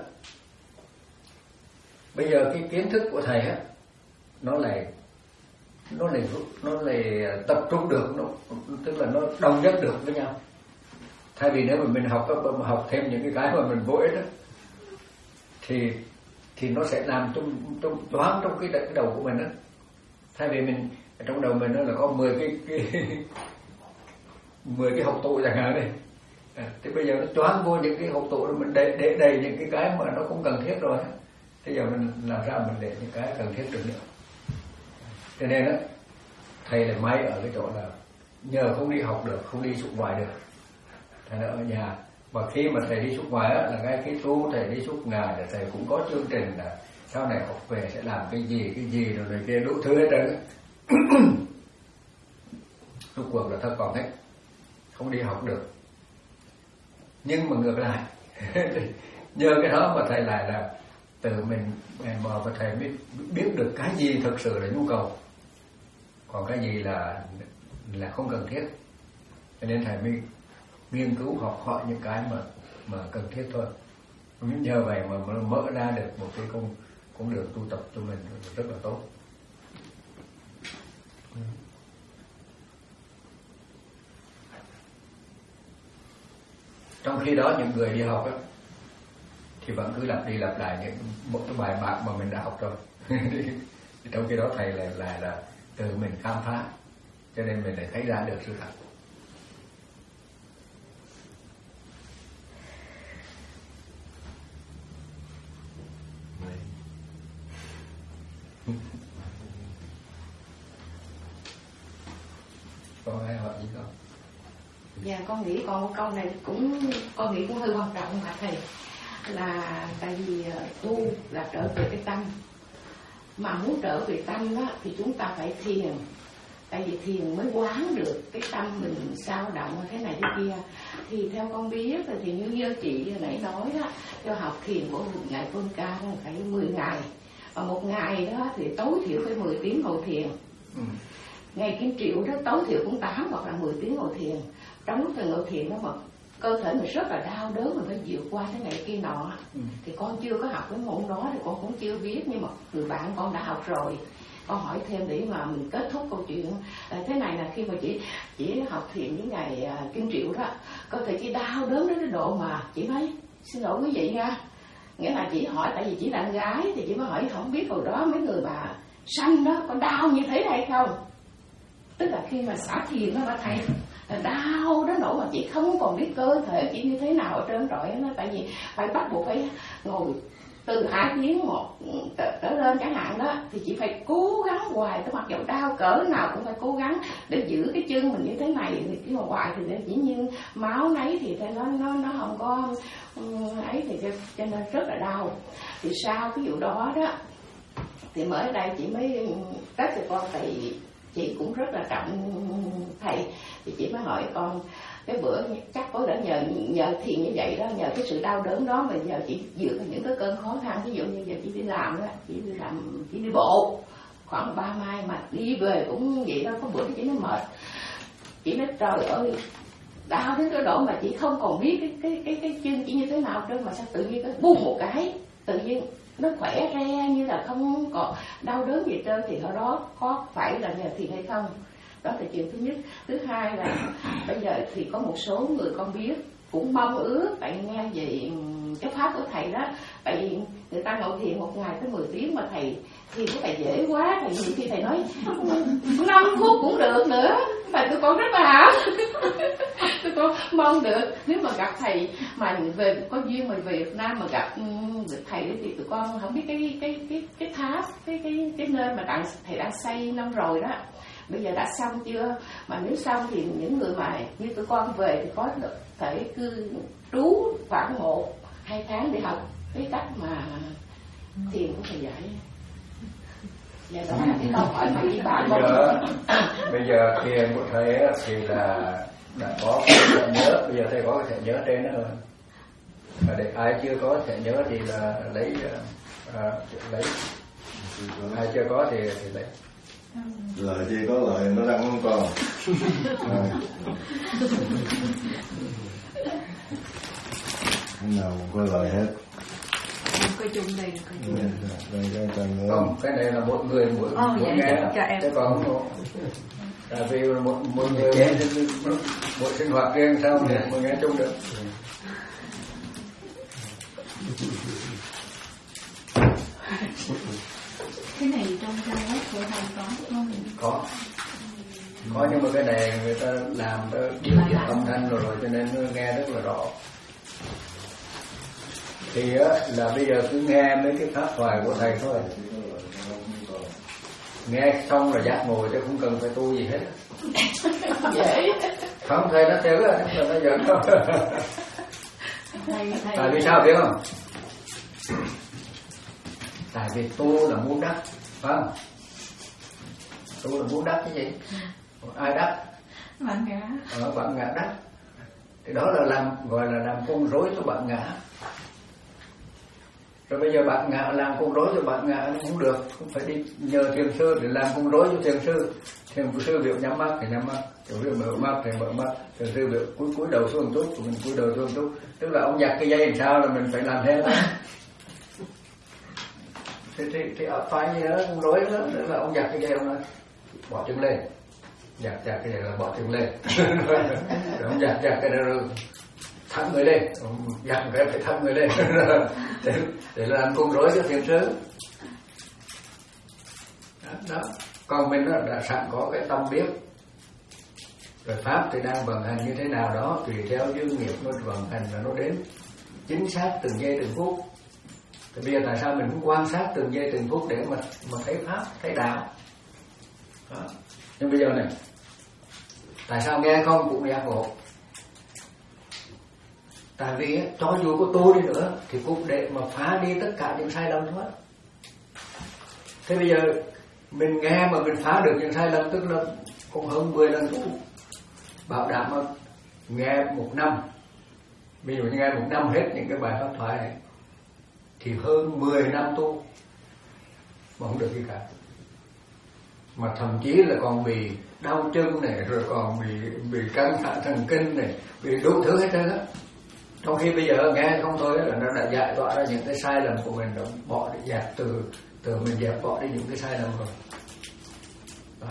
Speaker 2: bây giờ cái kiến thức của thầy á, nó lại nó lại nó lại tập trung được, nó tức là nó đồng nhất được với nhau. Thay vì nếu mà mình học học thêm những cái cái mà mình vô ích đó, thì thì nó sẽ làm trong trong choáng trong cái, cái đầu của mình đó. Thay vì mình trong đầu mình đó là có mười cái cái mười cái học tụ chẳng hạn đây, à, thì bây giờ nó choáng vô những cái học tụ đó, mình để để đầy những cái cái mà nó không cần thiết rồi. Bây giờ mình làm sao mình để những cái cần thiết được nữa. Cho nên đó thầy lại may ở cái chỗ là nhờ không đi học được, không đi xuất ngoại được, thầy ở nhà. Và khi mà thầy đi xuất ngoại á, là ngay cái tu thầy đi xuất ngài là thầy cũng có chương trình là sau này học về sẽ làm cái gì cái gì rồi này kia đủ thứ hết trơn. Rốt cuộc là thất vọng hết, không đi học được. Nhưng mà ngược lại nhờ cái đó mà thầy lại là tự mình mò và thầy mới biết được cái gì thực sự là nhu cầu, còn cái gì là là không cần thiết. Cho nên thầy mới nghiên cứu học hỏi những cái mà mà cần thiết thôi. Nhờ vậy mà, mà mở ra được một cái công cũng được tu tập cho mình rất là tốt. Trong khi đó những người đi học á, thì vẫn cứ lặp đi lặp lại những một cái bài bản mà mình đã học rồi. Trong khi đó thầy lại lại là từ mình khám phá, cho nên mình lại thấy ra được sự thật. Con ai hỏi gì không?
Speaker 1: Dạ con nghĩ con câu này cũng con nghĩ cũng hơi quan trọng mà thầy, là tại vì tu là trở về cái tâm, mà muốn trở về tâm đó thì chúng ta phải thiền, tại vì thiền mới quán được cái tâm mình sao động thế này thế kia. Thì theo con biết thì như như chị nãy nói đó, cho học thiền của ngài Tôn Ca phải mười ngày, và một ngày đó thì tối thiểu phải mười tiếng ngồi thiền. Ừ. Ngày Kim Triệu đó tối thiểu cũng tám hoặc là mười tiếng ngồi thiền. Trong lúc ngồi thiền đó mà cơ thể mình rất là đau đớn, mình phải vượt qua thế này kia nọ. Ừ. Thì con chưa có học cái môn đó thì con cũng chưa biết, nhưng mà người bạn con đã học rồi. Con hỏi thêm để mà mình kết thúc câu chuyện. À, thế này là khi mà chị chỉ học thiền với ngày uh, Kim Triệu đó, cơ thể chị đau đớn đến cái độ mà chị nói xin lỗi quý vị nha. Nghĩa là chị hỏi, tại vì chị là con gái thì chị mới hỏi không biết hồi đó mấy người bà sanh đó có đau như thế này không. Tức là khi mà xả thiền đó bà thầy đau đến nỗi mà chị không còn biết cơ thể chị như thế nào ở trơn trọi nó, tại vì phải bắt buộc phải ngồi từ hai tiếng một trở lên chẳng hạn đó, thì chị phải cố gắng hoài, cái mặc dù đau cỡ nào cũng phải cố gắng để giữ cái chân mình như thế này, thì cái hoài thì dĩ nhiên máu nấy thì nó nó nó không có ấy, thì cho, cho nên rất là đau. Thì sau cái vụ đó đó thì mới đây chị mới trách cho con, tại chị cũng rất là trọng thầy, thì chị mới hỏi con cái bữa chắc có lẽ nhờ nhờ thiền như vậy đó, nhờ cái sự đau đớn đó mà giờ chị vượt những cái cơn khó khăn. Ví dụ như giờ chị đi làm đó, chị đi làm chị đi bộ khoảng ba mai mà đi về cũng vậy đó. Có bữa chị nói mệt, chị nói trời ơi đau đến cái độ mà chị không còn biết cái cái cái cái chân chị như thế nào trơn, mà sao tự nhiên cái bung một cái tự nhiên nó khỏe re như là không còn đau đớn gì trơn. Thì hồi đó có phải là nhờ thiền hay không? Đó là chuyện thứ nhất. Thứ hai là bây giờ thì có một số người con biết cũng mong ước, tại nghe về chánh pháp của thầy đó. Tại vì người ta ngồi thiền một ngày tới mười tiếng mà thầy thiền của thầy dễ quá, thầy nhiều khi thầy nói năm phút cũng được nữa, mà tụi con rất là hảo. Tụi con mong được nếu mà gặp thầy mà về có duyên mà về Việt Nam mà gặp được thầy thì tụi con không biết cái cái cái cái tháp cái cái cái nơi mà đang thầy đang xây năm rồi đó, bây giờ đã xong chưa? Mà nếu xong thì những người mà như tụi con về thì có được thể cư trú khoảng một hai tháng để học cái cách mà thiền của thầy dạy. Dạ đó là cái câu hỏi mà đi bạn
Speaker 2: bây giờ, bây giờ thiền của thầy thì là đã có cái thẻ nhớ, bây giờ thầy có cái thẻ nhớ trên đó rồi. Và để ai chưa có thẻ nhớ thì là lấy à, lấy ai chưa có thì thì lấy.
Speaker 6: Lời chi có lời nó đăng không còn. Cái nào cũng có lời hết.
Speaker 5: Coi chung đây là coi chung.
Speaker 6: Đây, đây,
Speaker 2: không, cái này là một người mỗi
Speaker 5: oh,
Speaker 2: mỗi
Speaker 5: dạ,
Speaker 2: nghe,
Speaker 5: cho em.
Speaker 2: cái còn tại vì một một người mỗi sinh hoạt riêng sao mà mọi nghe chung được.
Speaker 4: Cái này trong trang web của thầy có không?
Speaker 2: Có. Có, nhưng mà cái này người ta làm ta điều khiển âm thanh rồi, rồi cho nên nó nghe rất là rõ. Thì á, là bây giờ cứ nghe mấy cái pháp thoại của thầy thôi, nghe xong là giác ngồi chứ không cần phải tu gì hết.
Speaker 1: Vậy
Speaker 2: Không, thầy nó theo á, nó nó giỡn không.
Speaker 4: Thầy, thầy...
Speaker 2: Tại vì sao biết không? Tại vì tu là muốn đắc, phải không? Tu là muốn đắc cái gì? Ai đắc?
Speaker 5: Bạn ngã.
Speaker 2: Ờ, bạn ngã đắc. Thì đó là làm, gọi là làm con rối cho bạn ngã. Rồi bây giờ bạn ngã làm con rối cho bạn ngã nó không được, không phải đi nhờ thiền sư để làm con rối cho thiền sư. Thiền sư biểu nhắm mắt thì nhắm mắt, thiền sư mở mắt thì mở mắt, thiền sư biểu cúi cúi đầu xuống chút, mình cúi đầu xuống chút. Tức là ông giặt cái dây làm sao là mình phải làm theo đó. Thì thì thì ở phải như đó con rối đó, tức là ông giặt cái dây ông nói bỏ chân lên, giặt giặt cái dây là bỏ chân lên, rồi ông giặt giặt cái đó rồi thẳng người lên, dặn cái phải thẳng người lên để, để làm con rối cho thiền sư đó, đó. Còn mình đó, đã sẵn có cái tâm biết rồi pháp thì đang vận hành như thế nào đó, tùy theo duyên nghiệp nó vận hành và nó đến chính xác từng giây từng phút. Thì bây giờ tại sao mình không quan sát từng giây từng phút để mà mà thấy pháp, thấy đạo đó. Nhưng bây giờ này, tại sao nghe không cũng giác ngộ? Tại vì cho dù có tu đi nữa thì cũng để mà phá đi tất cả những sai lầm thôi. Thế bây giờ mình nghe mà mình phá được những sai lầm, tức là cũng hơn mười lần tu. Bảo đảm mà nghe một năm, ví dụ như nghe một năm hết những cái bài pháp thoại này thì hơn mười năm tu mà không được gì cả. Mà thậm chí là còn bị đau chân này, rồi còn bị bị căng thẳng thần kinh này, bị đủ thứ hết trơn á. Trong khi bây giờ nghe không thôi là nó đã giải tỏa ra những cái sai lầm của mình, nó bỏ đi, dẹp từ từ mình dẹp bỏ đi những cái sai lầm rồi đó.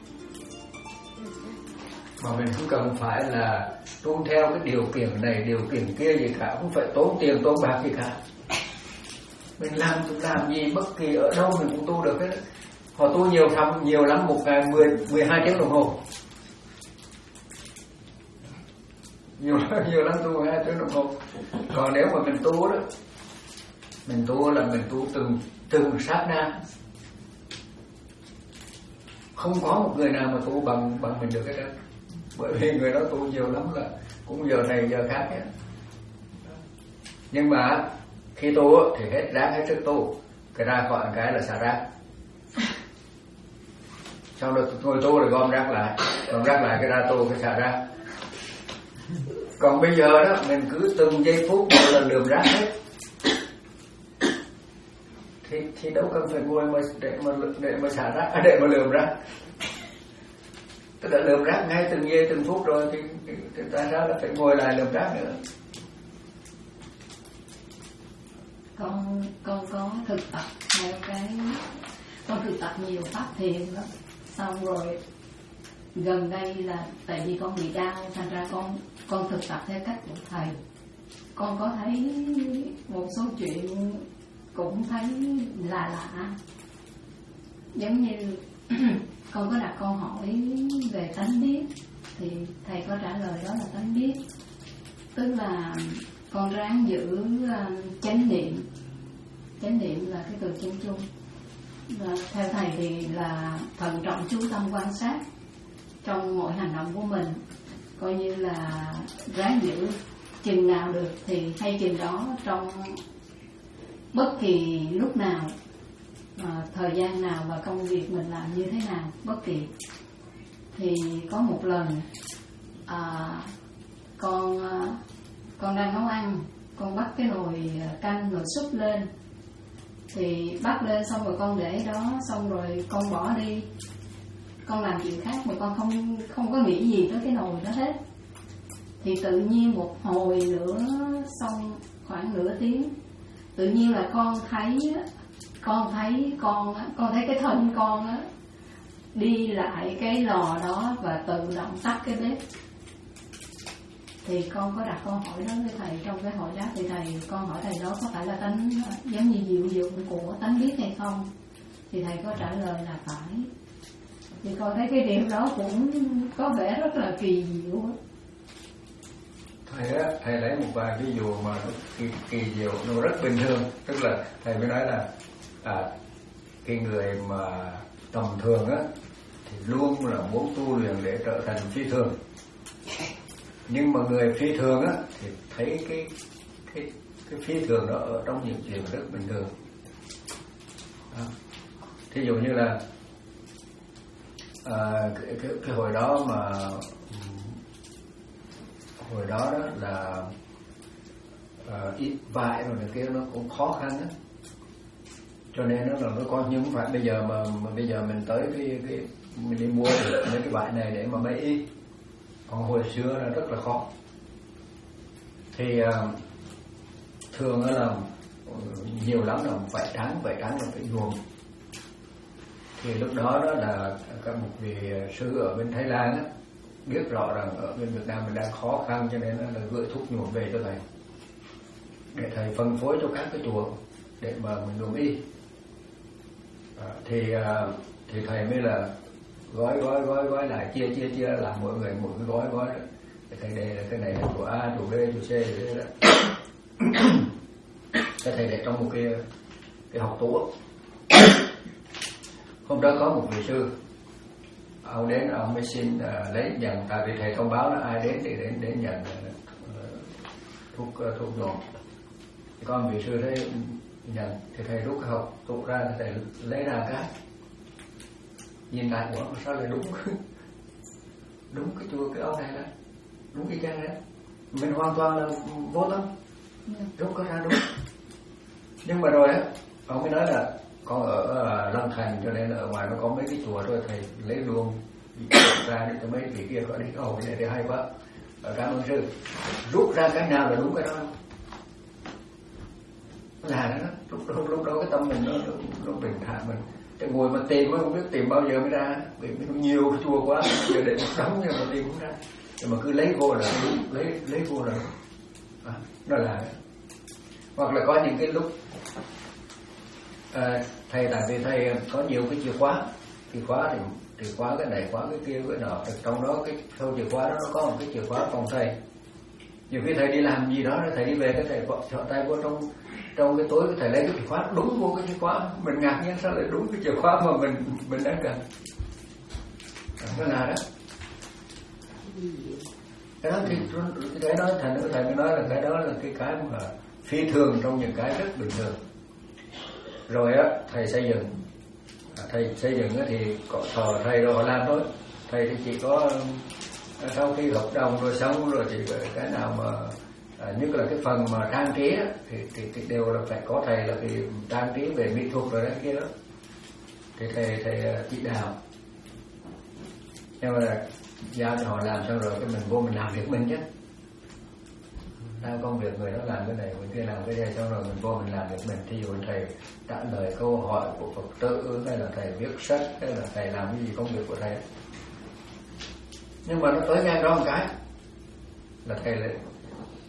Speaker 2: Mà mình không cần phải là tuân theo cái điều kiện này điều kiện kia gì cả, không phải tốn tiền tốn bạc gì cả. Mình làm làm gì bất kỳ ở đâu mình cũng tu được hết. Họ tu nhiều thăm nhiều lắm, một ngày mười mười hai tiếng đồng hồ, nhiều nhiều lắm tu hai tiếng đồng hồ. Còn nếu mà mình tu đó, mình tu là mình tu từng từng sát na, không có một người nào mà tu bằng bằng mình được hết đó. Bởi vì người đó tu nhiều lắm là cũng giờ này giờ khác ấy. Nhưng mà khi tu thì hết ráng hết sức tu, cái ra khỏi cái là xả rác, sau đó ngồi tu rồi gom rác lại, gom rác lại cái ra tu cái xả rác. Còn bây giờ đó mình cứ từng giây phút một lần lườm rác hết, thì thì đâu cần phải ngồi mà để mà để mà xả rác, để mà lườm rác. Tức là lườm rác ngay từng giây từng phút rồi thì, thì, thì tại sao là phải ngồi lại lườm rác nữa?
Speaker 4: Con con có thực tập theo cái con thực tập nhiều pháp thiền đó, xong rồi gần đây là tại vì con bị đau thành ra con con thực tập theo cách của thầy, con có thấy một số chuyện cũng thấy lạ lạ, giống như con có đặt câu hỏi về tánh biết thì thầy có trả lời đó là tánh biết, tức là con ráng giữ uh, chánh niệm. Chánh niệm là cái từ chân chung. Và theo thầy thì là thận trọng chú tâm quan sát trong mọi hành động của mình, coi như là ráng giữ chừng nào được thì hay chừng đó, trong bất kỳ lúc nào, à, thời gian nào và công việc mình làm như thế nào, bất kỳ. Thì có một lần à, con con đang nấu ăn, con bắt cái nồi canh, nồi súp lên, thì bắt lên xong rồi con để đó, xong rồi con bỏ đi, con làm chuyện khác mà con không không có nghĩ gì tới cái nồi đó hết. Thì tự nhiên một hồi nữa, xong khoảng nửa tiếng, tự nhiên là con thấy con thấy con con thấy cái thân con á đi lại cái lò đó và tự động tắt cái bếp. Thì con có đặt câu hỏi đó với thầy, trong cái hỏi đáp thì thầy con hỏi thầy đó có phải là tánh giống như diệu dụng của tánh biết hay không, thì thầy có trả lời là phải. Thì con thấy cái điểm đó cũng có vẻ rất là kỳ diệu.
Speaker 2: Thầy á, thầy lấy một vài ví dụ mà nó kỳ, kỳ diệu, nó rất bình thường, tức là thầy mới nói là à, cái người mà tầm thường á thì luôn là muốn tu luyện để trở thành phi thường, nhưng mà người phi thường á thì thấy cái cái cái phi thường đó ở trong những chuyện rất bình thường. Đó. Thí dụ như là à, cái, cái, cái hồi đó mà hồi đó đó là à, ít vải rồi này kia nó cũng khó khăn đó, cho nên nó là nó có những phải bây giờ mà, mà bây giờ mình tới cái cái mình đi mua được mấy cái vải này để mà may y, còn hồi xưa là rất là khó. Thì uh, thường là nhiều lắm là phải trắng, phải trắng là phải nhuộm. Thì lúc đó đó là các một vị sư ở bên Thái Lan á, biết rõ rằng ở bên Việt Nam mình đang khó khăn, cho nên là gửi thuốc nhuộm về cho thầy để thầy phân phối cho các cái chùa để mà mình nhuộm y. À, thì uh, thì thầy mới là gói gói gói gói lại, chia chia chia làm mỗi người một cái gói gói. Thầy đây là cái này là chỗ A, chỗ B, chỗ C, chỗ D. Cái thầy để trong một cái cái hộc tủ. Hôm đó có một vị sư, ông đến ông mới xin uh, lấy nhận, tại vì thầy thông báo là ai đến thì đến đến nhận uh, thuốc uh, thuốc nhuộm. Thì con vị sư đấy nhận, thì thầy rút cái hộc tủ ra, thì thầy lấy ra cái nhìn lại của sao lại đúng đúng cái chùa cái ông này đó, đúng cái trang đấy, mình hoàn toàn là vô tâm, rút cái ra đúng. Nhưng mà rồi á, ông mới nói là con ở uh, Long Thành, cho nên là ở ngoài nó có mấy cái chùa rồi, thầy lấy luôn ra để cho mấy vị kia có đi ồ cái này thì hay quá, cảm ơn sư. Rút ra cái nào là đúng cái đó, là đó lúc, lúc, lúc đó cái tâm mình nó nó, nó bình thản, mình cái ngồi mà tìm mới không biết tìm bao giờ mới ra, vì nó nhiều cái chùa quá, giờ để một đống nhưng mà tìm không ra, nhưng mà cứ lấy vô là đúng, lấy lấy vô là đúng. À, đó là hoặc là có những cái lúc à, thầy tại vì thầy có nhiều cái chìa khóa, chìa khóa thì chìa khóa cái này, khóa cái kia, cái nọ, trong đó cái sau chìa khóa đó nó có một cái chìa khóa phòng thầy. Nhiều khi thầy đi làm gì đó, thầy đi về cái thầy chọn tay vô trong trong cái tối, cái thầy lấy cái chìa khóa đúng vô cái chìa khóa, mình ngạc nhiên sao lại đúng cái chìa khóa mà mình mình đang cần. Nó là đó. Cái đó thì cái đó thành thầy mới nói là cái đó là cái cái mà phi thường trong những cái rất bình thường. Rồi á, thầy xây dựng, thầy xây dựng á thì có thờ thầy rồi họ làm thôi. Thầy thì chỉ có sau khi hợp đồng rồi xong rồi thì cái nào mà à, nhất là cái phần mà trang trí á, thì, thì, thì đều là phải có thầy là cái trang trí về mỹ thuật rồi đấy kia đó. Thì thầy thầy chỉ đạo. Nhưng mà giao cho họ làm xong rồi cái mình vô mình làm việc mình chứ. Đang công việc người đó làm cái này, người kia làm cái này, xong rồi mình vô mình làm việc mình. Thí dụ thầy trả lời câu hỏi của Phật tử, hay là thầy viết sách, hay là thầy làm cái gì công việc của thầy. Nhưng mà nó tới ngang đó một cái là thầy lại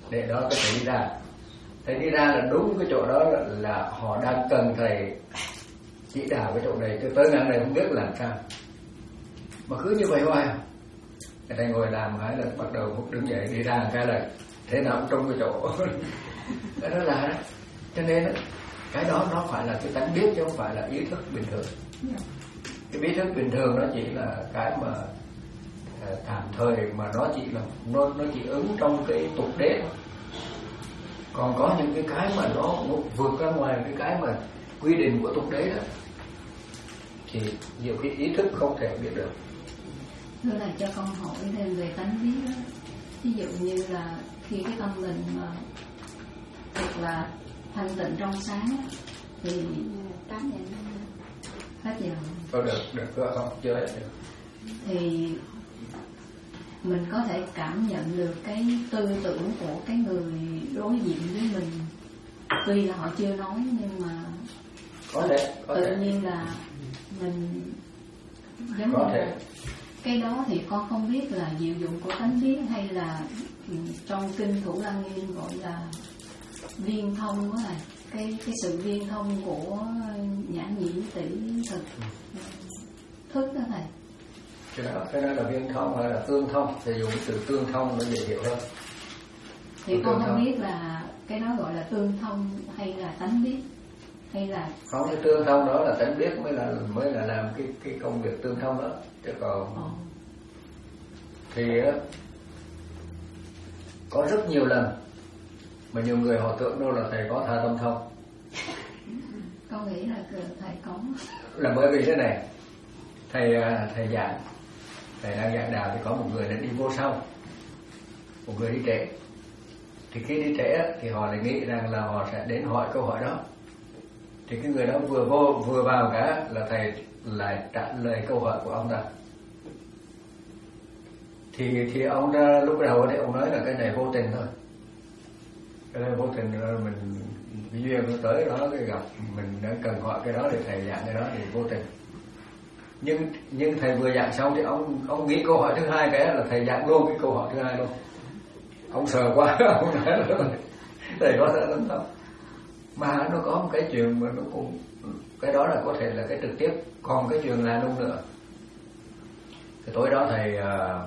Speaker 2: để đó có thể đi ra. Thầy đi ra là đúng cái chỗ đó là, là họ đang cần thầy chỉ đạo cái chỗ này, chứ tới ngang này không biết làm sao. Mà cứ như vậy hoài. Thầy ngồi làm cái là bắt đầu đứng dậy đi ra cái là thế nào cũng trong cái chỗ. Cái đó là, cho nên cái đó nó phải là cái tánh biết chứ không phải là ý thức bình thường. Cái ý thức bình thường nó chỉ là cái mà tạm thời, mà nó chỉ là nó nó chỉ ứng trong cái tục đế thôi. Còn có những cái cái mà nó, nó vượt ra ngoài cái cái mà quy định của tục đế đó thì nhiều cái ý thức không thể biết được.
Speaker 4: Thưa là cho con hỏi thêm về tánh biết đó. Ví dụ như là khi cái tâm mình mà thật là thanh tịnh trong sáng thì tám giờ hết giờ.
Speaker 2: Thôi được, được chưa không? Chưa hết được.
Speaker 4: Thì mình có thể cảm nhận được cái tư tưởng của cái người đối diện với mình, tuy là họ chưa nói nhưng mà
Speaker 2: có thể, có
Speaker 4: tự
Speaker 2: thể.
Speaker 4: nhiên là mình giống
Speaker 2: có
Speaker 4: như
Speaker 2: thể.
Speaker 4: là cái đó thì con không biết là diệu dụng của tánh biết hay là trong kinh Thủ Lăng Nghiêm gọi là viên thông đó, là cái cái sự viên thông của nhãn nhĩ tỷ thực thức đó thầy.
Speaker 2: Cái đó, cái đó là viên thông hay là tương thông, thì dùng cái từ tương thông nó dễ hiểu hơn.
Speaker 4: Thì con không biết là cái đó gọi là tương thông hay là tánh biết hay là
Speaker 2: không, cái tương thông đó là tánh biết mới là mới là làm cái cái công việc tương thông đó, chứ còn
Speaker 4: Ồ.
Speaker 2: thì có rất nhiều lần mà nhiều người họ tưởng đâu là thầy có tha tâm thông.
Speaker 4: Con nghĩ là thầy có.
Speaker 2: Là bởi vì thế này, thầy thầy giảng, thầy đang giảng đạo thì có một người đã đi vô sau, một người đi trễ. Thì khi đi trễ thì họ lại nghĩ rằng là họ sẽ đến hỏi câu hỏi đó. Thì cái người đó vừa vô vừa vào cả là thầy lại trả lời câu hỏi của ông ta. Thì thì ông ta lúc đầu thì ông nói là cái này vô tình thôi. Cái này vô tình mình cái duyên nó tới đó, cái gặp mình đã cần hỏi cái đó thì thầy giảng cái đó thì vô tình. Nhưng nhưng thầy vừa giảng xong thì ông ông nghĩ câu hỏi thứ hai cái là thầy giảng luôn cái câu hỏi thứ hai luôn. Ông sợ quá, ông nói là thầy có thể lắm không? Mà nó có một cái chuyện mà nó cũng, cái đó là có thể là cái trực tiếp, còn cái chuyện là nung nữa. Thì tối đó thầy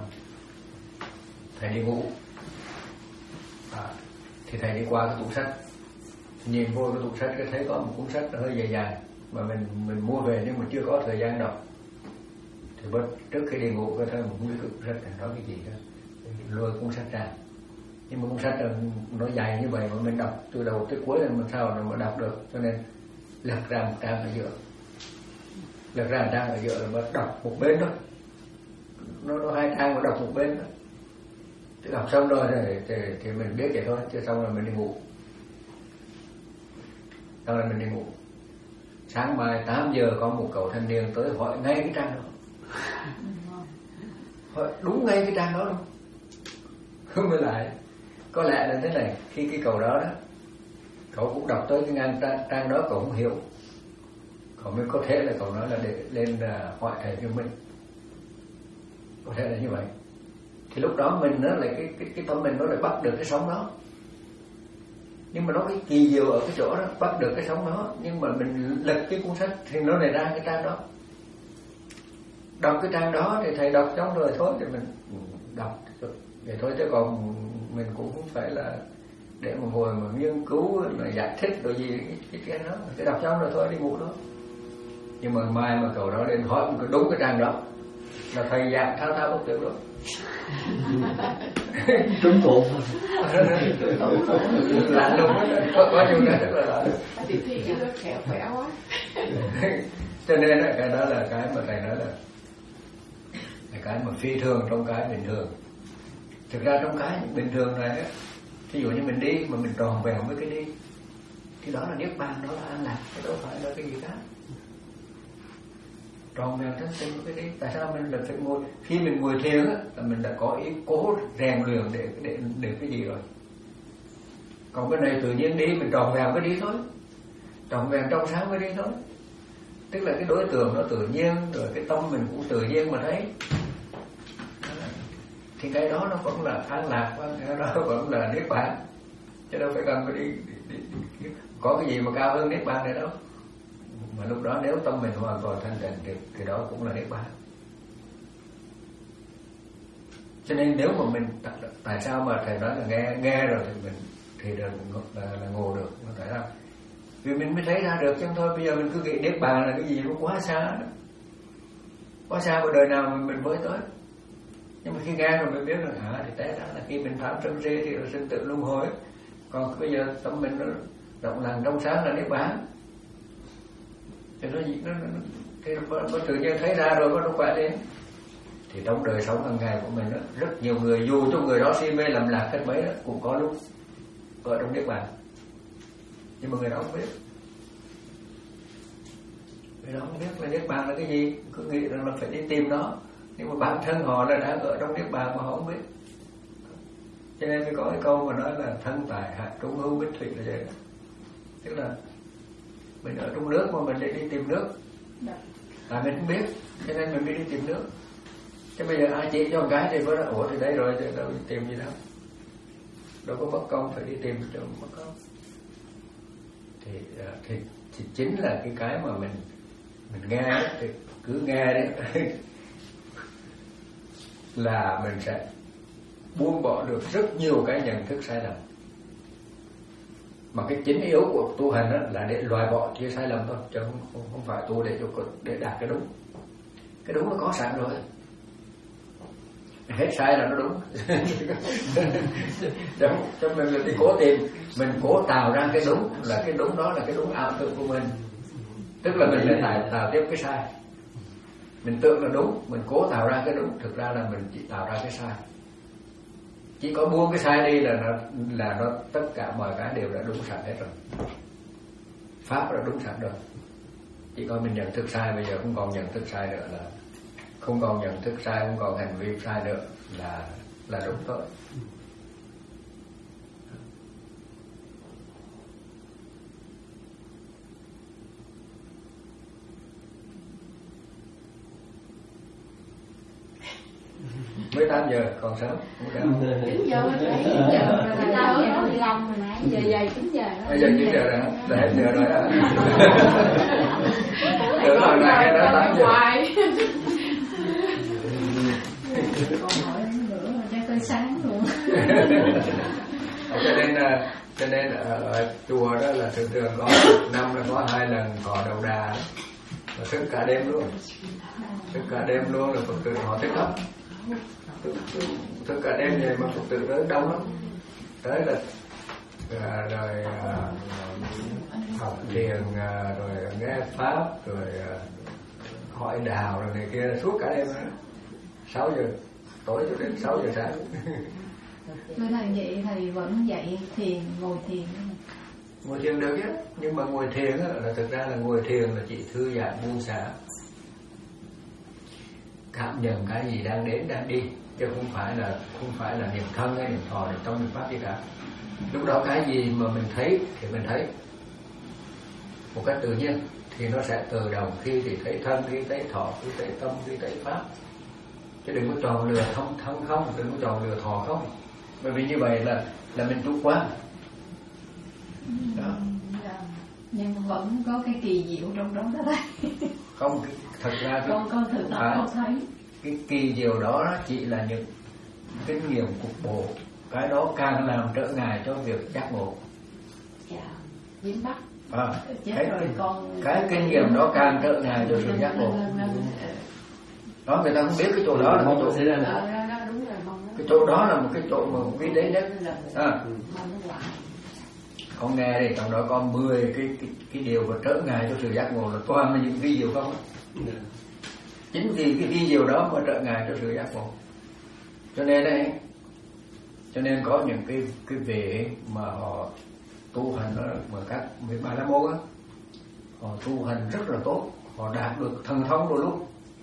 Speaker 2: thầy đi ngủ, à, thì thầy đi qua cái tủ sách, nhìn vô cái tủ sách cái thấy có một cuốn sách hơi dài dài mà mình mình mua về nhưng mà chưa có thời gian đọc. Thì bất trước khi đi ngủ cái thấy một cái cuốn sách này nói cái gì đó, lôi cuốn sách ra. Nhưng mà cuốn sách nó dài như vậy mà mình đọc từ đầu tới cuối là mình sao mà đọc được, cho nên lật ra một trang ở giữa, lật ra một trang ở giữa là đọc một bên thôi, nó nó hai trang mà đọc một bên thôi. Thì đọc xong rồi thì, thì thì mình biết vậy thôi, chứ xong rồi mình đi ngủ, xong rồi mình đi ngủ. Sáng mai tám giờ có một cậu thanh niên tới hỏi ngay cái trang đó, hỏi đúng ngay cái trang đó luôn. Không mới lại. Có lẽ là thế này, khi cái cậu đó đó, cậu cũng đọc tới cái ngang trang, trang đó cậu không hiểu, cậu mới có thể là cậu nói là để lên uh, hỏi thầy cho mình, có thể là như vậy. Thì lúc đó mình nó lại cái cái cái tâm mình nó lại bắt được cái sóng đó. Nhưng mà nó cái kỳ diệu ở cái chỗ đó, bắt được cái sóng đó, nhưng mà mình lật cái cuốn sách thì nó lại ra cái trang đó. Đọc cái trang đó thì thầy đọc xong rồi thôi thì mình đọc vậy thôi, chứ còn mình cũng không phải là để mà ngồi mà nghiên cứu mà giải thích rồi gì cái cái đó, cái đọc xong rồi thôi đi ngủ đó. Nhưng mà mai mà cậu đó lên hỏi một đúng cái trang đó là thầy giảng thao thao bất tuyệt luôn.
Speaker 7: Trúng tụng
Speaker 2: lạ luôn đó, có có nhiều cái rất là lạ.
Speaker 1: Thì thi chứ khéo khỏe quá.
Speaker 2: Cho nên là cái đó là cái mà thầy nói là là cái mà phi thường trong cái bình thường. Thực ra trong cái bình thường này á, ví dụ như mình đi mà mình tròn vẹn với cái đi thì đó là niết bàn, đó là an lạc, chứ đâu phải là cái gì khác. Tròn vẹn thân sinh với cái đi. Tại sao mình lại phải ngồi, khi mình ngồi thiền á là mình đã có ý cố rèn luyện để để để cái gì rồi. Còn cái này tự nhiên đi mình tròn vẹn với đi thôi, tròn vẹn trong sáng với đi thôi. Tức là cái đối tượng nó tự nhiên, rồi cái tâm mình cũng tự nhiên mà thấy. Thì cái đó nó vẫn là an lạc, cái đó vẫn là niết bàn. chứ đâu phải cần phải đi, đi, đi, đi có cái gì mà cao hơn niết bàn này đâu. Mà lúc đó nếu tâm mình hoàn toàn thanh tịnh thì, thì đó cũng là niết bàn. Cho nên nếu mà mình, tại sao mà thầy nói là nghe nghe rồi thì mình thì là, là, là ngộ được, tại sao? Vì mình mới thấy ra được, chứ thôi bây giờ mình cứ nghĩ niết bàn là cái gì nó quá xa, quá xa vào đời nào mình, mình mới tới. Nhưng mà khi nghe rồi mới biết là à thì té ra là khi mình phạm sân si thì là sinh tử luân hồi, còn bây giờ tâm mình nó rộng lặng trong sáng là niết bàn. Thì nó gì nó, nó thì nó, nó tự nhiên thấy ra rồi, nó khỏe lên. Thì trong đời sống hàng ngày của mình đó, rất nhiều người dù cho người đó si mê lầm lạc cách mấy đó, cũng có lúc ở trong niết bàn, nhưng mà người đó không biết. Người đó không biết là niết bàn là cái gì, cứ nghĩ rằng là phải đi tìm nó, nhưng mà bản thân họ là đang ở trong niết bàn mà họ không biết. Cho nên mới có cái câu mà nói là thân tài hạt trung hữu bích thủy là vậy đó. Tức là mình ở trong nước mà mình lại đi tìm nước, tại mình không biết, cho nên mình mới đi tìm nước. Chứ bây giờ ai chỉ cho một cái thì mới nói ủa thì đây rồi, thì đâu đi tìm gì đâu, đâu có mất công phải đi tìm cho mất công. Thì, thì thì chính là cái cái mà mình mình nghe thì cứ nghe đấy là mình sẽ buông bỏ được rất nhiều cái nhận thức sai lầm. Mà cái chính yếu của tu hành đó là để loại bỏ cái sai lầm thôi, chứ không, không, không phải tu để cho để đạt cái đúng. Cái đúng nó có sẵn rồi, hết sai là nó đúng. Đúng, cho mình là đi cố tìm, mình cố tạo ra cái đúng, là cái đúng đó là cái đúng ảo tưởng của mình. Tức là mình lại tạo, tạo tiếp cái sai. Mình tưởng là đúng, mình cố tạo ra cái đúng, thực ra là mình chỉ tạo ra cái sai. Chỉ có buông cái sai đi là nó là nó tất cả mọi cái đều đã đúng sẵn hết rồi. Pháp đã đúng sẵn rồi. Chỉ có mình nhận thức sai, bây giờ không còn nhận thức sai nữa, là không còn nhận thức sai, không còn hành vi sai nữa, là là đúng thôi. Mới tám giờ còn sớm, không sao.
Speaker 5: chín giờ phải chín giờ rồi là tám giờ mười lăm rồi nãy giờ dày chín giờ.
Speaker 2: Bây giờ chín giờ rồi, là hết giờ rồi đó. Tưởng là ngày đó tám giờ.
Speaker 4: Con hỏi nữa mà cho tới sáng luôn.
Speaker 2: Cho nên cho nên ở chùa đó là thường thường có năm là có hai lần họ đầu đà, thức cả đêm luôn, thức cả đêm luôn, là Phật tử họ thức lắm. Thức, thức, thức cả đêm vậy mà Phật tử tới đông lắm. Tới là à, rồi à, học thiền, à, rồi nghe pháp, rồi à, hỏi đạo rồi này kia suốt cả đêm đó. Sáu giờ tối cho đến sáu giờ sáng.
Speaker 4: Thưa thầy, vậy thầy vẫn dạy thiền, ngồi thiền.
Speaker 2: Ngồi thiền được chứ, nhưng mà ngồi thiền á, là thực ra là ngồi thiền là chỉ thư giãn buông xả, cảm nhận cái gì đang đến đang đi, chứ không phải là không phải là niệm thân hay niệm thọ niệm tông niệm pháp gì cả. Lúc đó cái gì mà mình thấy thì mình thấy một cách tự nhiên, thì nó sẽ tự động, khi thì thấy thân, khi thấy thọ, khi thấy tâm, khi thấy pháp. Chứ đừng có tròn lừa thân thân không, đừng có tròn lừa thọ không, bởi vì như vậy là là mình chủ quan. Đó.
Speaker 4: Nhưng vẫn có cái kỳ diệu trong đó đó thầy.
Speaker 2: Không, thật ra cái,
Speaker 4: con con thực tập à, con thấy
Speaker 2: cái kỳ diệu đó chỉ là những kinh nghiệm cục bộ, cái đó càng làm trở ngại cho việc giác ngộ.
Speaker 5: Dạ, dính bắt.
Speaker 2: À, cái, con... cái kinh nghiệm đó càng trở ngại cho sự giác ngộ. Đó, người ta không biết cái chỗ đó là cái chỗ cái chỗ đó là một cái chỗ mà quý đấy nhất. À, con nghe đây, trong đó có mười cái cái cái điều mà trở ngại cho sự giác ngộ là toàn là những vi diệu không. Chính vì cái vi diệu đó mà trở ngại cho sự giác ngộ. Cho nên đây, cho nên có những cái cái vị mà họ tu hành đó, mà các vị Bà La Môn á, họ tu hành rất là tốt, họ đạt được thần thông đôi lúc.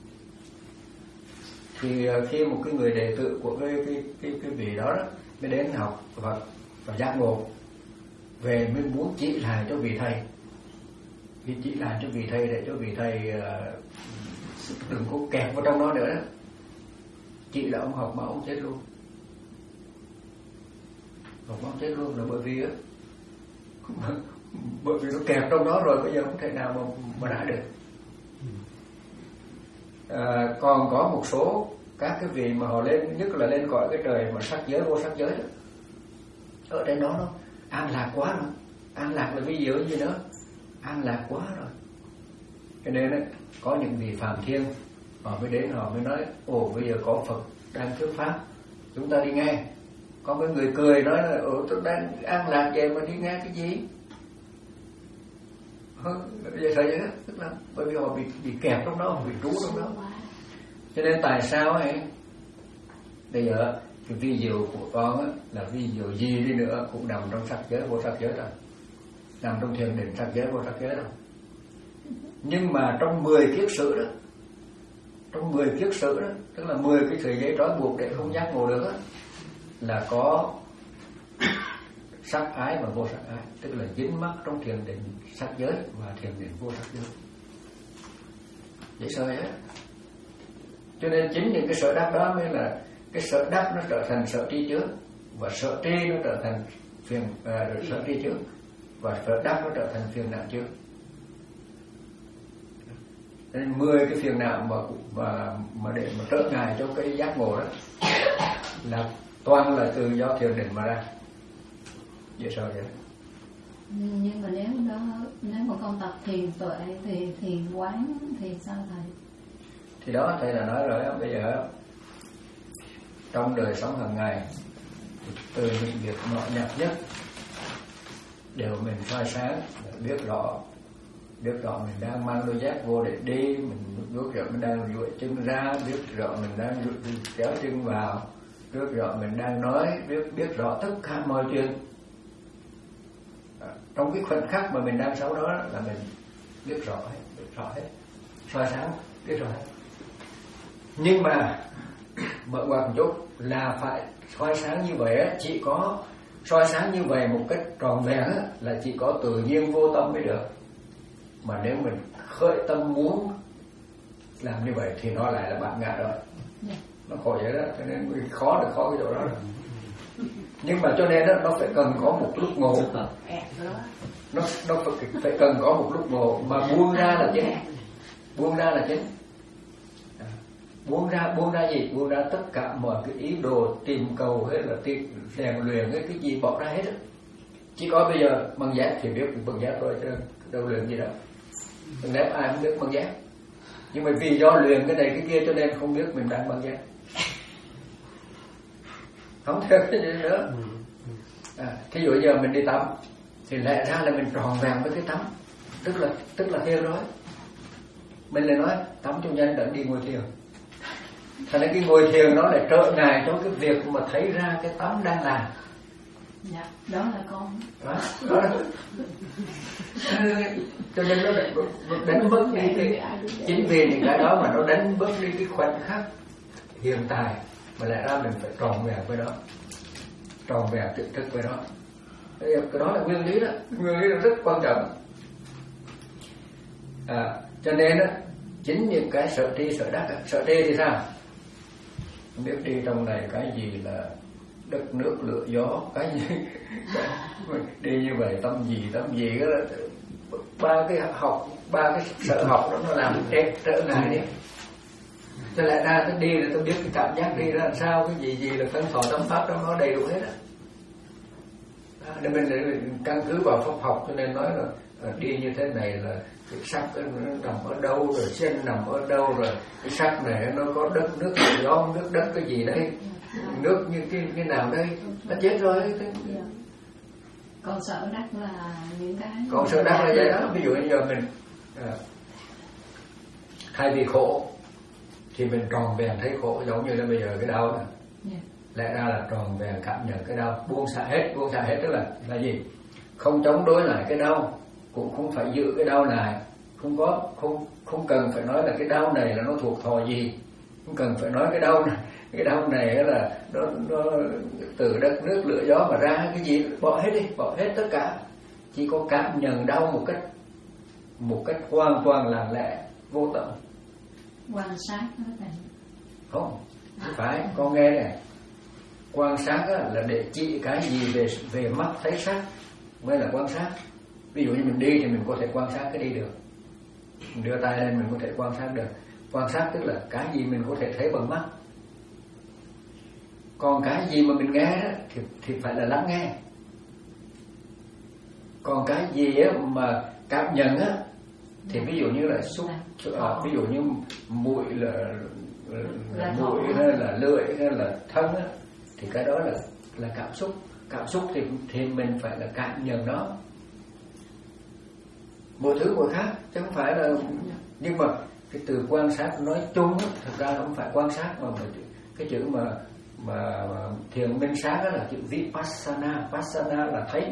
Speaker 2: Thì khi một cái người đệ tử của cái cái cái cái vị đó, đó mới đến học Phật và giác ngộ, về mới muốn chỉ lại cho vị thầy, thì chỉ lại cho vị thầy để cho vị thầy uh, đừng có kẹt vào trong đó nữa đó. Chỉ là ông học mà ông chết luôn. Lột máu chết luôn là bởi vì á, bởi vì nó kẹt trong đó rồi, bây giờ không thể nào mà, mà đã được. À, còn có một số các cái vị mà họ lên, nhất là lên cõi cái trời mà sắc giới vô sắc giới đó, ở trên đó nó an lạc quá rồi. An lạc là ví dụ gì nữa, an lạc quá rồi. Cho nên ấy, có những vị phạm thiên họ mới đến, họ mới nói ồ bây giờ có Phật đang thuyết pháp, chúng ta đi nghe. Có mấy người cười nói là ồ tôi đang an lạc vậy mà đi nghe cái gì. Vậy sao vậy đó, tức là bởi vì họ bị, bị kẹp trong đó, họ bị trú trong đó. Cho nên tại sao ấy bây giờ cái vi diệu của con á, là vi diệu gì đi nữa cũng nằm trong sắc giới vô sắc giới rồi, nằm trong thiền định sắc giới vô sắc giới rồi. Nhưng mà trong mười kiết sử đó, trong mười kiết sử đó, tức là mười cái sợi dây trói buộc để không giác ngộ được đó, là có sắc ái và vô sắc ái, tức là dính mắc trong thiền định sắc giới và thiền định vô sắc giới. Dễ sợ hết. Cho nên chính những cái sở đắc đó mới là cái sở đắc nó trở thành sở tri chướng, và sở tri nó trở thành phiền à, sở tri chướng, và sở đắc nó trở thành phiền não chướng. Nên mười cái phiền não mà mà mà để mà trở ngại cho cái giác ngộ đó là toàn là từ do thiền định mà ra. Dễ sợ vậy.
Speaker 4: Nhưng mà nếu đó nếu mà con tập thiền tuệ thì thiền quán thì sao thầy?
Speaker 2: Thì đó thầy là nói rồi đó, bây giờ trong đời sống hàng ngày từ những việc nhỏ nhặt nhất đều mình soi sáng, biết rõ biết rõ mình đang mang đôi dép vô để đi, mình biết rõ mình đang duỗi chân ra, biết rõ mình đang kéo chân vào, biết rõ mình đang nói, biết biết rõ tất cả mọi chuyện. Trong cái khoảnh khắc mà mình đang sống đó là mình biết rõ hết, biết rõ hết, soi sáng, biết rõ hết. Nhưng mà mở ngoặt một chút là phải soi sáng như vậy, chỉ có soi sáng như vậy một cách tròn vẹn là chỉ có tự nhiên vô tâm mới được. Mà nếu mình khởi tâm muốn làm như vậy thì nó lại là bản ngã rồi. Nó khổ vậy đó, cho nên khó được khó cái chỗ đó rồi. Nhưng mà cho nên đó, nó phải cần có một lúc ngộ. Nó, nó phải, phải cần có một lúc ngộ mà buông ra là chính. Buông ra là chính. Buông ra, buông ra gì? Buông ra tất cả mọi cái ý đồ tìm cầu hay là tìm rèn luyện cái, cái gì bỏ ra hết đó. Chỉ có bây giờ bằng giác thì biết bằng giác thôi chứ đâu luyện gì đâu. Đừng nép ai không biết bằng giác. Nhưng mà vì do luyện cái này cái kia cho nên không biết mình đang bằng giác. Không theo cái gì nữa. À, thí dụ giờ mình đi tắm thì lẽ ra là mình tròn vẹn với cái tắm, tức là tức là theo đó. Mình lại nói tắm cho nhanh đỡ đi ngồi thiền. Thành ra cái ngồi thiền nó lại trợ ngại cho cái việc mà thấy ra cái tắm đang làm.
Speaker 4: Dạ, đó là con.
Speaker 2: Đó, đó là... cho nên nó lại đánh mất đi cái, chính vì những cái đó mà nó đánh mất đi cái khoảnh khắc hiện tại, mà lẽ ra mình phải tròn vẹn với đó, tròn vẹn tự thức với đó. Cái đó là nguyên lý đó, nguyên lý là rất quan trọng. À, cho nên đó, chính những cái sợ tri sợ đắc, sợ tri thì sao? Không biết đi trong này cái gì là đất nước lửa gió, cái gì đi như vậy tâm gì tâm gì đó là ba cái học, ba cái sợ học đó nó làm chết trở ngại đi. Cho lại ra tôi đi là tôi biết cái cảm giác đi ra làm sao, cái gì gì là phân thọ tâm pháp đó nó đầy đủ hết á. Nên mình lại căn cứ vào pháp học cho nên nói là đi như thế này là cái sắc nó nằm ở đâu, rồi sen nằm ở đâu, rồi cái sắc này nó có đất nước gió nước đất cái gì đấy, nước như cái cái nào đây, nó chết rồi.
Speaker 4: Còn sợ đắc là những cái
Speaker 2: còn sợ đắc là vậy đó. Ví dụ như giờ mình à, thay vì khổ thì mình tròn vẹn thấy khổ, giống như là bây giờ cái đau này. Yeah. Lẽ ra là tròn vẹn cảm nhận cái đau, buông xả hết, buông xả hết tức là là gì? Không chống đối lại cái đau, cũng không phải giữ cái đau này, không có không không cần phải nói là cái đau này là nó thuộc thọ gì, không cần phải nói cái đau này cái đau này là nó, nó từ đất nước lửa gió mà ra cái gì, bỏ hết đi, bỏ hết tất cả, chỉ có cảm nhận đau một cách một cách hoàn toàn lặng lẽ vô tận.
Speaker 4: Quan sát đó thầy.
Speaker 2: Không, không phải, con nghe này. quan sát á, là để chỉ cái gì về về mắt thấy sắc mới là quan sát. Ví dụ như mình đi thì mình có thể quan sát cái đi được, mình đưa tay lên mình có thể quan sát được. Quan sát tức là cái gì mình có thể thấy bằng mắt. Còn cái gì mà mình nghe đó thì, thì phải là lắng nghe. Còn cái gì á, mà cảm nhận á, thì ví dụ như là xúc, à, ví dụ như mũi là, là, là mũi hay là lưỡi hay là thân á, thì cái đó là là cảm xúc. Cảm xúc thì thì mình phải là cảm nhận nó. Mỗi thứ mỗi khác chứ không phải là. Nhưng mà cái từ quan sát nói chung á, thực ra nó không phải quan sát mà cái chữ mà mà, mà thiền minh sát đó là chữ vipassana. Passana là thấy,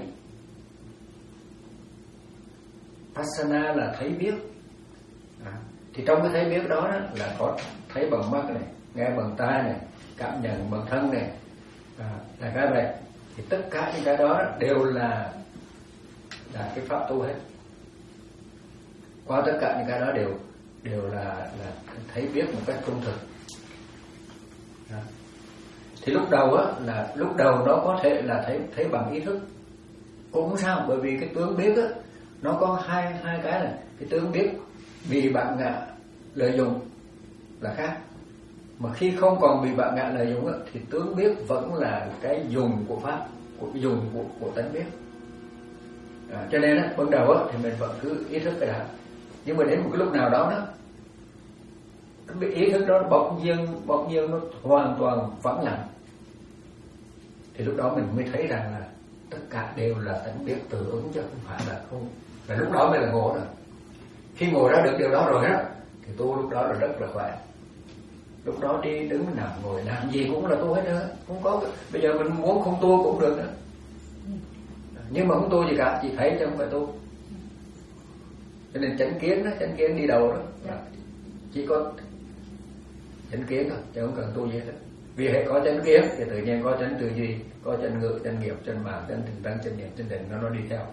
Speaker 2: Passana là thấy biết. À, thì trong cái thấy biết đó, đó là có thấy bằng mắt này, nghe bằng tai này, cảm nhận bằng thân này, à, là cái vậy. Thì tất cả những cái đó đều là là cái pháp tu hết. Qua tất cả những cái đó đều đều là là thấy biết một cách trung thực. À. Thì lúc đầu á là lúc đầu nó có thể là thấy thấy bằng ý thức, cũng không sao, bởi vì cái tướng biết á nó có hai hai cái là cái tướng biết bị bạn ngã lợi dụng là khác, mà khi không còn bị bạn ngã lợi dụng á, thì tướng biết vẫn là cái dùng của pháp, của dùng của của tánh biết. À, cho nên á ban đầu á thì mình vẫn cứ ý thức cái đó, nhưng mà đến một cái lúc nào đó đó cái ý thức đó bỗng nhiên bỗng nhiên nó hoàn toàn vắng lặng, thì lúc đó mình mới thấy rằng là tất cả đều là tánh biết tự ứng chứ không phải là không. Và lúc đó mới là ngộ rồi. Khi ngộ ra được điều đó rồi đó thì tu lúc đó là rất là khỏe. Lúc đó đi đứng nằm ngồi làm gì cũng là tu hết nữa, không có. Bây giờ mình muốn không tu cũng được nữa, nhưng mà không tu gì cả, chỉ thấy chứ không phải tu. Cho nên chánh kiến đó, chánh kiến đi đầu đó, chỉ có chánh kiến thôi, chứ không cần tu gì hết. Vì hệ có chánh kiến thì tự nhiên có chánh tư duy, có chánh ngữ, chánh nghiệp, chánh mạng, chánh thiền tánh, chánh niệm, chánh định, nó nó đi theo.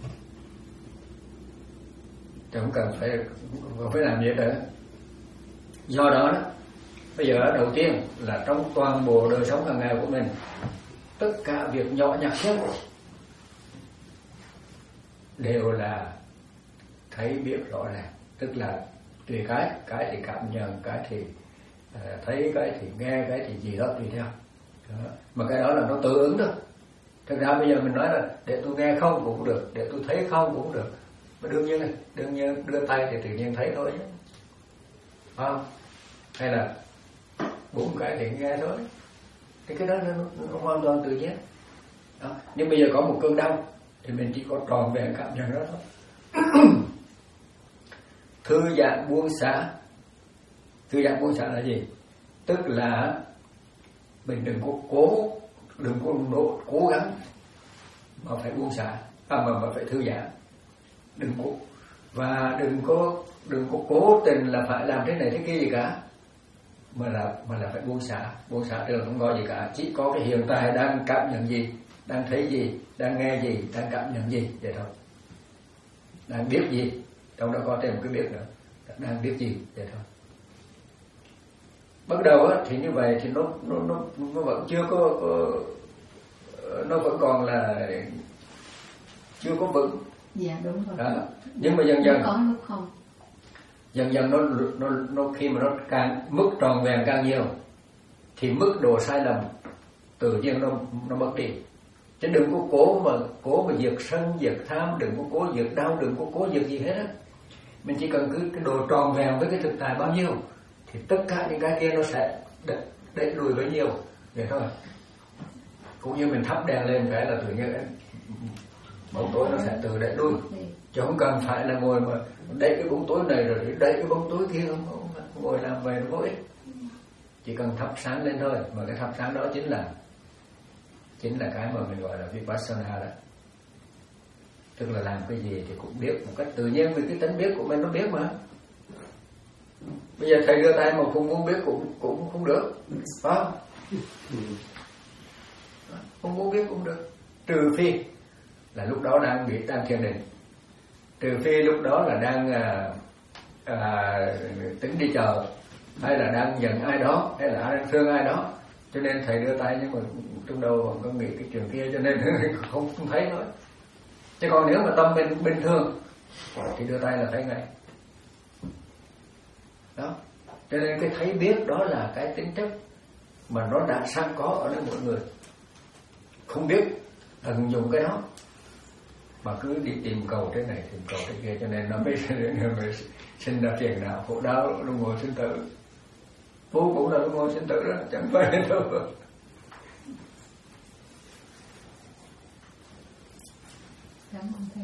Speaker 2: Chứ không cần phải không phải làm gì hết nữa. Do đó đó, bây giờ đầu tiên là trong toàn bộ đời sống hàng ngày của mình, tất cả việc nhỏ nhặt nhất đều là thấy biết rõ ràng, tức là tùy cái, cái thì cảm nhận, cái thì uh, thấy, cái thì nghe, cái thì gì đó tùy theo. Đó. Mà cái đó là nó tự ứng thôi. Thực ra bây giờ mình nói là để tôi nghe không cũng được, để tôi thấy không cũng được. Mà đương nhiên này, đương nhiên đưa tay thì tự nhiên thấy thôi chứ. Không? Hay là bụng cái thì nghe thôi. Thì cái đó nó, nó hoàn toàn tự nhiên. Đó. Nhưng bây giờ có một cơn đau thì mình chỉ có tròn vẹn cảm nhận đó thôi. Thư giãn buông xả. Thư giãn buông xả là gì? Tức là mình đừng có cố, đừng có nỗ, cố gắng mà phải buông xả, à, mà mà phải thư giãn. Đừng cố, và đừng có đừng có cố tình là phải làm thế này thế kia gì cả, mà là mà là phải buông xả. Buông xả tức là không có gì cả, chỉ có cái hiện tại đang cảm nhận gì, đang thấy gì, đang nghe gì, đang cảm nhận gì vậy thôi. Đang biết gì, trong đó có thêm một cái biết nữa, đang biết gì vậy thôi. Bắt đầu á, thì như vậy thì nó nó nó nó vẫn chưa có, có nó vẫn còn là chưa có vững.
Speaker 4: Dạ đúng rồi.
Speaker 2: Đó. Nhưng mà dần dần
Speaker 4: có lúc không.
Speaker 2: Dần dần nó nó nó khi mà nó càng mức tròn vẹn càng nhiều thì mức độ sai lầm tự nhiên nó nó mất đi. Chứ đừng có cố mà cố mà diệt sân, diệt tham, đừng có cố diệt đau, đừng có cố diệt gì hết á. Mình chỉ cần cứ cái độ tròn vẹn với cái thực tại bao nhiêu thì tất cả những cái kia nó sẽ đẩy lùi bấy nhiêu vậy thôi. Cũng như mình thắp đèn lên cái là tự nhiên bóng tối nó sẽ tự đẩy lui, chứ không cần phải là ngồi mà đẩy cái bóng tối này rồi đẩy cái bóng tối kia, không, không, không ngồi làm về nó vô ích. Chỉ cần thắp sáng lên thôi, mà cái thắp sáng đó chính là chính là cái mà mình gọi là vipassana đó. Tức là làm cái gì thì cũng biết một cách tự nhiên, vì cái tính biết của mình nó biết mà. Bây giờ thầy đưa tay mà không muốn biết cũng cũng không được, phải không? Không muốn biết cũng được, trừ phi là lúc đó đang bị đang thiền định, trừ phi lúc đó là đang à, à, tính đi chờ, hay là đang giận ai đó, hay là đang thương ai đó, Cho nên thầy đưa tay nhưng mà trong đầu vẫn có nghĩ cái chuyện kia, cho nên không, không thấy nữa. Chứ còn nếu mà tâm mình bình thường thì đưa tay là thấy ngay. Đó. Cho nên cái thấy biết đó là cái tính chất mà nó đã sẵn có ở đây mỗi người. Không biết tận dụng cái đó mà cứ đi tìm cầu thế này tìm cầu thế kia, cho nên nó mới, mới sinh ra phiền não khổ đau luân hồi sinh tử. Vô cũng là luân hồi sinh tử đó, chẳng phải đâu.
Speaker 4: Cảm ơn thầy.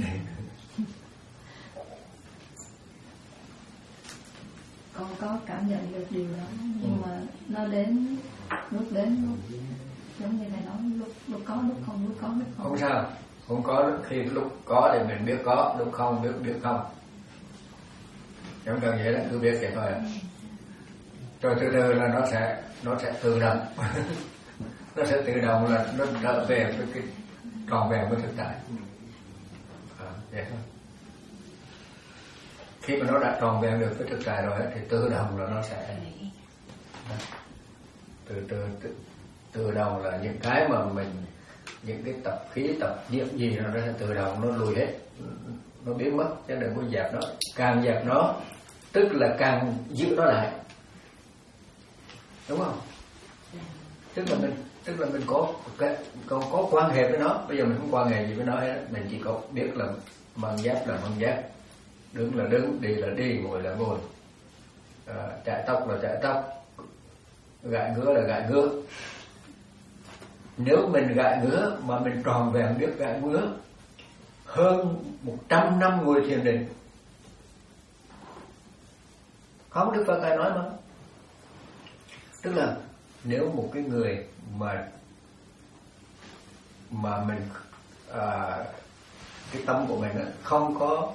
Speaker 4: Con có cảm nhận được điều đó, nhưng mà nó đến lúc đến lúc giống như thầy nói, lúc lúc có lúc không, lúc có lúc không.
Speaker 2: Không sao, không có, khi lúc có thì mình biết có, lúc không biết biết không. Chẳng cần vậy đó, cứ biết vậy thôi. Rồi từ từ là nó sẽ nó sẽ tự động. Nó sẽ tự động là nó trở về với cái tròn vẹn với thực tại. À, vậy thôi. Khi mà nó đã tròn vẹn được với thực tại rồi thì tự động là nó sẽ từ từ tự, tự động là những cái mà mình những cái tập khí tập niệm gì nó sẽ tự động nó lùi hết, nó biến mất, chứ đừng có dẹp nó. Càng dẹp nó tức là càng giữ nó lại, đúng không? Tức là mình tức là mình có cái có, có quan hệ với nó. Bây giờ mình không quan hệ gì với nó hết, mình chỉ có biết là mang dép là mang dép, đứng là đứng, đi là đi, ngồi là ngồi, à, chải tóc là chải tóc, gãi ngứa là gãi ngứa. Nếu mình gãi ngứa mà mình tròn vẹn biết gãi ngứa hơn một trăm năm ngồi thiền định, không, Đức Phật Ngài nói mà, tức là nếu một cái người mà mà mình à, cái tâm của mình không có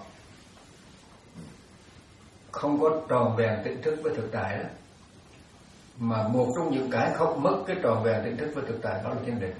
Speaker 2: không có tròn vẹn tỉnh thức với thực tại đó, mà một trong những cái không mất cái tròn vẹn tỉnh thức với thực tại đó là thiền định.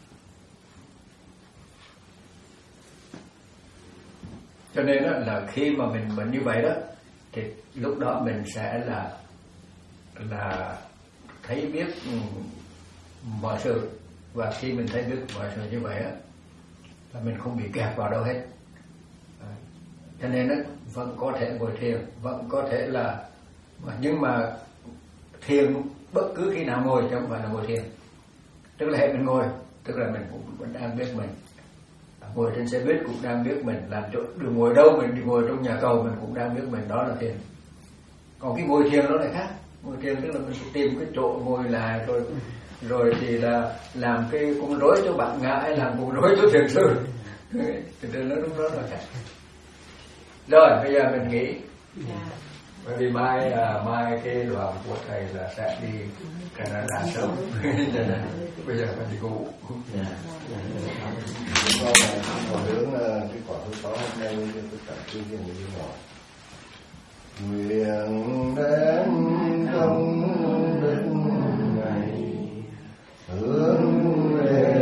Speaker 2: Cho nên đó là khi mà mình mình như vậy đó thì lúc đó mình sẽ là là thấy biết mọi sự, và khi mình thấy biết mọi sự như vậy đó là mình không bị kẹt vào đâu hết. Cho nên đó, vẫn có thể ngồi thiền, vẫn có thể là, nhưng mà thiền bất cứ khi nào ngồi chứ không phải là ngồi thiền. Tức là hệ mình ngồi, tức là mình cũng vẫn đang biết mình. Ngồi trên xe buýt cũng đang biết mình, làm chỗ đường ngồi đâu, mình đi ngồi trong nhà cầu mình cũng đang biết mình, đó là thiền. Còn cái ngồi thiền nó lại khác. Ngồi thiền tức là mình tìm cái chỗ ngồi lại rồi rồi thì là làm cái con rối cho bạn ngã hay làm con rối cho thiền sư. Thì nó đúng đó là khác. Rồi bây giờ mình nghĩ, bởi vì mai à, mai cái đoàn của thầy là sẽ đi Canada sớm. Bây giờ mình đi ngủ.
Speaker 6: Con là hướng cái quả thứ sáu hôm nay cho tất cả chư thiên như họ. Nguyện đến công đức này hướng về